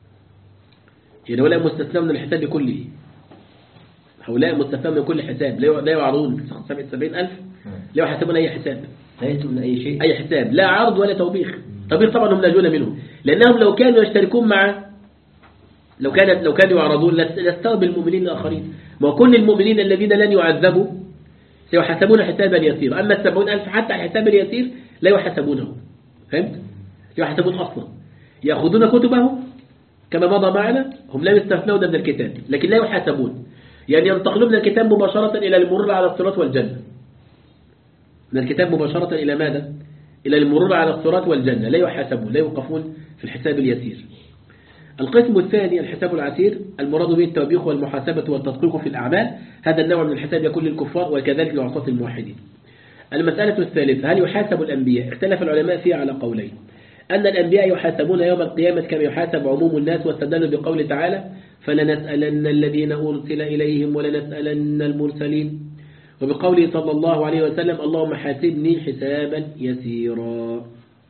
يعني هؤلاء مستثنون من الحساب كله، هؤلاء مستثنون من كل حساب، لا يعرضون سبعين ألف، لا يحسبون أي حساب، لا يحسبون أي شيء، أي حساب، لا عرض ولا توبيخ. توبيخ طبعا هم لاجون منه، لأنهم لو كانوا يشتركون مع لو كانت لو كانوا يعرضون لاستوى المؤمنين الآخرين، ما كل المؤمنين الذين لن يعذبوا سيحسبون حسابا يسيرا، أما السبعون ألف حتى الحساب اليسير لا يحسبونه، فهمت؟ يحسبون أصلا، يأخذون كتبهم كما مضى معنا، هم لا يستثنون من الكتاب لكن لا يحاسبون، يعني ينتقلون من الكتاب مباشرة إلى المرور على الصراط والجنة، من الكتاب مباشرة إلى ماذا؟ إلى المرور على الصراط والجنة، لا يحاسبون، لا يوقفون في الحساب اليسير. القسم الثاني الحساب العسير، المراد به التوبيخ والمحاسبة والتدقيق في الأعمال، هذا النوع من الحساب يكون للكفار وكذلك لعصاة الموحدين. المسألة الثالثة، هل يحاسب الأنبياء؟ اختلف العلماء فيها على قولين: أن الأنبياء يحاسبون يوم القيامة كما يحاسب عموم الناس، واستدلوا بقول تعالى: فلنسألن الذين أرسل إليهم ولنسألن المرسلين، وبقوله صلى الله عليه وسلم: اللهم حاسبني حسابا يسيرا.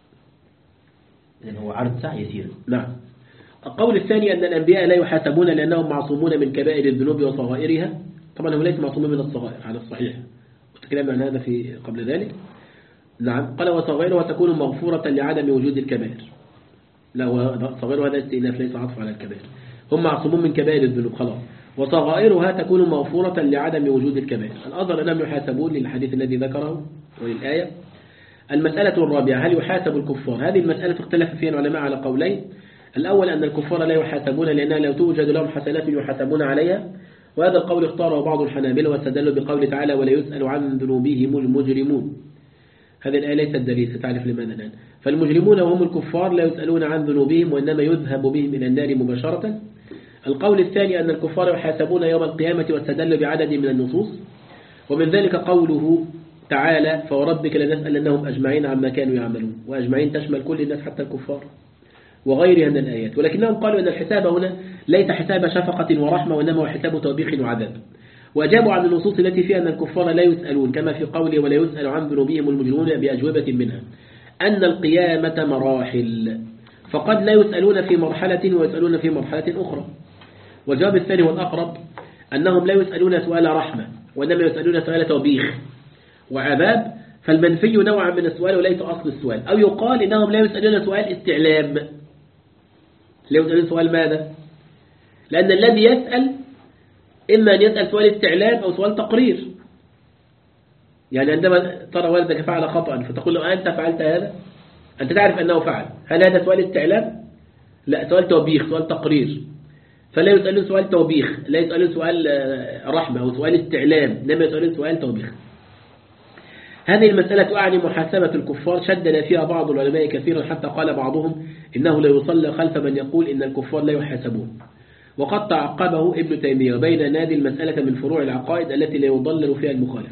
لأنه هو عرض ساعة يسير. نعم. القول الثاني أن الأنبياء لا يحاسبون لأنهم معصومون من كبائر الذنوب وصغائرها، طبعا هم ليسوا معصومين من الصغائر على الصحيح، وتكلمنا عن هذا في قبل ذلك. نعم، قال وصغائرها تكون مغفورة لعدم وجود الكبائر، لا صغائرها هذا استئناف ليس عطف على الكبائر، هم معصومون من كبائر الذنوب خلاص، وصغائرها تكون مغفورة لعدم وجود الكبائر. الأظهر أنهم يحاسبون للحديث الذي ذكره وللآية. المسألة الرابعة، هل يحاسب الكفار؟ هذه المسألة اختلف فيها العلماء على قولين: الأول أن الكفار لا يحاسبون لأنها لا توجد لهم حسنات يحاسبون عليها، وهذا القول اختاره بعض الحنابلة واستدلوا بقول تعالى: ولا يسأل عن ذنوبهم المجرمون. هذه الآية ليست دليل، ستعرف لماذا الآن. فالمجرمون وهم الكفار لا يسألون عن ذنوبهم، وإنما يذهب بهم إلى النار مباشرة. القول الثاني أن الكفار يحاسبون يوم القيامة، واستدلوا بعدد من النصوص، ومن ذلك قوله تعالى: فوربك لنسألنهم أجمعين عما كانوا يعملون، وأجمعين تشمل كل الناس حتى الكفار وغيرها من الآيات. ولكنهم قالوا أن الحساب هنا ليس حساب شفقة ورحمة، وإنما هو حساب توبيخ وعذاب، وأجابوا عن النصوص التي فيها أن الكفار لا يسألون، كما في قوله: ولا يسأل عن ذنوبهم المجرمون، بأجوبة منها أن القيامة مراحل، فقد لا يسألون في مرحلة ويسألون في مرحلة أخرى. والجواب الثاني والأقرب أنهم لا يسألون سؤال رحمة، وإنما يسألون سؤال توبيخ وعذاب، فالمنفي نوعا من السؤال وليس أصل السؤال. أو يقال إنهم لا يسألون سؤال استعلام، لا يسألون سؤال ماذا؟ لأن الذي يسأل إما أن يسأل سؤال استعلام أو سؤال تقرير، يعني عندما ترى والدك فعل خطأ فتقول له: أنت فعلت هذا؟ أنت تعرف أنه فعل، هل هذا سؤال استعلام؟ لا، سؤال توبيخ، سؤال تقرير. فلا يسألون سؤال توبيخ، لا يسألون سؤال رحمة أو سؤال استعلام، إنما يسألون سؤال توبيخ. هذه المسألة أعني محاسبة الكفار شدد فيها بعض العلماء كثيرا حتى قال بعضهم إنه لا يصلى خلف من يقول إن الكفار لا يحاسبون. وقد تعقبه ابن تيمية وبين أن هذه المسألة من فروع العقائد التي لا يضلل فيها المخالف.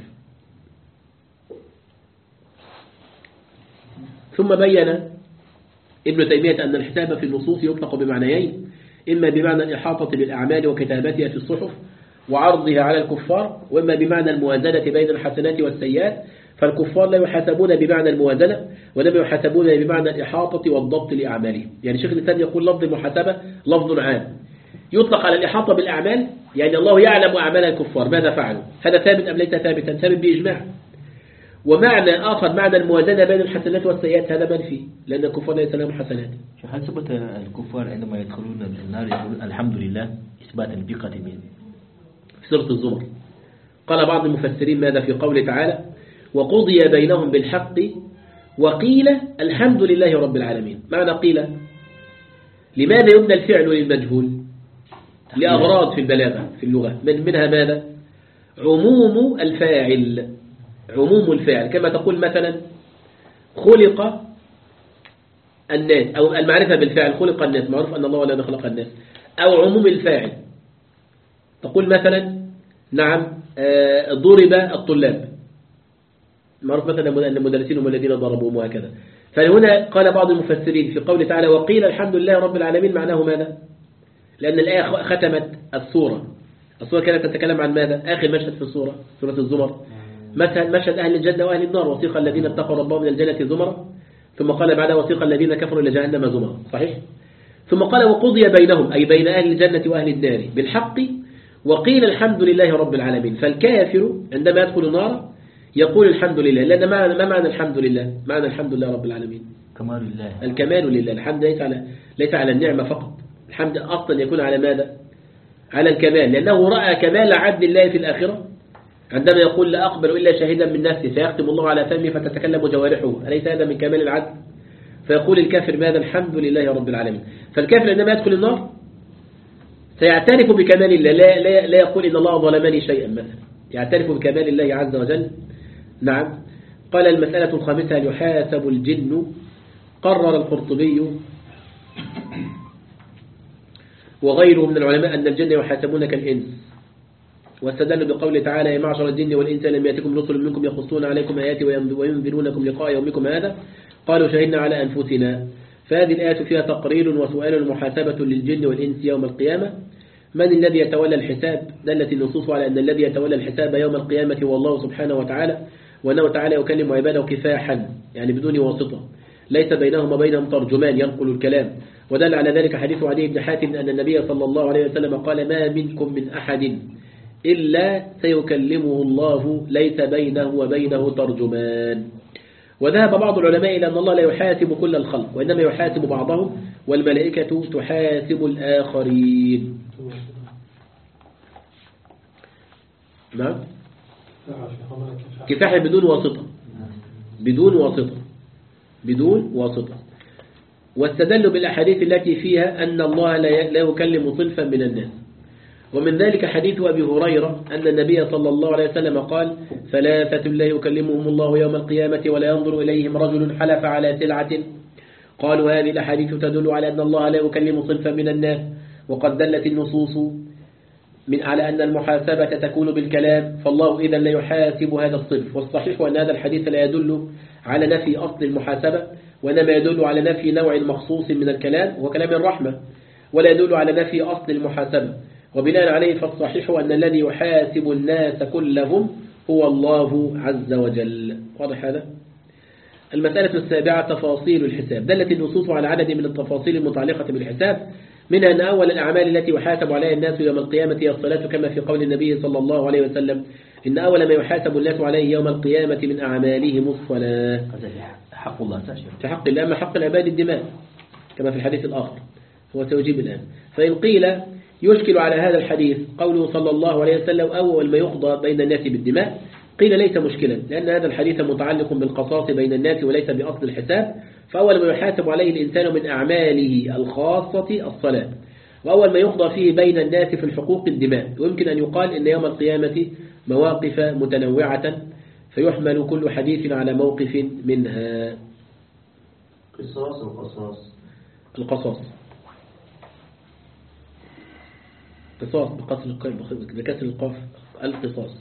ثم بين ابن تيمية أن الحساب في النصوص يطلق بمعنيين، إما بمعنى الإحاطة بالأعمال وكتابتها في الصحف وعرضها على الكفار، وإما بمعنى الموازنة بين الحسنات والسيئات، فالكفار لا يحاسبون بمعنى الموازنة ولم يحاسبون بمعنى الإحاطة والضبط لأعمالهم. يعني شيخ الإسلام يقول لفظ المحاسبة لفظ عام يطلق على الإحاطة بالأعمال، يعني الله يعلم أعمال الكفار ماذا فعلوا، هذا ثابت أم ليس ثابتا؟ ثابت بإجماع. ومعنى آخر معنى الموازنة بين الحسنات والسيئات هذا منفي، لأن الكفار ليس لهم حسنات. هل ثبت الكفار عندما يدخلون النار يقولون الحمد لله إثباتا بقة من في سورة الزمر قال بعض المفسرين ماذا في قوله تعالى وقضي بينهم بالحق وقيل الحمد لله رب العالمين. معنى قيل لماذا يبنى الفعل للمجهول؟ لأغراض في البلاغة في اللغة، من منها ماذا؟ عموم الفاعل، عموم الفاعل، كما تقول مثلا خلق الناس، أو المعرفة بالفعل خلق الناس، معروف أن الله ولا خلق الناس، أو عموم الفاعل تقول مثلا نعم ضرب الطلاب، معروف مثلا أن المدرسين هم الذين ضربوهم وهكذا. فهنا قال بعض المفسرين في قول تعالى وقيل الحمد لله رب العالمين معناه ماذا؟ لأن الآية ختمت السورة، السورة كانت تتكلم عن ماذا؟ آخر مشهد في السورة سورة الزمر مشهد, مشهد أهل الجنة وأهل النار، وثيق الذين اتقوا ربهم من الجنة زمرا، ثم قال بعدها وثيق الذين كفروا إلى جهنم زمرا، صحيح؟ ثم قال وقضي بينهم أي بين أهل الجنة وأهل النار بالحق وقيل الحمد لله رب العالمين. فالكافر عندما يدخل النار يقول الحمد لله، لأن ما معنى الحمد لله؟ معنى الحمد لله رب العالمين كمال الله، الكمال لله. الحمد ليس على ليس على النعمة فقط، الحمد أصلا يكون على ماذا؟ على الكمال، لأنه رأى كمال عدل الله في الآخرة عندما يقول لا أقبل إلا شهيدا من نفسي فيختم الله على فمي فتتكلم جوارحه، أليس هذا من كمال العدل؟ فيقول الكافر ماذا؟ الحمد لله رب العالمين. فالكافر عندما يدخل النار سيعترف بكمال الله، لا, لا, لا يقول إن الله ظلمني شيئا مثلا، يعترف بكمال الله عز وجل. نعم. قال المسألة الخامسة هل يحاسب الجن؟ قرر القرطبي وغيره من العلماء أن الجن يحاسبون كالإنس، واستدلوا بقول تعالى يا معشر الجن والإنس لم يأتكم رسل منكم يقصون عليكم آياتي وينذرونكم لقاء يومكم هذا قالوا شهدنا على أنفسنا. فهذه الآية فيها تقرير وسؤال محاسبة للجن والإنس يوم القيامة. من الذي يتولى الحساب؟ دلت النصوص على أن الذي يتولى الحساب يوم القيامة هو الله سبحانه وتعالى، وأنه تعالى يكلم عباده كفاحا يعني بدون واسطة، ليس بينهم وبينهم ترجمان ينقل الكلام. ودل على ذلك حديث عدي بن حاتم أن النبي صلى الله عليه وسلم قال ما منكم من أحد إلا سيكلمه الله ليس بينه وبينه ترجمان. وذهب بعض العلماء إلى أن الله لا يحاسب كل الخلق وإنما يحاسب بعضهم، والملائكة تحاسب الآخرين. نعم. كفاح بدون واسطة، بدون واسطة، بدون واسطة. واستدلوا بالأحاديث التي فيها أن الله لا يكلم صنفا من الناس، ومن ذلك حديث أبي هريرة أن النبي صلى الله عليه وسلم قال ثلاثة لا يكلمهم الله يوم القيامة ولا ينظر إليهم رجل حلف على سلعة. قالوا هذه الأحاديث تدل على أن الله لا يكلم صنفا من الناس، وقد دلت النصوص من على أن المحاسبة تكون بالكلام، فالله إذا لا يحاسب هذا الصنف. والصحيح أن هذا الحديث لا يدل على نفي أصل المحاسبة، وإنما يدل على نفي نوع مخصوص من الكلام وهو كلام الرحمة، ولا يدل على نفي أصل المحاسبة. وبناء عليه فالصحيح أن الذي يحاسب الناس كلهم هو الله عز وجل. واضح هذا؟ المسألة السابعة تفاصيل الحساب. دلت النصوص على عدد من التفاصيل المتعلقة بالحساب، منها أن أول الأعمال التي يحاسب عليها الناس يوم القيامة هي الصلاة، كما في قول النبي صلى الله عليه وسلم إن أول ما يحاسب الناس عليه يوم القيامة من أعمالهم الصلاة. حق الله في حق الله، أما حق العباد الدماء كما في الحديث الآخر هو توجيب الآن. فإن قيل يشكل على هذا الحديث قوله صلى الله عليه وسلم أول ما يقضى بين الناس بالدماء، قيل ليس مشكلا، لأن هذا الحديث متعلق بالقصاص بين الناس وليس بأصل الحساب. فأول ما يحاسب عليه الإنسان من أعماله الخاصة الصلاة، وأول ما يقضى فيه بين الناس في الحقوق الدماء. ويمكن أن يقال إن يوم القيامة مواقف متنوعة فيحمل كل حديث على موقف منها. قصاص وقصاص. القصاص قصاص بكسر القاف القصاص.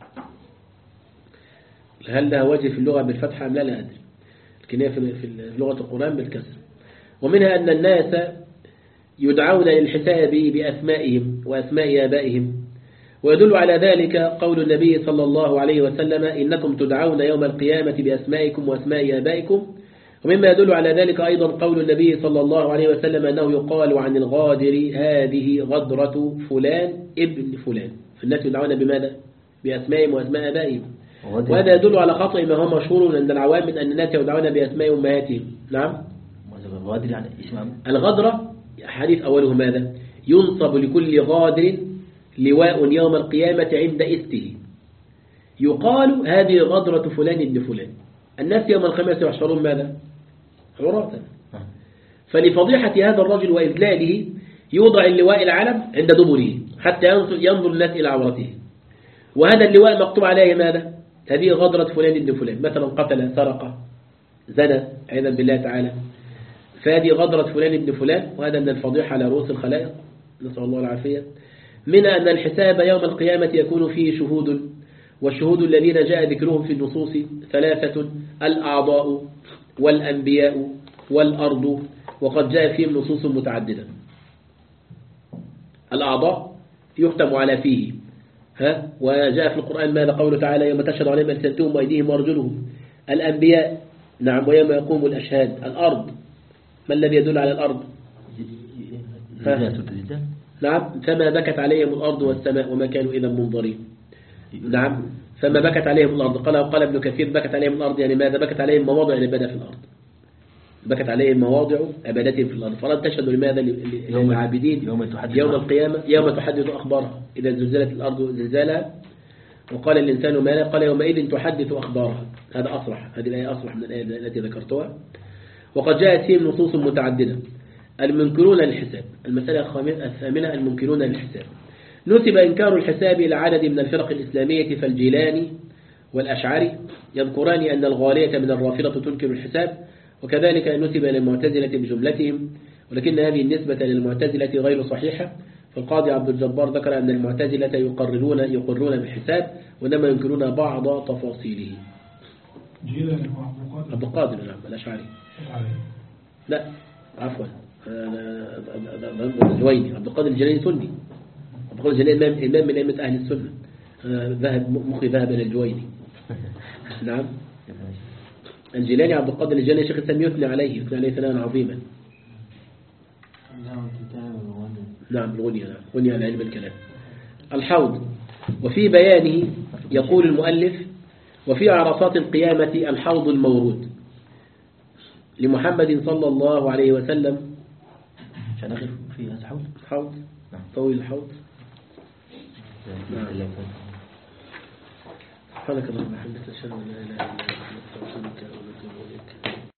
هل لها وجه في اللغة بالفتحة أم لا لا أدري، لكن هي في لغة القرآن بالكسر. ومنها أن الناس يدعون للحساب بأسمائهم وأسماء آبائهم، ويدل على ذلك قول النبي صلى الله عليه وسلم إنكم تدعون يوم القيامة بأسمائكم وأسماء آبائكم. ومما يدل على ذلك أيضا قول النبي صلى الله عليه وسلم أنه يقال عن الغادر هذه غدرة فلان ابن فلان. فالناس يدعون بماذا؟ بأسمائهم وأسماء آبائهم. وهذا يدل على خطأ ما هو مشهور عند العوام من أن الناس يدعون بأسماء أمهاتهم. نعم. الغادر يعني اسمه الغدرة حديث أوله ماذا؟ ينصب لكل غادر لواء يوم القيامة عند إسته يقال هذه غدرة فلان ابن فلان. الناس يوم القيامة يحشرون ماذا؟ عراة. فلفضيحة هذا الرجل وإذلاله يوضع اللواء العلم عند دبره حتى ينظر الناس إلى عورته، وهذا اللواء مكتوب عليه ماذا؟ هذه غدرة فلان ابن فلان، مثلا قتل سرق زنى عياذا بالله تعالى، فهذه غدرة فلان ابن فلان، وهذا من الفضيحة على رؤوس الخلائق، نسأل الله العافية. من أن الحساب يوم القيامة يكون فيه شهود، والشهود الذين جاء ذكرهم في النصوص ثلاثة: الأعضاء والأنبياء والأرض، وقد جاء فيهم نصوص متعددة. الأعضاء يختم على فيه، ها وجاء في القرآن ماذا؟ قوله تعالى: يوم تشهد عليهم ألسنتهم وأيديهم وأرجلهم. الأنبياء نعم، ويوم يقوم الأشهاد. الأرض، ما الذي يدل على الأرض؟ نعم، فما بكت عليهم الأرض والسماء وما كانوا إذا منظرين. نعم، فما بكت عليهم الأرض. قال قال ابن كثير بكت عليهم الأرض يعني ماذا؟ بكت عليهم مواضع العبادة في الأرض، بكت عليهم مواضع عبادتهم في الأرض. فلن تشهدوا لماذا؟ للعابدين يوم, يوم القيامة يوم تحدث أخبارها إذا زلزلت الأرض زلزالها وقال الإنسان ما لا، قال يومئذ تحدث أخبارها. هذا أصرح، هذه الآية أصرح من الآية التي ذكرتها. وقد جاءت فيهم نصوص متعددة. المنكرون للحساب. المسألة الثامنة: المنكرون للحساب. نسب إنكار الحساب إلى عدد من الفرق الإسلامية، فالجيلاني والأشعري يذكران أن الغالية من الرافضة تنكر الحساب، وكذلك نسب للمعتزلة بجملتهم، ولكن هذه النسبة للمعتزلة غير صحيحة. فالقاضي عبد الجبار ذكر أن المعتزلة يقررون يقرون بالحساب وإنما ينكرون بعض تفاصيله. جيلاني عبد القادر نعم الأشعري. لا عفوا الجويني. عبد القادر الجيلاني سني. عبد القادر الجيلاني إمام, إمام من أئمة أهل السنة. ذهب مخي ذهب إلى الجويني. نعم الجيلاني عبد القادر الجيلاني شيخ الإسلام يثني عليه يثني عليه ثناء عظيما. نعم الغنية، نعم غنية على علم الكلام. الحوض. وفي بيانه يقول المؤلف: وفي عرصات القيامة الحوض المورود لمحمد صلى الله عليه وسلم. عشان أخف في هذا حوض حوض طويل الحوض. سبحانك اللهم وبحمدك أشهد أن لا إله إلا أنت أستغفرك وأتوب إليك.